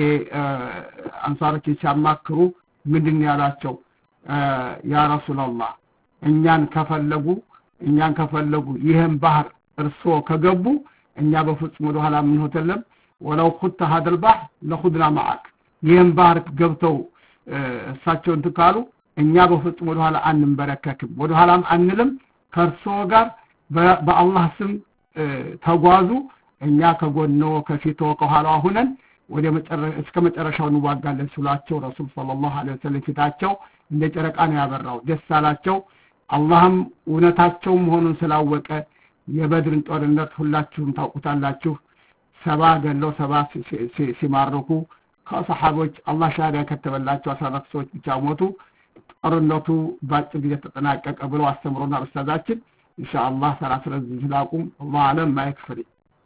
አንሳሮችን ሲያማክሩ ምንድን ያላቸው ያ ረሱላህ እኛን ከፈለጉ እኛን ከፈለጉ ይሄን ባህር እርሶ ከገቡ እኛ በፍጹም ወደ ኋላ ምን ሆተለም ወለው خدت هذا البحر لخذنا معك ይህን ባህር ገብተው እሳቸው እንትካሉ እኛ በፍጹም ወደ ኋላ አንንበረከክም ወደ ኋላም አንልም ከርሶ ጋር በአላህ ስም ተጓዙ እኛ ከጎንዎ ከፊቶ ከኋላ ሆነን ወደ መጨረሻ እስከ መጨረሻው እንዋጋለን ስሏቸው ረሱል ሰለላሁ ዐለይሂ ወሰለም ፊታቸው እንደ ጨረቃ ነው ያበራው ደስ አላቸው አላህም እውነታቸው መሆኑን ስላወቀ የበድርን ጦርነት ሁላችሁም ታውቁታላችሁ ሰባ ገለው ሰባ ሲማርኩ ከሰሃቦች አላህ ሻሃዳ ከተበላቸው አስራ አራት ሰዎች ብቻ ሞቱ ጦርነቱ ባጭር ጊዜ ተጠናቀቀ ብለው አስተምሮና ኡስታዛችን ኢንሻአላህ ሰላሳ ዝላቁም አላህ አለም ማይክፈሪ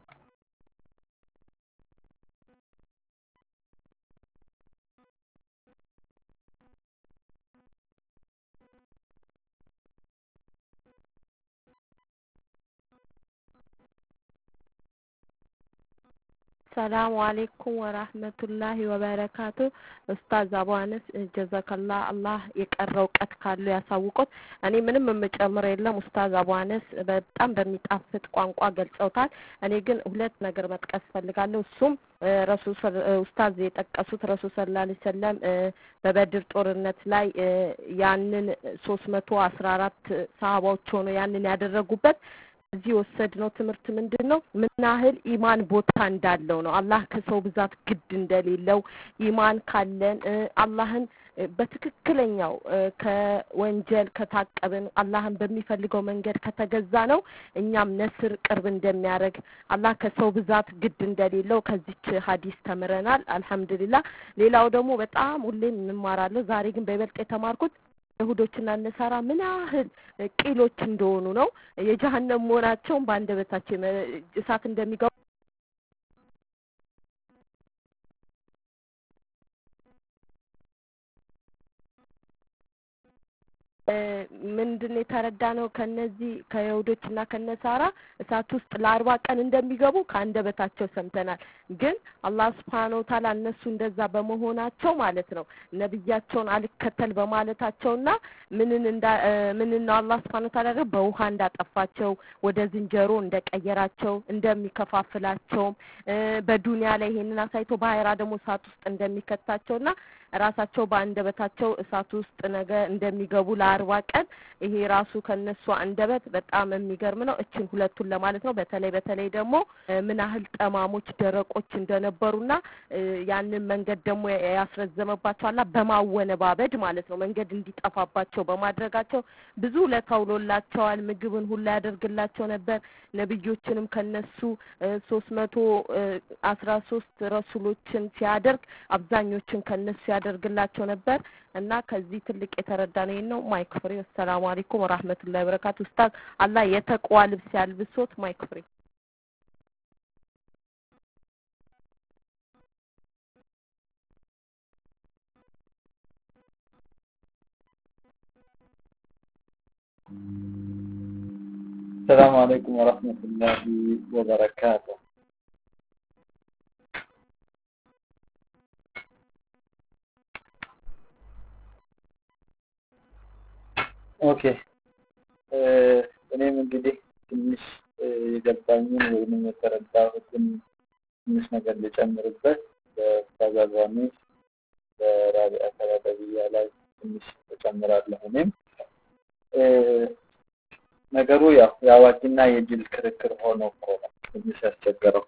السلام عليكم ورحمة الله وبركاته أستاذ أبو أنس جزاك الله الله يقرأ قد كالو يساوقت أنا من ممجمر إلا أستاذ أبو أنس بتأم بمتأفت قوانقوا قلتوتال أنا جن أولاد نقر بتكسفل لقالو سوم رسول أستاذ يتأكسوت رسول صلى الله عليه وسلم ببدر طورنت لاي يعني سوسمتو أسرارات صحابوچونو يعني ያደረጉበት እዚህ ወሰድነው ትምርት ምንድነው ምናህል ኢማን ቦታ እንዳለው ነው አላህ ከሰው ብዛት ግድ እንደሌለው ኢማን ካለን አላህን በትክክለኛው ከወንጀል ከታቀብን አላህን በሚፈልገው መንገድ ከተገዛ ነው እኛም ነስር ቅርብ እንደሚያረግ አላህ ከሰው ብዛት ግድ እንደሌለው ከዚች ሐዲስ ተምረናል አልহামዱሊላህ ሌላው ደግሞ በጣም ሁሌም እንማራለን ዛሬ ግን በይበልጥ የተማርኩት ይሁዶችና ነሳራ ምን ያህል ቂሎች እንደሆኑ ነው የጀሃነም ሞራቸውን ባንደበታቸው እሳት እንደሚገቡ ምንድነው የተረዳነው ከነዚህ ከይሁዶችና ከነሳራ እሳት ውስጥ ለአርባ ቀን እንደሚገቡ ካንደበታቸው ሰምተናል ግን አላህ Subhanahu Wa Ta'ala እነሱ እንደዛ በመሆናቸው ማለት ነው ነብያቸውን አልከተል በማለታቸውና ምንን እንዳ ምንና አላህ Subhanahu Wa Ta'ala በውሃ እንዳጠፋቸው ወደ ዝንጀሮ እንደቀየራቸው እንደሚከፋፍላቸው በዱንያ ላይ ይሄንን አሳይቶ ባይራ ደግሞ እሳት ውስጥ እንደሚከታቸውና ራሳቸው ባንደበታቸው እሳት ውስጥ ነገ እንደሚገቡ ለአርባ ቀን ይሄ ራሱ ከነሱ አንደበት በጣም የሚገርም ነው እቺን ሁለቱን ለማለት ነው በተለይ በተለይ ደግሞ ምናህል ጠማሞች ደረቆች እንደነበሩና ያንን መንገድ ደግሞ ያስረዘመባቸው አላ በማወነባበድ ማለት ነው መንገድ እንዲጠፋባቸው በማድረጋቸው ብዙ ለታውሎላቸዋል ምግብን ሁሉ ያደርግላቸው ነበር ነብዮችንም ከነሱ ሶስት መቶ አስራ ሶስት ረሱሎችን ሲያደርግ አብዛኞችን ከነሱ ያደርግላቸው ነበር እና ከዚህ ትልቅ የተረዳነው ነው ማይክ ፍሪ ሰላም አለይኩም ወራህመቱላሂ ወበረካቱ ኡስታዝ አላህ የተቋ ልብስ ያልብሶት ማይክ ፍሪ
السلام عليكم ورحمة الله وبركاته ኦኬ እኔም እንግዲህ ትንሽ የገባኝን ወይም የተረዳሁትን ትንሽ ነገር ልጨምርበት በተዛዛሚ በራቢዓ ተራቢያ ላይ ትንሽ ተጨምራለሁ እኔም ነገሩ ያው ያዋቂና የጅል ክርክር ሆኖ እኮ ነው ትንሽ ያስቸገረው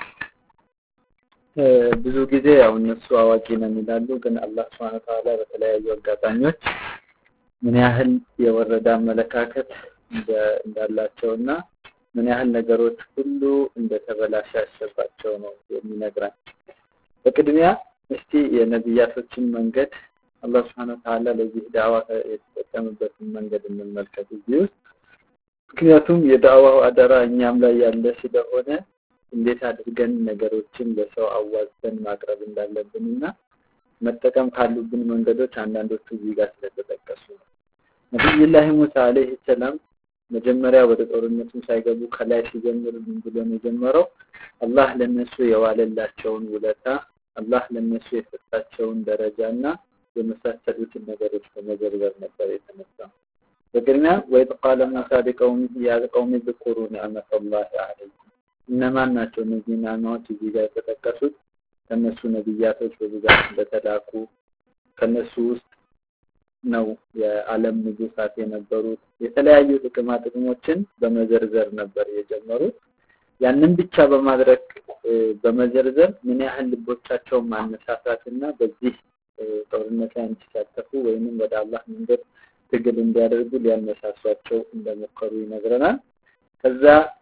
ብዙ ጊዜ ያው እነሱ አዋቂ ነን ይላሉ ግን አላህ Subhanahu Wa Ta'ala በተለያዩ አጋጣሚዎች ምን ያህል የወረደ አመለካከት እንዳላቸውና ምን ያህል ነገሮች ሁሉ እንደተበላሻሸባቸው ነው የሚነግረን በቅድሚያ እስቲ የነብያቶችን መንገድ አላህ Subhanahu Wa Ta'ala ለዚህ ዳዋ የተጠቀመበትን መንገድ እንመልከት እዚህ ምክንያቱም የዳዋው አደራ እኛም ላይ ያለ ስለሆነ እንዴት አድርገን ነገሮችን ለሰው አዋዝተን ማቅረብ እንዳለብንና መጠቀም ካሉብን መንገዶች አንዳንዶቹ እዚህ ጋር ስለተጠቀሱ ነብዩላህ ሙሳ አለይሂ ሰላም መጀመሪያ ወደ ጦርነቱ ሳይገቡ ከላይ ሲጀምር ብሎ ነው የጀመረው አላህ ለነሱ የዋለላቸውን ውለታ አላህ ለነሱ የሰጣቸውን ደረጃና የመሳሰሉትን ነገሮች በመዘርዘር ነበር የተነሳው በቅድሚያ ወይት ቃለ ሙሳ ለቀውም ያ ቀውም ذكروا نعمة الله عليكم እነማን ናቸው እነዚህ ኢማሞች እዚህ ጋር የተጠቀሱት? ከነሱ ነብያቶች በብዛት እንደተላኩ ከነሱ ውስጥ ነው የዓለም ንጉሳት የነበሩት። የተለያዩ ጥቅማ ጥቅሞችን በመዘርዘር ነበር የጀመሩት። ያንን ብቻ በማድረግ በመዘርዘር ምን ያህል ልቦቻቸው ማነሳሳትና በዚህ ጦርነት ላይ እንዲሳተፉ ወይንም ወደ አላህ መንገድ ትግል እንዲያደርጉ ሊያነሳሷቸው እንደሞከሩ ይነግረናል። ከዛ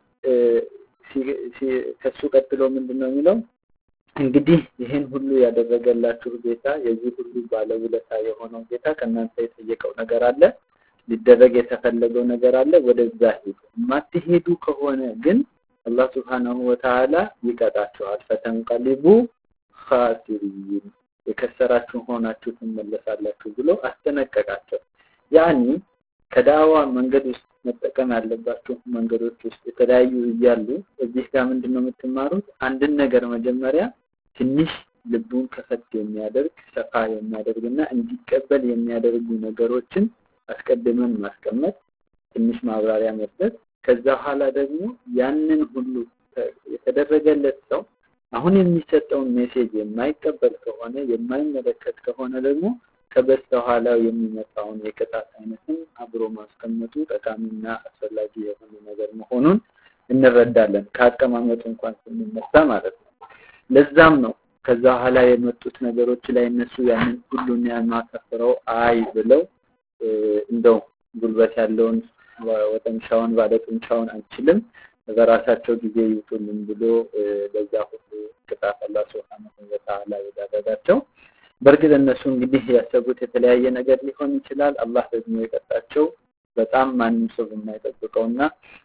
ከሱ ቀጥሎ ምንድነው የሚለው? እንግዲህ ይሄን ሁሉ ያደረገላችሁ ጌታ የዚህ ሁሉ ባለውለታ የሆነው ጌታ ከእናንተ የጠየቀው ነገር አለ፣ ሊደረግ የተፈለገው ነገር አለ። ወደዛ ሄዱ። ማትሄዱ ከሆነ ግን አላህ Subhanahu Wa Ta'ala ይቀጣቸዋል። ፈተንቀሊቡ ኻሲሪን የከሰራችሁ ሆናችሁ ትመለሳላችሁ ብሎ አስጠነቀቃቸው። ያኒ ከዳዋ መንገድ ውስጥ መጠቀም ያለባችሁ መንገዶች ውስጥ የተለያዩ እያሉ እዚህ ጋር ምንድነው የምትማሩት? አንድን ነገር መጀመሪያ ትንሽ ልቡን ከፈት የሚያደርግ ሰፋ የሚያደርግና እንዲቀበል የሚያደርጉ ነገሮችን አስቀድመን ማስቀመጥ፣ ትንሽ ማብራሪያ መስጠት። ከዛ በኋላ ደግሞ ያንን ሁሉ የተደረገለት ሰው አሁን የሚሰጠውን ሜሴጅ የማይቀበል ከሆነ የማይመለከት ከሆነ ደግሞ ከበስተኋላው የሚመጣውን የቅጣት አይነትን አብሮ ማስቀመጡ ጠቃሚና አስፈላጊ የሆነ ነገር መሆኑን እንረዳለን። ከአቀማመጡ እንኳን ስንነሳ ማለት ነው። ለዛም ነው ከዛ ኋላ የመጡት ነገሮች ላይ እነሱ ያንን ሁሉ ያማከፈረው አይ ብለው እንደው ጉልበት ያለውን ወጠንሻውን ባለጥንቻውን አንችልም በራሳቸው ጊዜ ይውጡልን ብሎ ለዛ ሁሉ ቅጣት አላህ Subhanahu Wa Ta'ala ያደረጋቸው። በርግጥ እነሱ እንግዲህ ያሰቡት የተለያየ ነገር ሊሆን ይችላል። አላህ ደግሞ የቀጣቸው በጣም ማንም ሰው የማይጠብቀውና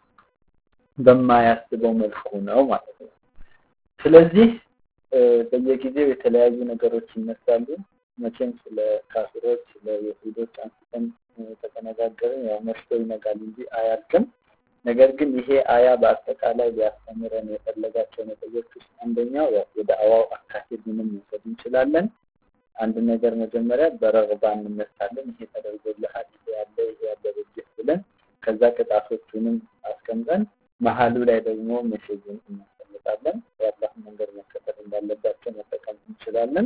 በማያስበው መልኩ ነው ማለት ነው። ስለዚህ በየጊዜው የተለያዩ ነገሮች ይነሳሉ። መቼም ስለ ካፊሮች ስለ ይሁዶች አንስተን ተነጋገርን። ያው መሽቶ ይነጋል እንጂ አያልቅም። ነገር ግን ይሄ አያ በአጠቃላይ ሊያስተምረን የፈለጋቸው ነገሮች ውስጥ አንደኛው ያው የዳዕዋው አካሄድ ምንም መውሰድ እንችላለን። አንድ ነገር መጀመሪያ በረግባ እንነሳለን። ይሄ ተደርጎልሃል ይሄ ያለ ይሄ ያለ በጅት ብለን ከዛ ቅጣቶቹንም አስቀምጠን መሐሉ ላይ ደግሞ ሜሴጅን እናስቀምጣለን። የአላህ መንገድ መከተል እንዳለባቸው መጠቀም እንችላለን።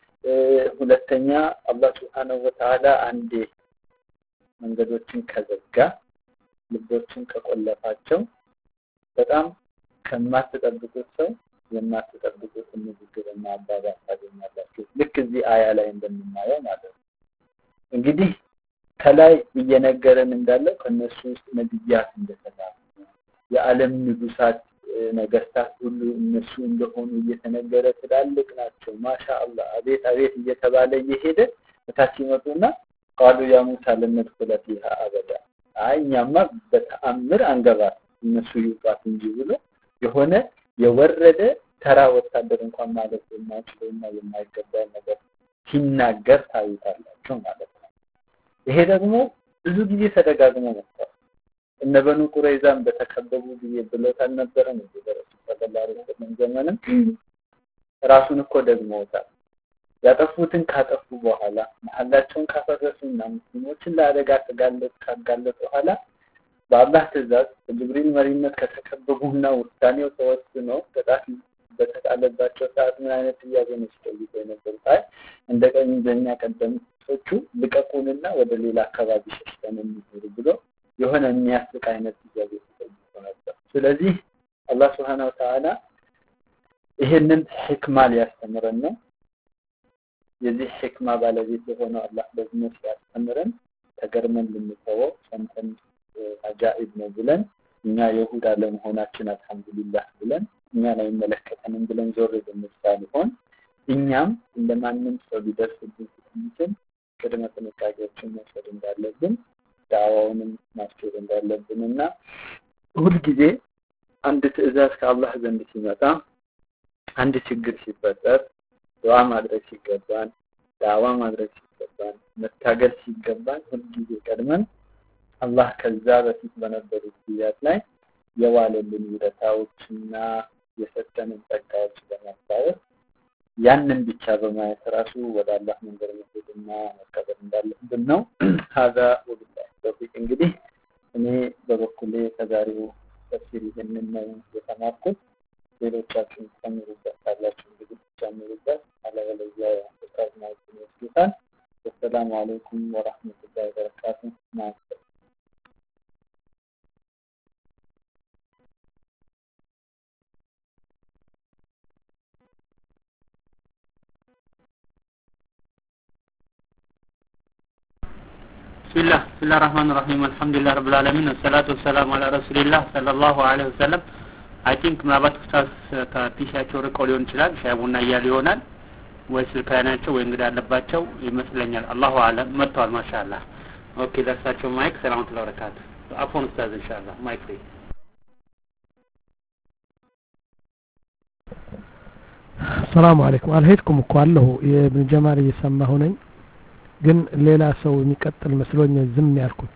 ሁለተኛ አላህ Subhanahu Wa Ta'ala አንዴ መንገዶችን ከዘጋ ልቦችን ከቆለፋቸው በጣም ከማትጠብቁት ሰው የማትጠብቁት ንግግርና አባባል ታገኛላችሁ። ልክ እዚህ አያ ላይ እንደምናየው ማለት ነው። እንግዲህ ከላይ እየነገረን እንዳለው ከነሱ ውስጥ ነብያት እንደተላኩ የዓለም ንጉሳት ነገስታት ሁሉ እነሱ እንደሆኑ እየተነገረ ትላልቅ ናቸው ማሻአላህ አቤት አቤት እየተባለ እየሄደ ታች ይመጡና ቃሉ ያ ሙሳ ለነድኹለ ፊሃ አበዳ አይኛማ በተአምር አንገባት እነሱ ይውጣት እንጂ ብሎ የሆነ የወረደ ተራ ወታደር እንኳን ማለት የማይችልና የማይገባ ነገር ሲናገር ታዩታላችሁ ማለት ነው። ይሄ ደግሞ ብዙ ጊዜ ተደጋግሞ መጥቷል። እነ በኑ ቁረይዛም በተከበቡ ጊዜ ብለውታል ነበር ነው ደረሱ ተበላሪ ዘመንም ራሱን እኮ ደግሞታል። ያጠፉትን ካጠፉ በኋላ መሐላቸውን ካፈረሱና ሙስሊሞችን ለአደጋ ተጋለጡ ካጋለጡ በኋላ በአላህ ትእዛዝ በጅብሪል መሪነት ከተከበቡና ውሳኔው ተወስኖ ቅጣት በተጣለባቸው ሰዓት ምን አይነት ጥያቄ ነው ሲጠይቁ የነበሩት? አይ እንደ ቀኝዘኛ ቀደምቶቹ ልቀቁንና ወደ ሌላ አካባቢ ሸሽተን እንሂድ ብሎ የሆነ የሚያስቅ አይነት ጥያቄ ሲጠይቁ ነበር። ስለዚህ አላህ Subhanahu Wa Ta'ala ይሄንን ህክማ ሊያስተምረን ነው። የዚህ ህክማ ባለቤት የሆነው አላህ ደግሞ ሲያስተምረን ተገርመን ልንተወው ሰምተን አጃኢብ ነው ብለን እኛ ይሁዳ ለመሆናችን አልሐምዱሊላህ ብለን እኛ ላይ መለከተንም ብለን ዞር ብንሳል ሆን እኛም እንደማንም ሰው ሊደርስብን ሲችል ቅድመ ጥንቃቄዎችን መውሰድ እንዳለብን ዳዕዋውንም ማስኬድ እንዳለብንና ሁሉ ጊዜ አንድ ትእዛዝ ከአላህ ዘንድ ሲመጣ አንድ ችግር ሲፈጠር ዱዓ ማድረግ ሲገባን ዳዕዋ ማድረግ ሲገባን መታገል ሲገባን ሁሉ ጊዜ ቀድመን አላህ ከዛ በፊት በነበሩት ጊዜያት ላይ የዋለልን ውለታዎችና የሰጠንን ጸጋዎች በማስታወስ ያንን ብቻ በማየት ራሱ ወደ አላህ መንገድ መሄድና መቀበል እንዳለብን ነው። هذا ወብላሂ ተውፊቅ። እንግዲህ እኔ በበኩሌ ከዛሬው ተፍሲር ይሄንን ነው የተማርኩት። ሌሎቻችሁ ተጨምሩበት ካላችሁ እንግዲህ ተጨምሩበት አለበለዚያ ኡስታዝ ማለት ነው። السلام عليكم ورحمة الله وبركاته. مع السلامة.
بسم الله بسم الله الرحمن الرحيم الحمد لله رب العالمين والصلاة والسلام على رسول الله صلى الله عليه وسلم. I think ምናልባት ኡስታዝ ከፒሻቸው ርቀው ሊሆን ይችላል ሻይ ቡና እያሉ ይሆናል ወይ ስልክ ላይ ናቸው ወይ እንግዲህ አለባቸው ይመስለኛል። አላሁ አለም መጥተዋል ማሻአላህ። ኦኬ ደርሳቸው ማይክ ሰላም ተለወረካት አፎን ኡስታዝ ኢንሻአላህ ማይክ ፍሪ።
ሰላም አለይኩም አልሄድኩም እኮ አለሁ የኢብኑ ጀማል እየሰማሁ ነኝ ግን ሌላ ሰው የሚቀጥል መስሎኝ ዝም ያልኩት።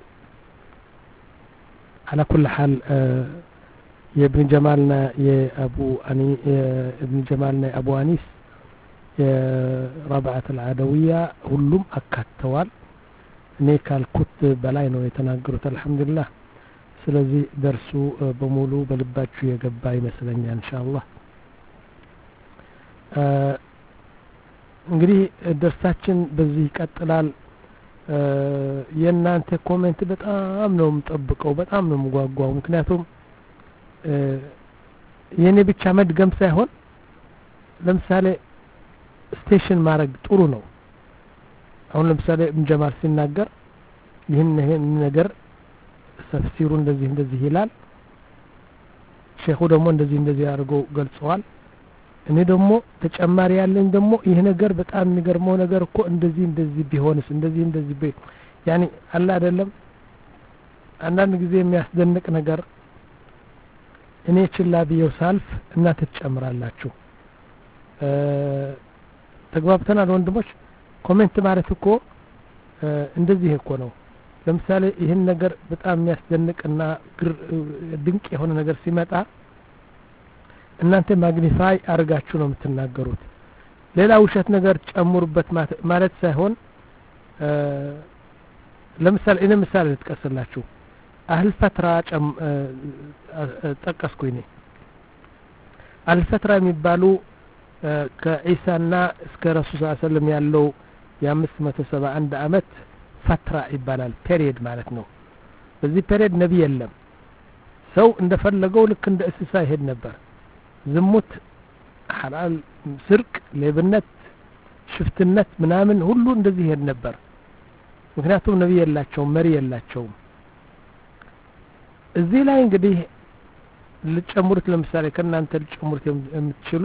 على كل حال የኢብኑ ጀማልና የአቡ አኒ የኢብኑ ጀማልና የአቡ አኒስ የረብዓት العدوية ሁሉም አካተዋል። እኔ ካልኩት በላይ ነው የተናገሩት አልহামዱሊላህ። ስለዚህ ደርሱ በሙሉ በልባችሁ የገባ ይመስለኛል ኢንሻአላህ። እንግዲህ ደርሳችን በዚህ ይቀጥላል። የእናንተ ኮሜንት በጣም ነው የምጠብቀው በጣም ነው የምጓጓው። ምክንያቱም የኔ ብቻ መድገም ሳይሆን ለምሳሌ ስቴሽን ማድረግ ጥሩ ነው። አሁን ለምሳሌ ኢብኑ ጀማል ሲናገር ይህን ይህን ነገር ተፍሲሩ እንደዚህ እንደዚህ ይላል ሼኹ ደግሞ እንደዚህ እንደዚህ አድርገው ገልጸዋል። እኔ ደግሞ ተጨማሪ ያለኝ ደግሞ ይሄ ነገር በጣም የሚገርመው ነገር እኮ እንደዚህ እንደዚህ ቢሆንስ እንደዚህ እንደዚህ ቢ ያኒ አላ አይደለም አንዳንድ ጊዜ የሚያስደንቅ ነገር እኔ ችላ ቢየው ሳልፍ እናንተ ትጨምራላችሁ። ተግባብተናል ወንድሞች። ኮሜንት ማለት እኮ እንደዚህ እኮ ነው። ለምሳሌ ይሄን ነገር በጣም የሚያስደንቅና ድንቅ የሆነ ነገር ሲመጣ እናንተ ማግኒፋይ አርጋችሁ ነው የምትናገሩት። ሌላ ውሸት ነገር ጨምሩበት ማለት ሳይሆን ለምሳሌ እኔ ምሳሌ ልጥቀስላችሁ። አህል ፈትራ ጠቀስኩኝ። አህል ፈትራ የሚባሉ ከኢሳና እስከ ረሱል ሰለላሁ ዐለይሂ ወሰለም ያለው የአምስት መቶ ሰባ አንድ አመት ፈትራ ይባላል ፔሪየድ ማለት ነው። በዚህ ፔሪየድ ነብይ የለም። ሰው እንደፈለገው ልክ እንደ እንስሳ ይሄድ ነበር። ዝሙት ሐላል ስርቅ ሌብነት ሽፍትነት ምናምን ሁሉ እንደዚህ ይሄድ ነበር። ምክንያቱም ነብይ የላቸውም መሪ የላቸውም። እዚህ ላይ እንግዲህ ልጨምሩት ለምሳሌ ከናንተ ልጨምሩት የምትችሉ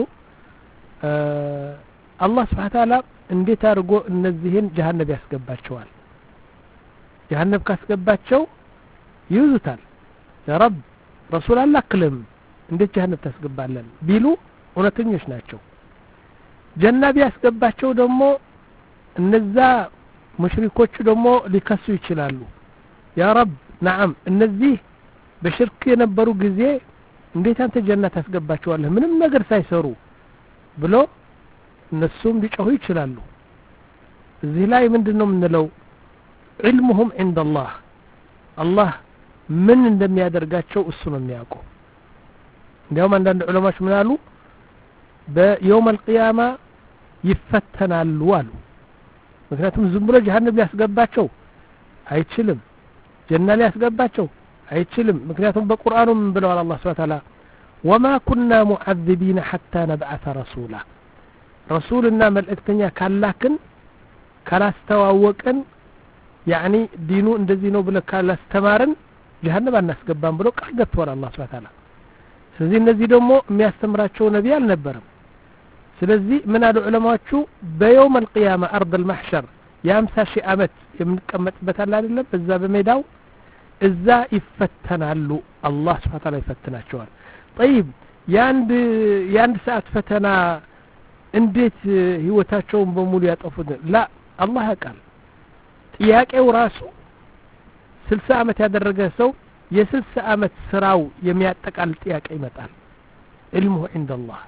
አላህ Subhanahu Ta'ala እንዴት አድርጎ እነዚህን ጀሃነም ያስገባቸዋል። ጀሃነም ካስገባቸው ይዩታል። ያ ረብ ረሱል አላክልም እንዴት ጀሃነም ታስገባለን ቢሉ እውነተኞች ናቸው። ጀና ቢያስገባቸው ደግሞ እነዛ ሙሽሪኮቹ ደግሞ ሊከሱ ይችላሉ። ያ ረብ ነዓም እነዚህ በሽርክ የነበሩ ጊዜ እንዴት አንተ ጀና ታስገባቸዋለህ ምንም ነገር ሳይሰሩ ብሎ እነሱም ሊጮሁ ይችላሉ። እዚህ ላይ ምንድነው የምንለው? ዒልሙሁም عند الله አላህ ምን እንደሚያደርጋቸው እሱ ነው የሚያውቀው። እንዲያውም አንዳንድ ዑለማዎች ምን አሉ? በየውም القيامة ይፈተናሉ አሉ። ምክንያቱም ዝም ብሎ ጀሃነም ሊያስገባቸው አይችልም። ጀና ሊያስገባቸው አይችልም። ምክንያቱም በቁርአኑ ምን ብለዋል አላህ Subhanahu Wa Ta'ala وما كنا معذبين حتى نبعث رسولا رسولنا መልእክተኛ ካላክን ካላስተዋወቀን ያኒ ዲኑ እንደዚህ ነው ብለ ካላስተማረን ጀሃነም አናስገባም ብሎ ቃል ገብቷል አላህ Subhanahu Wa Ta'ala። ስለዚህ እነዚህ ደግሞ የሚያስተምራቸው ነብይ አልነበረም። ስለዚህ ምን አሉ ዑለማዎቹ በየውም القيامة أرض المحشر የአምሳ ሺህ አመት የምንቀመጥበት አለ አይደለም በዛ በሜዳው እዛ ይፈተናሉ። አላህ Subhanahu Wa Ta'ala ይፈትናቸዋል። طيب ያንድ ያንድ ሰዓት ፈተና እንዴት ህይወታቸውን በሙሉ ያጠፉት? ላ አላህ ያውቃል። ጥያቄው ራሱ ስልሳ አመት ያደረገ ሰው የስልሳ አመት ስራው የሚያጠቃል ጥያቄ ይመጣል። علمه عند الله።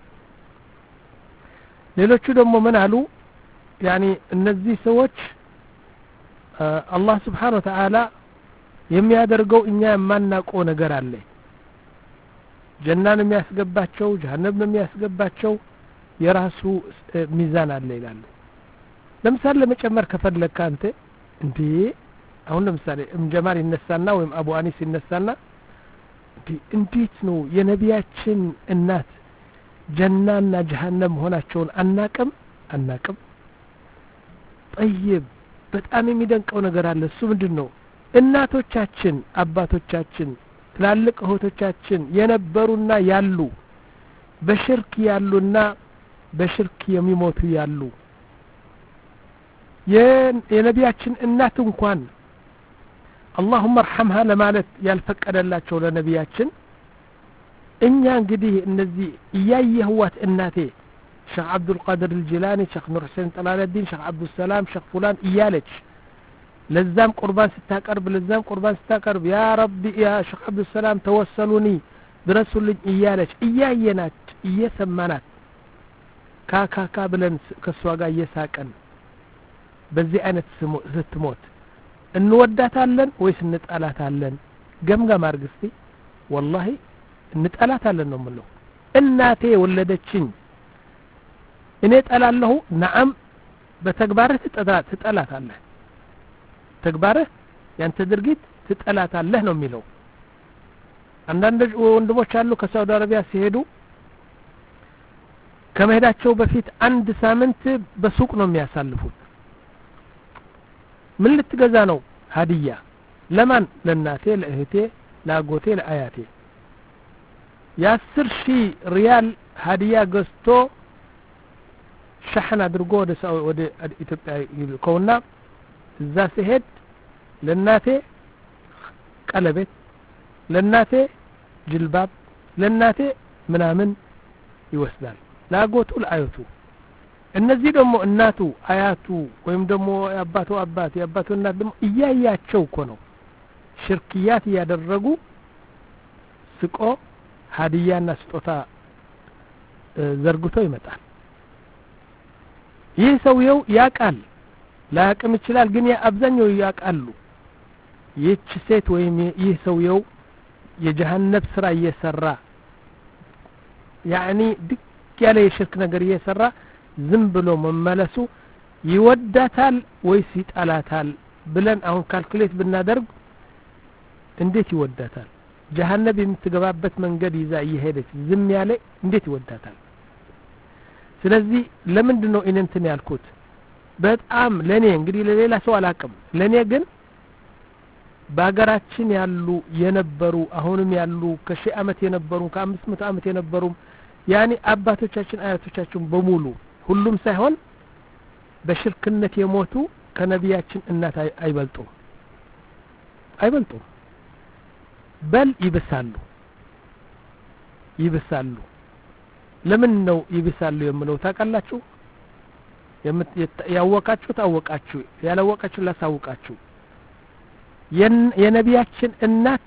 ሌሎቹ ደግሞ ምን አሉ? ያኒ እነዚህ ሰዎች አላህ Subhanahu Wa Ta'ala የሚያደርገው እኛ የማናውቀው ነገር አለ። ጀናን የሚያስገባቸው ጀሃነም የሚያስገባቸው የራሱ ሚዛን አለ ይላሉ። ለምሳሌ ለመጨመር ከፈለክ አንተ እንዴ አሁን ለምሳሌ እም ጀማል ይነሳና ወይም አቡ አኒስ ይነሳና እንዴት ነው የነቢያችን እናት ጀናና ጀሃነም ሆናቸውን አናቅም አናቅም طيب በጣም የሚደንቀው ነገር አለ። እሱ ምንድነው? እናቶቻችን አባቶቻችን ትላልቅ እህቶቻችን የነበሩና ያሉ በሽርክ ያሉና በሽርክ የሚሞቱ ያሉ የነቢያችን እናት እንኳን اللهم ارحمها ለማለት ያልፈቀደላቸው ለነቢያችን እኛ እንግዲህ እነዚህ እያየህዋት እናቴ ሼክ አብዱል ቃድር الجيلاني ሼክ ኑር ሁሴን ጠላለዲን ሼክ አብዱል ሰላም ሼክ ፉላን እያለች ለዛም ቁርባን ስታቀርብ ለዛም ቁርባን ስታቀርብ ያ ረቢ ያ ሼክ አብዱል ሰላም ተወሰሉኒ ድረሱልኝ እያለች እያየናት እየሰማናት ካካካ ብለን ከሷ ጋር እየሳቀን በዚህ አይነት ስትሞት እንወዳታለን ወይስ እንጣላታለን? ገምገም አድርግ እስቲ። ወላሂ እንጣላታለን ነው የምለው። እናቴ ወለደችኝ እኔ ጠላለሁ። ነዓም በተግባርህ ትጠላታለህ። ተግባርህ ያንተ ድርጊት ትጠላታለህ ነው የሚለው። አንዳንድ ወንድሞች አሉ ከሳውዲ አረቢያ ሲሄዱ ከመሄዳቸው በፊት አንድ ሳምንት በሱቅ ነው የሚያሳልፉት። ምን ልትገዛ ነው? ሀዲያ ለማን? ለናቴ ለእህቴ ለአጎቴ ለአያቴ የአስር ሺህ ሪያል ሀዲያ ገዝቶ ሸሐን አድርጎ ወደ ወደ ኢትዮጵያ ይልከውና እዛ ሲሄድ ለናቴ ቀለበት ለናቴ ጅልባብ ለናቴ ምናምን ይወስዳል ለአጎቱ ለአያቱ። እነዚህ ደግሞ እናቱ አያቱ ወይም ደግሞ አባቱ አባት ያባቱ እናት ደግሞ እያያቸው እኮ ነው ሽርክያት ያደረጉ ስቆ ሀዲያና ስጦታ ዘርግቶ ይመጣል። ይህ ሰውየው ያቃል ላያቅም ይችላል፣ ግን አብዛኛው ያቃሉ። ይህች ሴት ወይም ይህ ሰውየው የጀሃነም ስራ እየሰራ ያኒ ድክ ያለ የሽርክ ነገር እየሰራ ዝም ብሎ መመለሱ ይወዳታል ወይስ ይጣላታል ብለን አሁን ካልኩሌት ብናደርግ እንዴት ይወዳታል? ጀሃነም የምትገባበት መንገድ ይዛ እየሄደች ዝም ያለ እንዴት ይወዳታል? ስለዚህ ለምንድን ነው እንትን ያልኩት? በጣም ለኔ እንግዲህ ለሌላ ሰው አላቅም፣ ለኔ ግን በአገራችን ያሉ የነበሩ አሁንም ያሉ ከሺህ አመት የነበሩ ከአምስት መቶ አመት የነበሩ ያኒ አባቶቻችን አያቶቻችን በሙሉ ሁሉም ሳይሆን በሽርክነት የሞቱ ከነቢያችን እናት አይበልጡም አይበልጡም በል ይብሳሉ ይብሳሉ። ለምን ነው ይብሳሉ የምለው ታውቃላችሁ? ያወቃችሁ ታወቃችሁ፣ ያላወቃችሁ ላሳውቃችሁ። የነቢያችን እናት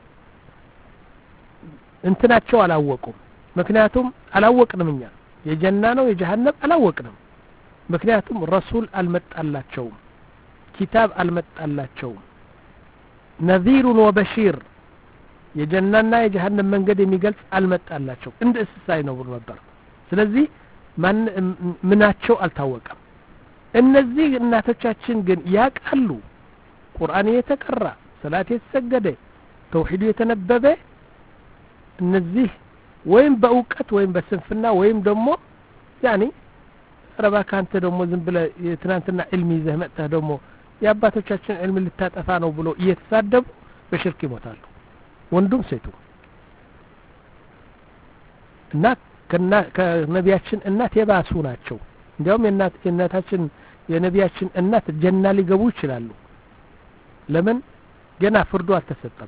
እንትናቸው አላወቁም። ምክንያቱም አላወቅንም እኛ የጀና ነው የጀሃነም አላወቅንም። ምክንያቱም ረሱል አልመጣላቸውም፣ ኪታብ አልመጣላቸውም። ነዚሩን ወበሺር የጀናና የጀሃነም መንገድ የሚገልጽ አልመጣላቸው፣ እንደ እንስሳይ ነው ነበር። ስለዚህ ማን ምናቸው አልታወቀም። እነዚህ እናቶቻችን ግን ያቃሉ። ቁርአን የተቀራ ሰላት የተሰገደ ተውሂድ የተነበበ እነዚህ ወይም በእውቀት ወይም በስንፍና ወይም ደግሞ ያኒ ረባ ካንተ ደግሞ ዝም ብለ የትናንትና ዒልም ይዘህ መጥተህ ደግሞ የአባቶቻችን ዒልም ልታጠፋ ነው ብሎ እየተሳደቡ በሽርክ ይሞታሉ፣ ወንዱም ሴቱ። እና ከነቢያችን እናት የባሱ ናቸው። እንዲያውም የእናት የእናታችን የነቢያችን እናት ጀና ሊገቡ ይችላሉ። ለምን? ገና ፍርዱ አልተሰጠም።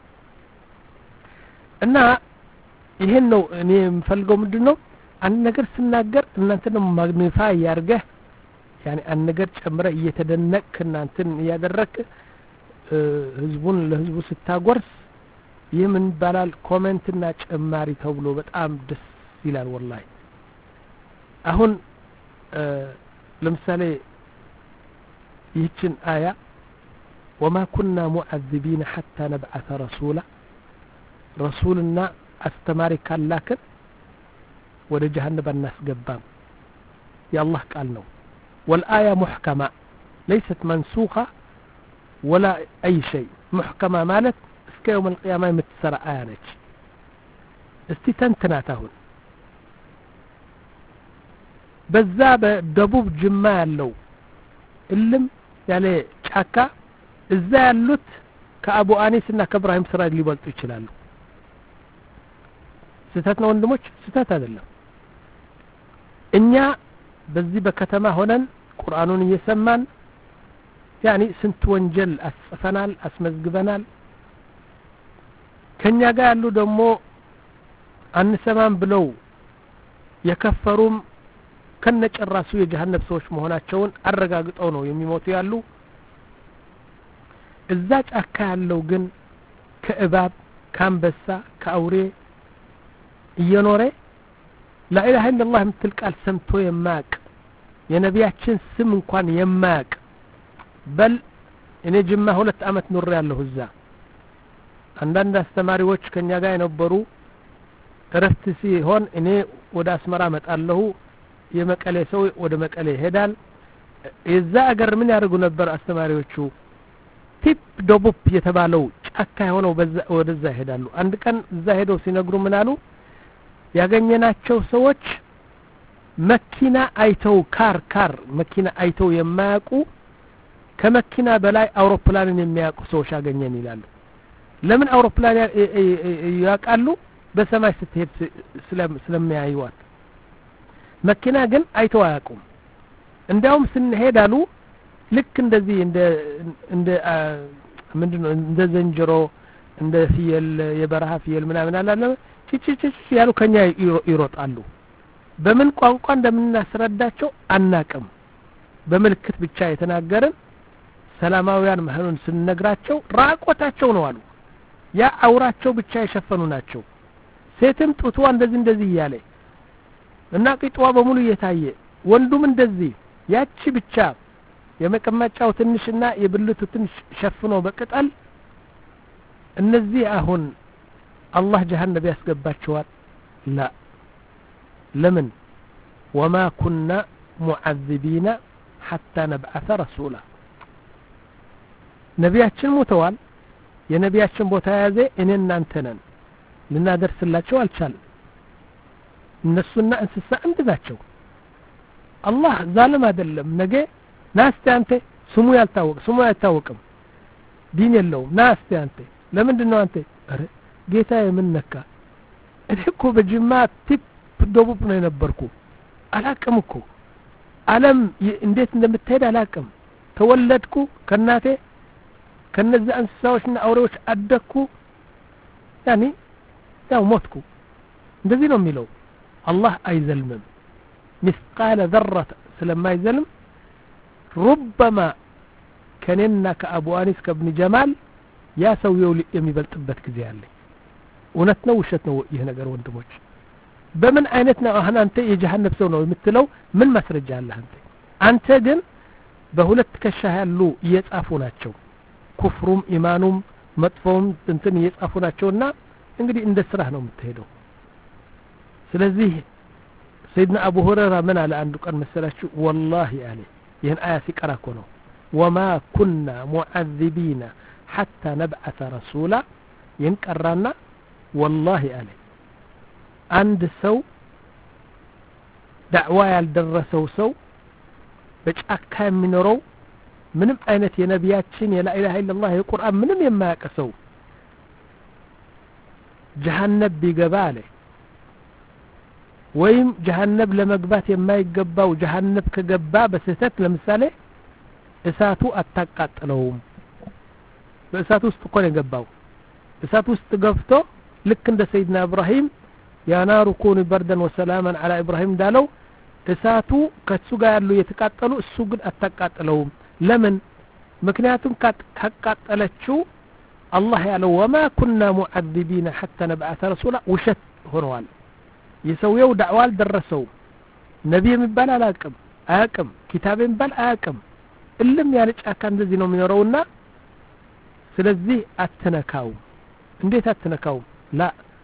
እና ይሄን ነው እኔ የምፈልገው። ምንድነው አንድ ነገር ስናገር እናንተን ማግኒፋይ ያርገህ ያኒ አንድ ነገር ጨምረ እየተደነቅክ እናንተን ያደረክ ህዝቡን ለህዝቡ ስታጎርስ ይህ ምን ይባላል? ኮሜንትና ጨማሪ ተብሎ በጣም ደስ ይላል ወላሂ። አሁን ለምሳሌ ይህችን አያ وما كنا معذبين حتى نبعث رسولا رسولنا አስተማሪ ካላከን ወደ ጀሃነም እናስገባም የአላህ ቃል ነው والآية محكمة ليست منسوخة ولا أي شيء محكمة مالت እስከ يوم القيامة የምትሰራ አያ ነች እስቲ ተንትናታሁን በዛ በደቡብ ጅማ ያለው እልም ያለ ጫካ እዛ ያሉት ከአቡ አኒስና ከኢብራሂም ስራጅ ሊበልጡ ይችላሉ ስተት ነው ወንድሞች ስተት አይደለም እኛ በዚህ በከተማ ሆነን ቁርአኑን እየሰማን ያኒ ስንት ወንጀል አስፈናል አስመዝግበናል ከኛ ጋር ያሉ ደግሞ አንሰማም ብለው የከፈሩም ከነጨራሱ የጀሃነም ሰዎች መሆናቸውን አረጋግጠው ነው የሚሞቱ ያሉ እዛ ጫካ ያለው ግን ከእባብ ካንበሳ ከአውሬ እየኖረ ላኢላሃ ኢላላህ የምትል ቃል ሰምቶ የማያቅ የነቢያችን ስም እንኳን የማያቅ በል እኔ ጅማ ሁለት አመት ኑር ያለሁ እዛ አንዳንድ አስተማሪዎች ከኛ ጋር የነበሩ እረፍት ሲሆን እኔ ወደ አስመራ መጣለሁ የመቀሌ ሰው ወደ መቀሌ ይሄዳል የዛ አገር ምን ያደርጉ ነበር አስተማሪዎቹ ቲፕ ዶቡፕ የተባለው ጫካ የሆነው በዛ ወደዛ ይሄዳሉ አንድ ቀን እዛ ሄደው ሲነግሩ ምን አሉ ያገኘናቸው ሰዎች መኪና አይተው ካር ካር መኪና አይተው የማያውቁ ከመኪና በላይ አውሮፕላንን የሚያውቁ ሰዎች ያገኘን ይላሉ ለምን አውሮፕላን ያውቃሉ በሰማይ ስትሄድ ስለሚያዩዋት መኪና ግን አይተው አያውቁም እንዲያውም ስንሄድ አሉ ልክ እንደዚህ እንደ እንደ ምንድነው እንደ ዘንጀሮ እንደ ፍየል የበረሃ ፍየል ምናምን አላለ ቺቺቺ ያሉ ከኛ ይሮጣሉ በምን ቋንቋ እንደምናስረዳቸው አናቅም በመልክት ብቻ የተናገረን ሰላማውያን መሆኑን ስንነግራቸው ራቆታቸው ነው አሉ ያ አውራቸው ብቻ የሸፈኑ ናቸው ሴትም ጡቷ እንደዚህ እንደዚህ ያለ እና ቂጧ በሙሉ እየታየ ወንዱም እንደዚህ ያቺ ብቻ የመቀመጫው ትንሽና የብልቱ ትንሽ ሸፍኖ በቅጠል እነዚህ አሁን አላህ ጀሃነም ያስገባቸዋል ላ ለምን وما كنا معذبين حتى نبعث رسولا ነቢያችን ሞተዋል የነቢያችን ቦታ ያዘ እኔና አንተ ነን ልናደርስላቸው አልቻለም እነሱና እንስሳ አንድ ናቸው አላህ ዛልም አይደለም ነገ ናስቲ አንተ ስሙ ያልታወቅ ስሙ አይታወቅም ዲን የለውም ናስቲ አንተ ለምንድነው አንተ አረ ጌታ የምንነካ እኔ እኮ በጅማ ቲፕ ደቡብ ነው የነበርኩ አላቅም እኮ ዓለም እንዴት እንደምትሄድ አላቅም ተወለድኩ ከናቴ ከነዛ እንስሳዎችና አውሬዎች አደኩ ያኒ ያው ሞትኩ እንደዚህ ነው የሚለው አላህ አይዘልምም مثقال ذرة ስለማይዘልም ربما ከነና ከአቡ አኒስ ከብን ጀማል ያ ሰውየው የሚበልጥበት ጊዜ አለ እውነት ነው ውሸት ነው ይሄ ነገር ወንድሞች በምን አይነት ነው አሁን አንተ የጀሃነም ሰው ነው የምትለው ምን ማስረጃ አለ አንተ አንተ ግን በሁለት ከሻህ ያሉ እየጻፉ ናቸው ኩፍሩም ኢማኑም መጥፎም እንትን እየጻፉ ናቸውና እንግዲህ እንደ ስራህ ነው የምትሄደው ስለዚህ سيدنا أبو هريرة من على أن قال مسألة والله عليه ين آية سكرة ነው وما كنا معذبين حتى نبعث رسولا ينقرنا والله عليه عند سو دعوة ያልደረሰው ሰው በጫካ የሚኖረው ምንም አይነት የነቢያችን የላ ኢላሃ ኢላላህ የቁርአን ምንም የማያውቅ ሰው ጀሃነም ቢገባ አለ ወይም ጀሃነም ለመግባት የማይገባው ጀሃነም ከገባ በስህተት ለምሳሌ እሳቱ አታቃጥለውም በእሳቱ ውስጥ እኮ ነው የገባው እሳቱ ውስጥ ገብቶ ልክ እንደ ሰይድና ኢብራሂም ያ ናሩ ኩኒ በርደን ወሰላማን አላ ኢብራሂም እንዳለው እሳቱ ከሱ ጋር ያሉ የተቃጠሉ እሱ ግን አታቃጥለውም ለምን ምክንያቱም ካቃጠለችው አላህ ያለው ወማ ኩና ሙዐذبين حتى نبعث رسولا ውሸት ሆነዋል የሰውየው ዳዕዋ አልደረሰው ነብይ የሚባል አላቅም አያቅም ኪታብ የሚባል አያቅም እልም ያለ ጫካ እንደዚህ ነው የሚኖረውና ስለዚህ አትነካው እንዴት አትነካው ላ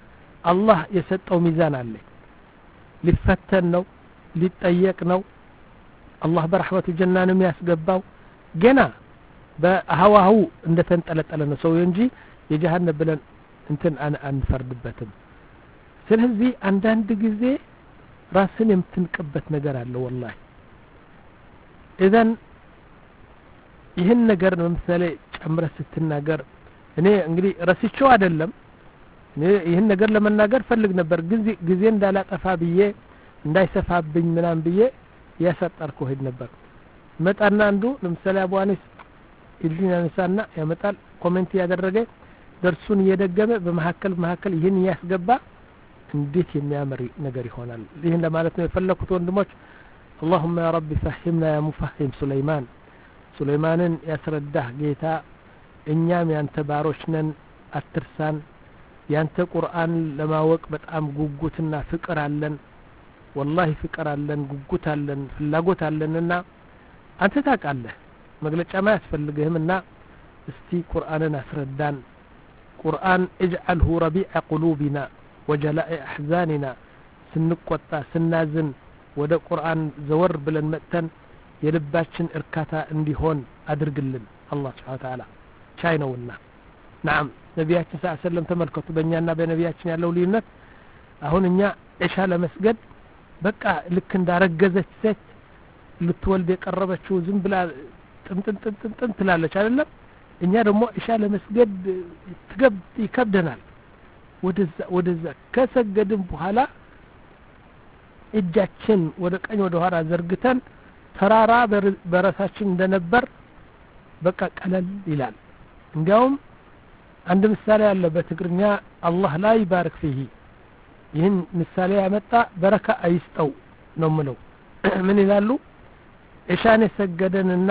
አላህ የሰጠው ሚዛን አለ ሊፈተን ነው ሊጠየቅ ነው አላህ በረህመቱ ጀናንም ያስገባው ገና በአህዋሁ እንደተንጠለጠለ ነው ሰው እንጂ የጀሃነም ብለን እንትን አንፈርድበትም ስለዚህ አንዳንድ ጊዜ ራስን የምትንቅበት ነገር አለ ወላሂ ኢዘን ይህን ነገር ለምሳሌ ጨምረህ ስትናገር እኔ እንግዲህ ረስቼው አይደለም ይህን ነገር ለመናገር ፈልግ ነበር ጊዜ ጊዜ እንዳላጠፋ ብዬ እንዳይሰፋብኝ ምናም ብዬ ያሰጣርኩ ሄድ ነበር መጣና አንዱ ለምሳሌ አቡ አኒስ ኢልዲና ነሳና ያመጣል ኮሜንት ያደረገ ደርሱን እየደገመ በመሐከል መሐከል ይህን ያስገባ እንዴት የሚያምር ነገር ይሆናል ይህን ለማለት ነው የፈለኩት ወንድሞች اللهم يا رب فهمنا يا مفهم سليمان سليمانን ያስረዳህ ጌታ እኛም ያንተ ባሮች ነን አትርሳን ያንተ ቁርአን ለማወቅ በጣም ጉጉትና ፍቅር አለን والله ፍቅር አለን ጉጉት አለን ፍላጎት አለንና አንተ ታውቃለህ መግለጫ ማያስፈልግህምና እስቲ ቁርአንን አስረዳን ቁርአን اجعله ربيع قلوبنا وجلاء احزاننا ስንቆጣ ስናዝን ወደ ቁርአን ዘወር ብለን መጥተን የልባችን እርካታ እንዲሆን አድርግልን አላህ Subhanahu Wa Ta'ala ቻይ ነውና نعم ነቢያችን ሰለላሁ ዐለይሂ ወሰለም ተመልከቱ በእኛና በነቢያችን ያለው ልዩነት አሁን እኛ ኢሻ ለመስገድ በቃ ልክ እንዳረገዘች ሴት ልትወልድ የቀረበችው ዝም ብላ ጥንጥን ጥንጥን ትላለች አይደለም እኛ ደግሞ ኢሻ ለመስገድ ትገብ ይከብደናል ወደዛ ወደዛ ከሰገድን በኋላ እጃችን ወደ ቀኝ ወደ ኋላ ዘርግተን ተራራ በራሳችን እንደነበር በቃ ቀለል ይላል እንዲያውም አንድ ምሳሌ ያለ በትግርኛ አላህ ላይ ባርክ فيه ይህን ምሳሌ ያመጣ በረካ አይስጠው ነው ምለው ምን ይላሉ ኢሻን የሰገደንና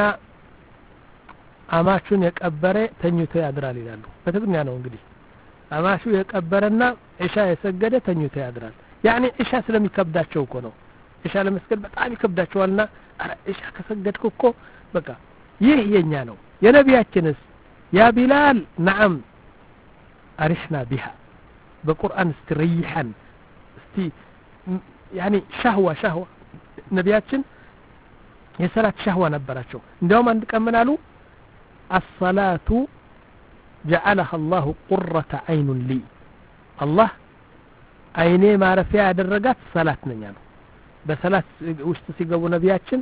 አማቹን የቀበረ ተኝቶ ያድራል ይላሉ በትግርኛ ነው እንግዲህ አማቹ የቀበረና ኢሻ የሰገደ ተኝቶ ያድራል يعني ኢሻ ስለሚከብዳቸው እኮ ነው ኢሻ ለመስገድ በጣም ይከብዳቸዋልና አረ ኢሻ ከሰገድኩ እኮ በቃ ይህ የኛ ነው የነቢያችንስ ያ ቢላል نعم አሪሽና ቢሃ በቁርአን استريحን እስቲ يعني شهوة شهوة ነቢያችን የሰላት شهوة ነበራቸው እንደውም አንድ ቀን ምን አሉ الصلاة جعلها الله قرة عين لي الله አይኔ ማረፊያ ያደረጋት ሰላት ነኝ አሉ በሰላት ውስጥ ሲገቡ ነቢያችን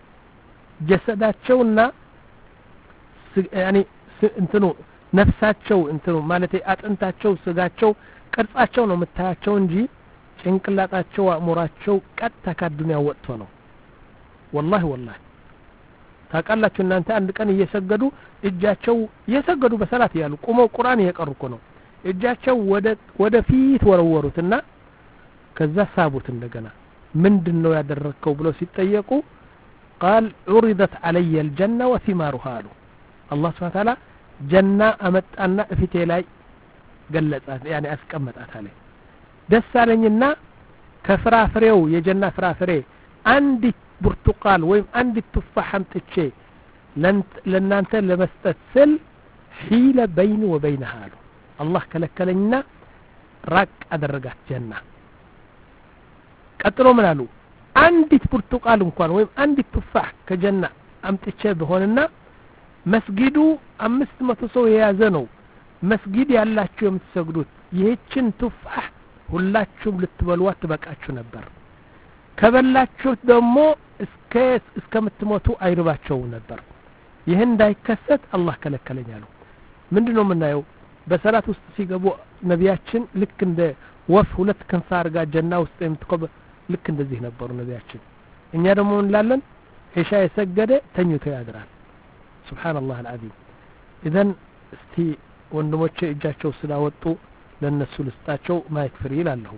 ጀሰዳቸውና يعني እንትኑ ነፍሳቸው እንትኑ ማለት አጥንታቸው ስጋቸው ቅርጻቸው ነው የምታያቸው እንጂ ጭንቅላታቸው አእምሯቸው ቀጥታ ከዱንያ ወጥቶ ነው والله والله ታውቃላችሁ እናንተ አንድ ቀን እየሰገዱ እጃቸው እየሰገዱ በሰላት ያሉ ቆመው ቁርአን እየቀሩኮ ነው እጃቸው ወደ ወደ ፊት ወረወሩትና ከዛ ሳቡት እንደገና ምንድነው ያደረከው ብሎ ሲጠየቁ قال عرضت علي الجنة وثمارها الله سبحانه وتعالى جنة أمتأنا فتي لاي قلت يعني أسكمت عليه دس علينا كفرافريو يجنة فرافري عندي برتقال ويم عندي تفاح متشي لن لن أنت لمستسل حيلة بيني وبينها له الله كلكلنا راك أدرجات جنة قتلوا من قالوا عندي برتقال እንኳን ወይም አንድ ቱፋህ ከጀና አምጥቼ በሆነና መስጊዱ አምስት መቶ ሰው የያዘ ነው መስጊድ ያላችሁ የምትሰግዱት ይህችን ቱፋህ ሁላችሁም ልትበሉዋት ተበቃችሁ ነበር ከበላችሁ ደግሞ እስከ እስከምትሞቱ አይርባቸው ነበር ይሄን እንዳይከሰት አላህ ከለከለኛሉ ምንድነው የምናየው በሰላት ውስጥ ሲገቡ ነቢያችን ልክ እንደ ወፍ ሁለት ክንፍ አርጋ ጀና ውስጥ የምትቆም ልክ እንደዚህ ነበሩ ነቢያችን እኛ ደግሞ እንላለን ኢሻ የሰገደ ተኝቶ ያድራል ሱብሃንአላህ አልዓዚም ኢዘን እስቲ ወንድሞቼ እጃቸው ስላወጡ ለነሱ ልስጣቸው ማይክ ፍሪ ይላልሁ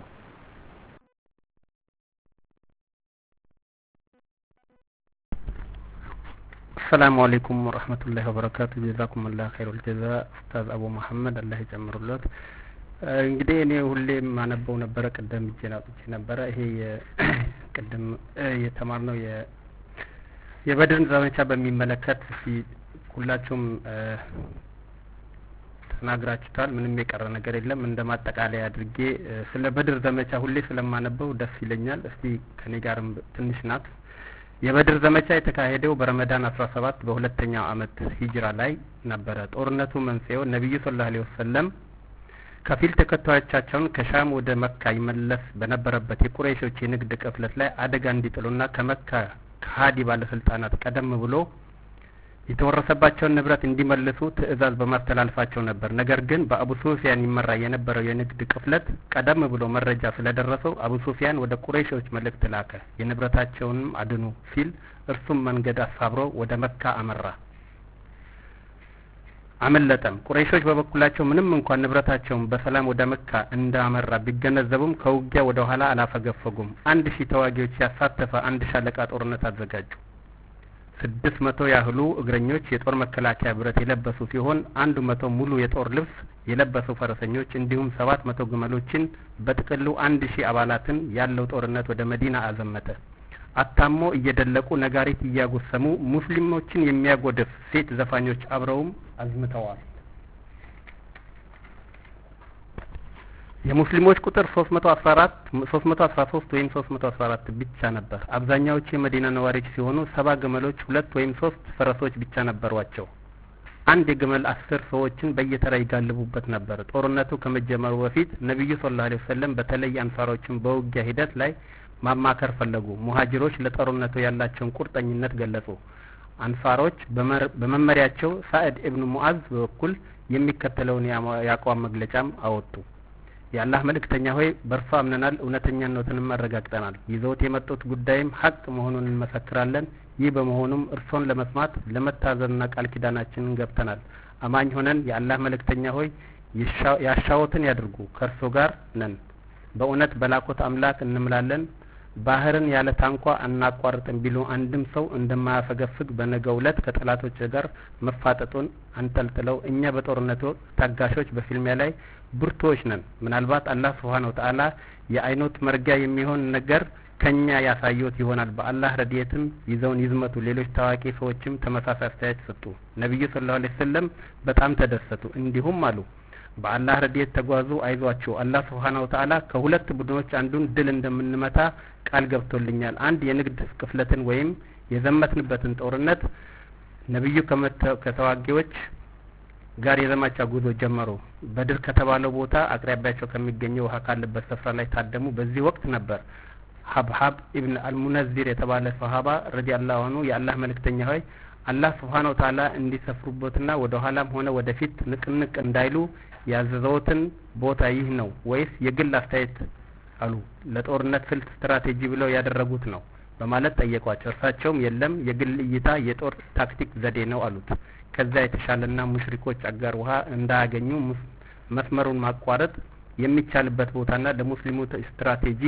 السلام عليكم ورحمة الله وبركاته جزاكم الله خير الجزاء أستاذ أبو محمد الله يجمر الله እንግዲህ እኔ ሁሌም ማነበው ነበር ቀደም ጀናጥቼ ነበር ይሄ ቀደም የተማርነው የ የበድርን ዘመቻ በሚመለከት ሁላችሁም ተናግራችኋል ምንም የቀረ ነገር የለም እንደማጠቃለያ አድርጌ ስለ በድር ዘመቻ ሁሌ ስለማነበው ደስ ይለኛል እስቲ ከኔ ጋርም ትንሽ ናት የበድር ዘመቻ የተካሄደው በረመዳን አስራ ሰባት በሁለተኛው አመት ሂጅራ ላይ ነበረ ጦርነቱ መንስኤው ነብዩ ሰለላሁ ዐለይሂ ወሰለም ከፊል ተከታዮቻቸውን ከሻም ወደ መካ ይመለስ በነበረበት የቁረይሾች የንግድ ቅፍለት ላይ አደጋ እንዲጥሉና ከመካ ከሃዲ ባለስልጣናት ቀደም ብሎ የተወረሰባቸውን ንብረት እንዲመልሱ ትዕዛዝ በማስተላለፋቸው ነበር ነገር ግን በአቡ ሱፊያን ይመራ የነበረው የንግድ ቅፍለት ቀደም ብሎ መረጃ ስለደረሰው አቡ ሱፊያን ወደ ቁረይሾች መልእክት ላከ የንብረታቸውንም አድኑ ሲል እርሱም መንገድ አሳብሮ ወደ መካ አመራ አመለጠም ቁረይሾች በበኩላቸው ምንም እንኳን ንብረታቸውን በሰላም ወደ መካ እንዳመራ ቢገነዘቡም ከውጊያ ወደ ኋላ አላፈገፈጉም አንድ ሺህ ተዋጊዎች ያሳተፈ አንድ ሻለቃ ጦርነት አዘጋጁ ስድስት መቶ ያህሉ እግረኞች የጦር መከላከያ ብረት የለበሱ ሲሆን አንድ መቶ ሙሉ የጦር ልብስ የለበሱ ፈረሰኞች እንዲሁም ሰባት መቶ ግመሎችን በጥቅሉ አንድ ሺህ አባላትን ያለው ጦርነት ወደ መዲና አዘመተ አታሞ እየደለቁ ነጋሪት እያጎሰሙ ሙስሊሞችን የሚያጎድፍ ሴት ዘፋኞች አብረውም አዝምተዋል የሙስሊሞች ቁጥር ሶስት መቶ አስራ አራት ሶስት መቶ አስራ ሶስት ወይም ሶስት መቶ አስራ አራት ብቻ ነበር አብዛኛዎቹ የመዲና ነዋሪዎች ሲሆኑ ሰባ ግመሎች ሁለት ወይም ሶስት ፈረሶች ብቻ ነበሯቸው አንድ የግመል አስር ሰዎችን በየተራ ይጋልቡበት ነበር ጦርነቱ ከመጀመሩ በፊት ነብዩ ሰለላሁ ዐለይሂ ወሰለም በተለይ አንሳሮችን በውጊያ ሂደት ላይ ማማከር ፈለጉ ሙሃጅሮች ለጦርነቱ ያላቸውን ቁርጠኝነት ገለጹ አንሳሮች በመመሪያቸው ሳዕድ ኢብኑ ሙአዝ በኩል የሚከተለውን ያቋም መግለጫም አወጡ የአላህ መልእክተኛ ሆይ በርሱ አምነናል እውነተኛነቱንም አረጋግጠናል ይዘውት የመጡት ጉዳይም ሐቅ መሆኑን እንመሰክራለን ይህ በመሆኑም እርሶን ለመስማት ለመታዘዝና ቃል ኪዳናችንን ገብተናል አማኝ ሆነን የአላህ መልእክተኛ ሆይ ያሻዎትን ያድርጉ ከርሶ ጋር ነን በእውነት በላኮት አምላክ እንምላለን ባህርን ያለ ታንኳ አናቋርጥም ቢሉ አንድም ሰው እንደማያፈገፍግ በነገው ዕለት ከጠላቶች ጋር መፋጠጡን አንጠልጥለው እኛ በጦርነቱ ታጋሾች በፊልሚያ ላይ ብርቶች ነን ምናልባት አላህ Subhanahu Wa Ta'ala የአይኖት መርጊያ የሚሆን ነገር ከኛ ያሳዩት ይሆናል በአላህ ረድኤትም ይዘውን ይዝመቱ ሌሎች ታዋቂ ሰዎችም ተመሳሳይ አስተያየት ሰጡ ነብዩ ሰለላሁ ዐለይሂ ወሰለም በጣም ተደሰቱ እንዲሁም አሉ በአላህ ረድኤት ተጓዙ አይዟችሁ አላህ Subhanahu Wa Ta'ala ከሁለት ቡድኖች አንዱን ድል እንደምንመታ ቃል ገብቶልኛል አንድ የንግድ ክፍለትን ወይም የዘመትንበትን ጦርነት ነብዩ ከተዋጊዎች ጋር የዘመቻ ጉዞ ጀመሩ በድር ከተባለው ቦታ አቅራቢያቸው ከሚገኘው ውሃ ካለበት ስፍራ ላይ ታደሙ በዚህ ወቅት ነበር ሀብሀብ ኢብኑ አልሙነዚር የተባለ ሱሐባ ረዲየላሁ ዐንሁ የአላህ መልእክተኛ ሆይ አላህ Subhanahu Wa Ta'ala እንዲሰፍሩበትና ወደ ኋላም ሆነ ወደፊት ንቅንቅ እንዳይሉ ያዘዘውትን ቦታ ይህ ነው ወይስ የግል አስተያየት አሉ ለጦርነት ስልት ስትራቴጂ ብለው ያደረጉት ነው በማለት ጠየቋቸው እርሳቸውም የለም የግል እይታ የጦር ታክቲክ ዘዴ ነው አሉት ከዛ የተሻለና ሙሽሪኮች አጋር ውሃ እንዳያገኙ መስመሩን ማቋረጥ የሚቻልበት ቦታና ለሙስሊሙ ስትራቴጂ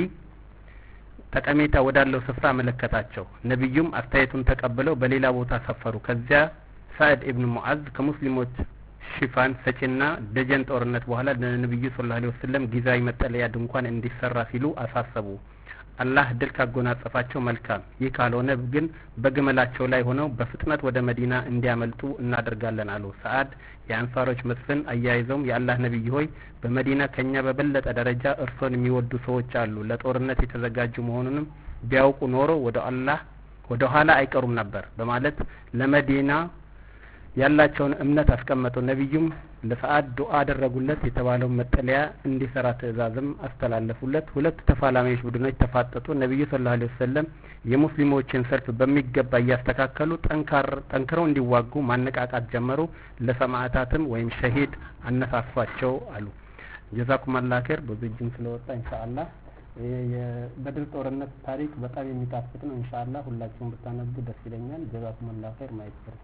ጠቀሜታ ወዳለው ስፍራ መለከታቸው ነብዩም አስተያየቱን ተቀበለው በሌላ ቦታ ሰፈሩ ከዚያ ሳዕድ ኢብኑ ሙአዝ ከሙስሊሞች ሽፋን ሰጪና ደጀን ጦርነት በኋላ ለነብዩ ሰለላሁ ዐለይሂ ወሰለም ጊዜያዊ መጠለያ ድንኳን እንዲሰራ ሲሉ አሳሰቡ አላህ ድል ካጎናጸፋቸው መልካም ይህ ካልሆነ ግን በግመላቸው ላይ ሆነው በፍጥነት ወደ መዲና እንዲያመልጡ እናደርጋለን አሉ ሰዓድ የአንሳሮች መስፍን አያይዘውም የአላህ ነብይ ሆይ በመዲና ከኛ በበለጠ ደረጃ እርሶን የሚወዱ ሰዎች አሉ ለጦርነት የተዘጋጁ መሆኑንም ቢያውቁ ኖሮ ወደ አላህ ወደ ኋላ አይቀሩም ነበር በማለት ለመዲና ያላቸውን እምነት አስቀመጡ ነብዩም ለሰዓድ ዱዓ አደረጉለት የተባለው መጠለያ እንዲሰራ ትዕዛዝም አስተላለፉለት ሁለት ተፋላሚዎች ቡድኖች ተፋጠጡ ነብዩ ሰለላሁ ዐለይሂ ወሰለም የሙስሊሞችን ሰልፍ በሚገባ ያስተካከሉ ጠንካር ጠንክረው እንዲዋጉ ማነቃቃት ጀመሩ ለሰማዕታትም ወይም ሸሂድ አነሳሷቸው አሉ ጀዛኩም አላህ ኸይር በዚህም ስለወጣ ኢንሻአላህ የበድር ጦርነት ታሪክ በጣም የሚጣፍጥ ነው ኢንሻአላህ ሁላችሁም ብታነቡ ደስ ይለኛል ጀዛኩም አላህ ኸይር ማይክሮ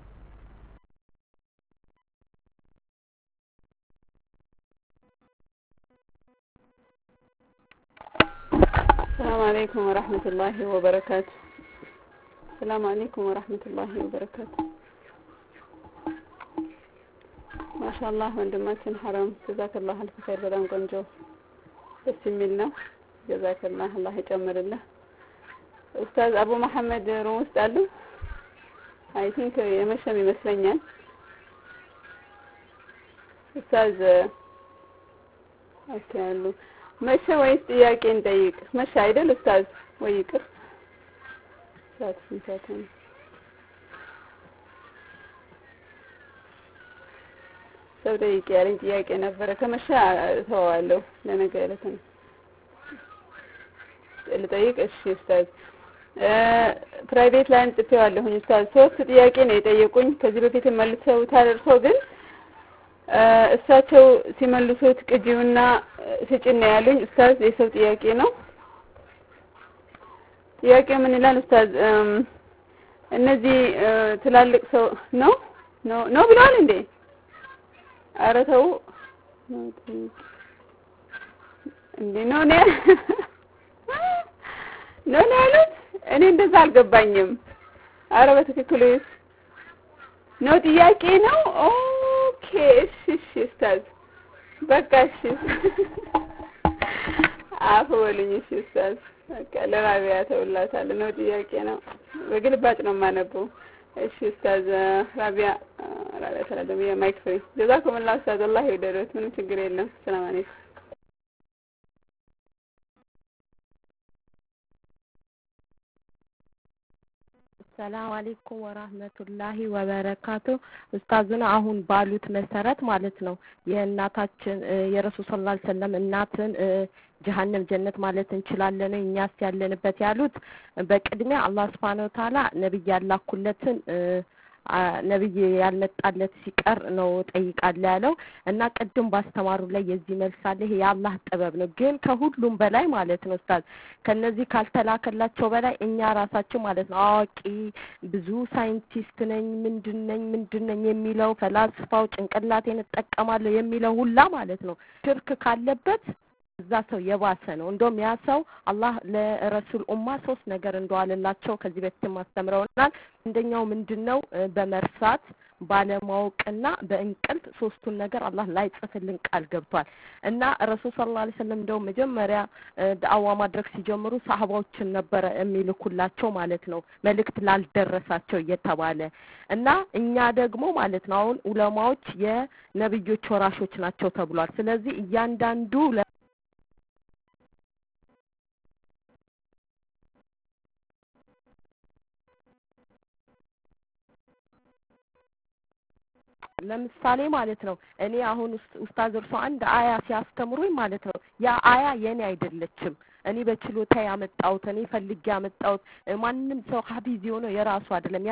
السلام عليكم ورحمة الله وبركاته السلام عليكم ورحمة الله وبركاته ما شاء الله ወንድማችን حرام جزاك الله ألف خير በጣም ቆንጆ ደስ የሚል ነው جزاك الله الله ይጨምርልህ ኡስታዝ አቡ መሐመድ ሩም ውስጥ አሉ አይ ቲንክ የመሸም ይመስለኛል ኡስታዝ አካሉ መቼ ወይስ ጥያቄ እንጠይቅ? መቼ አይደል ኡስታዝ? ወይ ይቅር ሰዓት ስንት ነው? ሰው ጠይቄ ያለኝ ጥያቄ ነበረ። ከመሻ ተዋዋለሁ ለነገ ዕለት ነው ልጠይቅ። እሺ ኡስታዝ ፕራይቬት ላይ አንጥቼዋለሁኝ ኡስታዝ። ሶስት ጥያቄ ነው የጠየቁኝ። ከዚህ በፊት መልሰው ታደርሰው ግን እሳቸው ሲመልሱት ቅጂውና ስጭን ነው ያሉኝ ኡስታዝ። የሰው ጥያቄ ነው። ጥያቄው ምን ይላል ኡስታዝ? እነዚህ ትላልቅ ሰው ነው ነው ነው ብለዋል እንዴ? ኧረ ተው እንዴ ነው ነው ነው ነው ያሉት? እኔ እንደዛ አልገባኝም። ኧረ በትክክል ነው ጥያቄ ነው። ኦኬ እሺ እሺ ኡስታዝ በቃ እሺ አፉ በሉኝ እሺ ኡስታዝ። በቃ ለራቢያ ተውላታለሁ። ነው ጥያቄ ነው። በግልባጭ ነው የማነበው። እሺ ኡስታዝ ራቢያ ራቢያ ተላደም የማይክ ፍሪ ጀዛኩም አላህ ኡስታዝ። አላህ ይወደዶት። ምንም ችግር የለም። ሰላም አለይኩም።
ሰላም አለይኩም ወራህመቱላሂ ወበረካቱ። ኡስታዝና አሁን ባሉት መሰረት ማለት ነው የእናታችን የረሱል ሰለላሁ ዐለይሂ ወሰለም እናትን ጀሃነም ጀነት ማለት እንችላለን እኛስ ያለንበት ያሉት በቅድሚያ አላህ Subhanahu Wa Ta'ala ነብይ ያላኩለትን ነብይ ያልመጣለት ሲቀር ነው ጠይቃለ ያለው እና ቅድም ባስተማሩ ላይ የዚህ መልስ አለ። ይሄ የአላህ ጥበብ ነው። ግን ከሁሉም በላይ ማለት ነው ኡስታዝ ከነዚህ ካልተላከላቸው በላይ እኛ ራሳችን ማለት ነው አዋቂ ብዙ ሳይንቲስት ነኝ ምንድነኝ ምንድነኝ የሚለው ፈላስፋው ጭንቅላቴን እጠቀማለሁ የሚለው ሁላ ማለት ነው ሽርክ ካለበት እዛ ሰው የባሰ ነው። እንደውም ያ ሰው አላህ ለረሱል ኡማ ሶስት ነገር እንደዋለላቸው ከዚህ በፊት ማስተምረውናል። አንደኛው ምንድነው በመርሳት ባለማወቅና በእንቅልፍ ሶስቱን ነገር አላህ ላይ ጽፍልን ቃል ገብቷል። እና ረሱል ሰለላሁ ዐለይሂ ወሰለም እንደው መጀመሪያ ዳዕዋ ማድረግ ሲጀምሩ ሰሃባዎችን ነበር የሚልኩላቸው ማለት ነው መልእክት ላልደረሳቸው እየተባለ እና እኛ ደግሞ ማለት ነው አሁን ዑለማዎች የነብዮች ወራሾች ናቸው ተብሏል። ስለዚህ እያንዳንዱ ለምሳሌ ማለት ነው እኔ አሁን ኡስታዝ እርሶ አንድ አያ ሲያስተምሩኝ ማለት ነው ያ አያ የኔ አይደለችም እኔ በችሎታ ያመጣሁት እኔ ፈልጌ ያመጣሁት ማንንም ሰው ሀዲዝ የሆነ የራሱ አይደለም